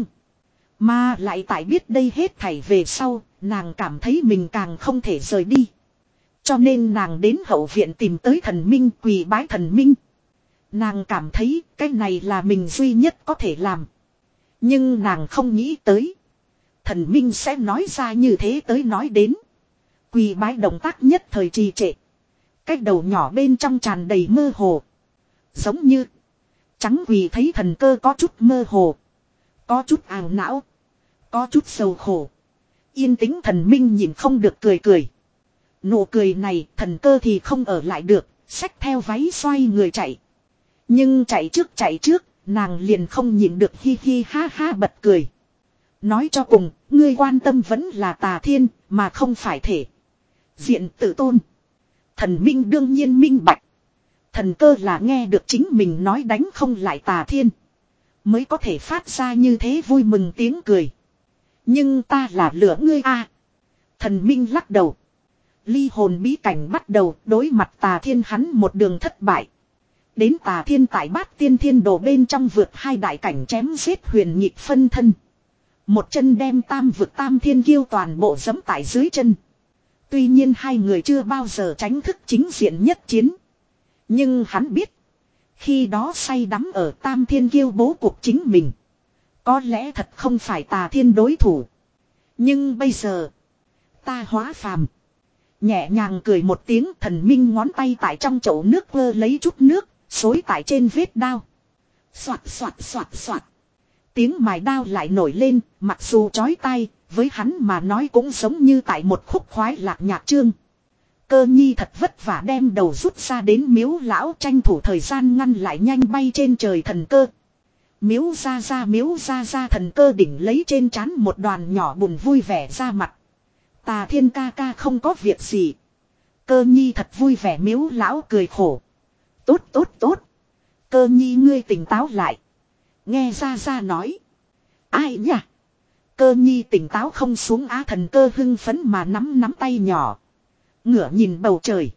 Mà lại tại biết đây hết thảy về sau, nàng cảm thấy mình càng không thể rời đi. Cho nên nàng đến hậu viện tìm tới thần minh, quỳ bái thần minh. Nàng cảm thấy cái này là mình duy nhất có thể làm. Nhưng nàng không nghĩ tới. Thần minh sẽ nói ra như thế tới nói đến. Quỳ bái động tác nhất thời trì trệ. Cái đầu nhỏ bên trong tràn đầy mơ hồ. Giống như trắng quỳ thấy thần cơ có chút mơ hồ. Có chút ảo não. Có chút sầu khổ. Yên tĩnh thần minh nhìn không được cười cười. Nụ cười này thần cơ thì không ở lại được. Xách theo váy xoay người chạy. Nhưng chạy trước chạy trước. Nàng liền không nhịn được hi hi ha ha bật cười. Nói cho cùng, ngươi quan tâm vẫn là tà thiên, mà không phải thể. Diện tự tôn. Thần minh đương nhiên minh bạch. Thần cơ là nghe được chính mình nói đánh không lại tà thiên. Mới có thể phát ra như thế vui mừng tiếng cười. Nhưng ta là lửa ngươi a. Thần minh lắc đầu. Ly hồn bí cảnh bắt đầu đối mặt tà thiên hắn một đường thất bại. Đến tà thiên tại bát tiên thiên đồ bên trong vượt hai đại cảnh chém giết huyền nhịp phân thân. Một chân đem tam vượt tam thiên kiêu toàn bộ giẫm tại dưới chân. Tuy nhiên hai người chưa bao giờ tránh thức chính diện nhất chiến. Nhưng hắn biết. Khi đó say đắm ở tam thiên kiêu bố cục chính mình. Có lẽ thật không phải tà thiên đối thủ. Nhưng bây giờ. Ta hóa phàm. Nhẹ nhàng cười một tiếng thần minh ngón tay tại trong chậu nước vơ lấy chút nước. Xối tại trên vết đao. Xoạt xoạt xoạt xoạt. Tiếng mài đao lại nổi lên. Mặc dù chói tai. Với hắn mà nói cũng giống như tại một khúc khoái lạc nhạc chương. Cơ nhi thật vất vả đem đầu rút ra đến miếu lão tranh thủ thời gian ngăn lại nhanh bay trên trời thần cơ. Miếu ra ra miếu ra ra thần cơ đỉnh lấy trên trán một đoàn nhỏ bùn vui vẻ ra mặt. Tà thiên ca ca không có việc gì. Cơ nhi thật vui vẻ miếu lão cười khổ. Tốt tốt tốt. Cơ nhi ngươi tỉnh táo lại. Nghe ra ra nói. Ai nhỉ? Cơ nhi tỉnh táo không xuống á thần cơ hưng phấn mà nắm nắm tay nhỏ. Ngửa nhìn bầu trời.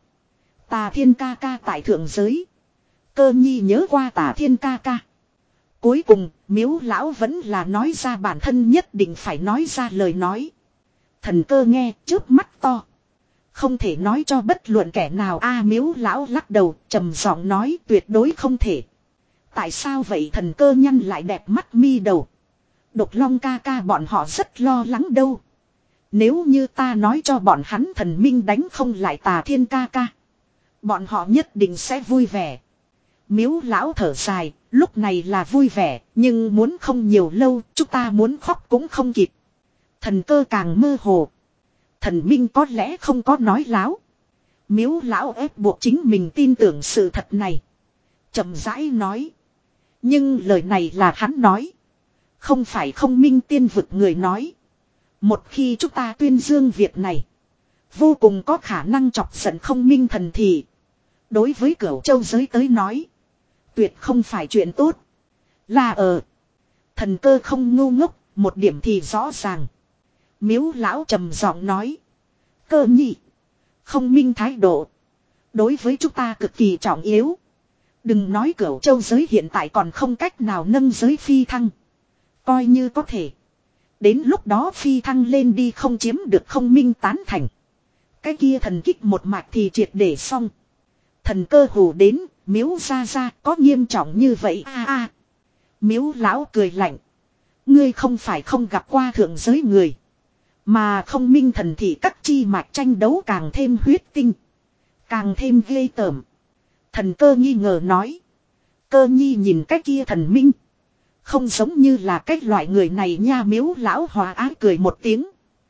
Tà thiên ca ca tại thượng giới. Cơ nhi nhớ qua tà thiên ca ca. Cuối cùng miếu lão vẫn là nói ra bản thân nhất định phải nói ra lời nói. Thần cơ nghe chớp mắt to. Không thể nói cho bất luận kẻ nào a miếu lão lắc đầu trầm giọng nói tuyệt đối không thể. Tại sao vậy thần cơ nhăn lại đẹp mắt mi đầu. Độc long ca ca bọn họ rất lo lắng đâu. Nếu như ta nói cho bọn hắn thần minh đánh không lại tà thiên ca ca. Bọn họ nhất định sẽ vui vẻ. Miếu lão thở dài, lúc này là vui vẻ, nhưng muốn không nhiều lâu, chúng ta muốn khóc cũng không kịp. Thần cơ càng mơ hồ. Thần minh có lẽ không có nói láo. Miếu lão ép buộc chính mình tin tưởng sự thật này. Chậm rãi nói. Nhưng lời này là hắn nói. Không phải không minh tiên vực người nói. Một khi chúng ta tuyên dương việc này. Vô cùng có khả năng chọc giận không minh thần thì. Đối với cửu châu giới tới nói. Tuyệt không phải chuyện tốt. Là ở. Thần cơ không ngu ngốc. Một điểm thì rõ ràng. Miếu lão trầm giọng nói. Cơ nhị. Không minh thái độ. Đối với chúng ta cực kỳ trọng yếu. Đừng nói cửu châu giới hiện tại còn không cách nào nâng giới phi thăng. Coi như có thể. Đến lúc đó phi thăng lên đi không chiếm được không minh tán thành. Cái kia thần kích một mạch thì triệt để xong. Thần cơ hù đến, miếu ra ra có nghiêm trọng như vậy a a. Miếu lão cười lạnh. Ngươi không phải không gặp qua thượng giới người. Mà không minh thần thì các chi mạch tranh đấu càng thêm huyết tinh. Càng thêm ghê tởm. Thần cơ nghi ngờ nói. Cơ nhi nhìn cái kia thần minh. Không giống như là cái loại người này nha miếu lão hòa ái cười một tiếng.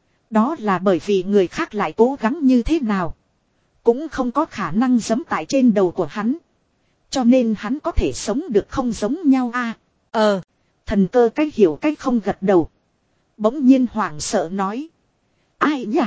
Đó là bởi vì người khác lại cố gắng như thế nào. Cũng không có khả năng giẫm tại trên đầu của hắn. Cho nên hắn có thể sống được không giống nhau a. Ờ. Thần cơ cách hiểu cách không gật đầu. Bỗng nhiên hoảng sợ nói. Ai nhỉ?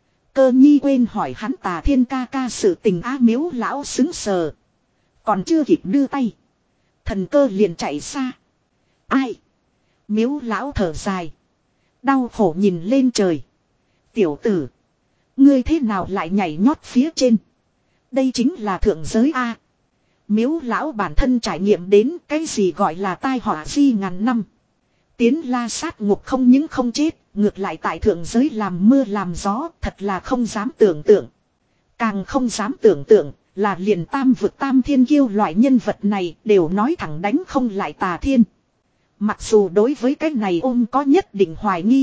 Cơ nhi quên hỏi hắn tà thiên ca ca sự tình á miếu lão xứng sờ. Còn chưa kịp đưa tay. Thần cơ liền chạy xa. Ai? Miếu lão thở dài. Đau khổ nhìn lên trời. Tiểu tử. Ngươi thế nào lại nhảy nhót phía trên? Đây chính là thượng giới A. Miếu lão bản thân trải nghiệm đến cái gì gọi là tai họa di ngàn năm. Tiến la sát ngục không những không chết, ngược lại tại thượng giới làm mưa làm gió, thật là không dám tưởng tượng. Càng không dám tưởng tượng là liền tam vực tam thiên kiêu loại nhân vật này đều nói thẳng đánh không lại Tà Thiên. Mặc dù đối với cái này ôm có nhất định hoài nghi,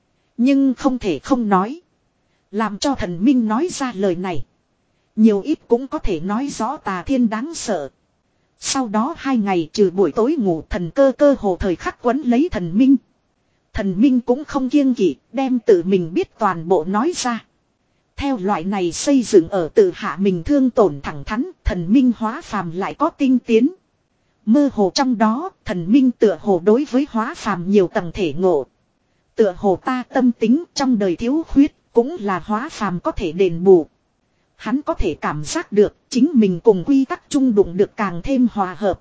nhưng không thể không nói. Làm cho thần minh nói ra lời này, nhiều ít cũng có thể nói rõ Tà Thiên đáng sợ. Sau đó hai ngày trừ buổi tối ngủ, thần cơ cơ hồ thời khắc quấn lấy thần minh. Thần minh cũng không kiêng kỵ, đem tự mình biết toàn bộ nói ra. Theo loại này xây dựng ở tự hạ mình thương tổn thẳng thắn, thần minh hóa phàm lại có tinh tiến. Mơ hồ trong đó, thần minh tựa hồ đối với hóa phàm nhiều tầng thể ngộ. Tựa hồ ta tâm tính trong đời thiếu khuyết, cũng là hóa phàm có thể đền bù. Hắn có thể cảm giác được chính mình cùng quy tắc chung đụng được càng thêm hòa hợp.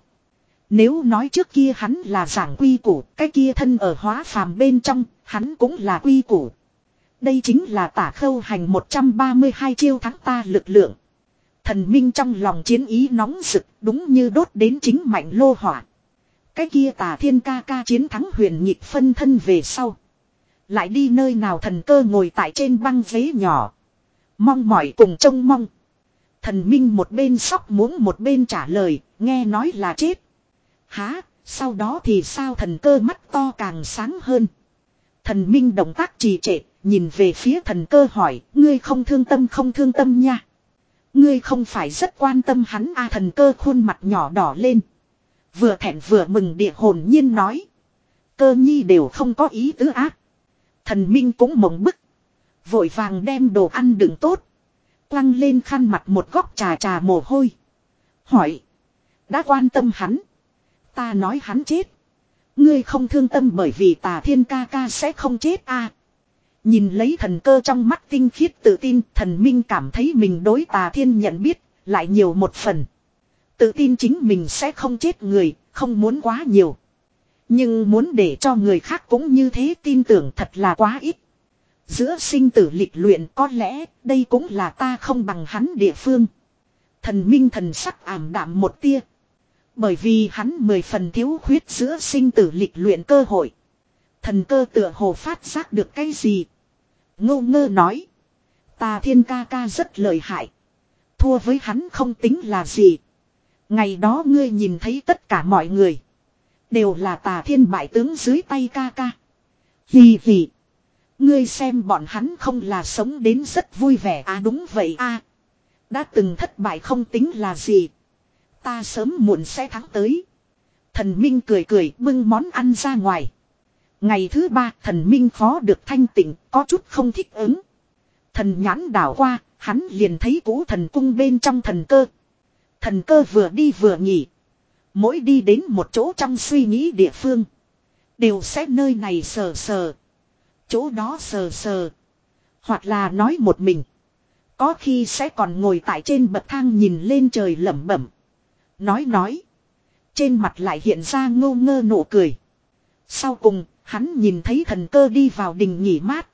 Nếu nói trước kia hắn là giảng quy củ, cái kia thân ở hóa phàm bên trong, hắn cũng là quy củ. Đây chính là Tả Khâu hành một trăm ba mươi hai chiêu thắng ta lực lượng. Thần minh trong lòng chiến ý nóng rực, đúng như đốt đến chính mạnh lô hỏa. Cái kia Tà Thiên ca ca chiến thắng huyền nhịp phân thân về sau. Lại đi nơi nào thần cơ ngồi tại trên băng ghế nhỏ. Mong mỏi cùng trông mong. Thần minh một bên sóc muốn một bên trả lời, nghe nói là chết. Há, sau đó thì sao? Thần cơ mắt to càng sáng hơn. Thần minh động tác trì trệ, nhìn về phía thần cơ hỏi, ngươi không thương tâm không thương tâm nha. Ngươi không phải rất quan tâm hắn à? Thần cơ khuôn mặt nhỏ đỏ lên. Vừa thẹn vừa mừng địa hồn nhiên nói. Cơ nhi đều không có ý tứ ác. Thần minh cũng mộng bức. Vội vàng đem đồ ăn đựng tốt. Quăng lên khăn mặt một góc trà trà mồ hôi. Hỏi. Đã quan tâm hắn. Ta nói hắn chết. Ngươi không thương tâm bởi vì Tà Thiên ca ca sẽ không chết à. Nhìn lấy thần cơ trong mắt tinh khiết tự tin, thần minh cảm thấy mình đối Tà Thiên nhận biết, lại nhiều một phần. Tự tin chính mình sẽ không chết người, không muốn quá nhiều. Nhưng muốn để cho người khác cũng như thế tin tưởng thật là quá ít. Giữa sinh tử lịch luyện có lẽ đây cũng là ta không bằng hắn địa phương. Thần minh thần sắc ảm đạm một tia. Bởi vì hắn mười phần thiếu khuyết giữa sinh tử lịch luyện cơ hội. Thần cơ tựa hồ phát giác được cái gì. Ngô ngơ nói. Tà Thiên ca ca rất lợi hại. Thua với hắn không tính là gì. Ngày đó ngươi nhìn thấy tất cả mọi người. Đều là Tà Thiên bại tướng dưới tay ca ca. Hì hì. Ngươi xem bọn hắn không là sống đến rất vui vẻ à? Đúng vậy à. Đã từng thất bại không tính là gì. Ta sớm muộn sẽ thắng tới. Thần minh cười cười bưng món ăn ra ngoài. Ngày thứ ba thần minh khó được thanh tịnh, có chút không thích ứng. Thần nhãn đảo qua, hắn liền thấy cũ thần cung bên trong thần cơ. Thần cơ vừa đi vừa nghỉ. Mỗi đi đến một chỗ trong suy nghĩ địa phương. Đều sẽ nơi này sờ sờ. Chỗ đó sờ sờ. Hoặc là nói một mình. Có khi sẽ còn ngồi tại trên bậc thang nhìn lên trời lẩm bẩm. Nói nói. Trên mặt lại hiện ra ngô ngơ nụ cười. Sau cùng, hắn nhìn thấy thần cơ đi vào đình nghỉ mát.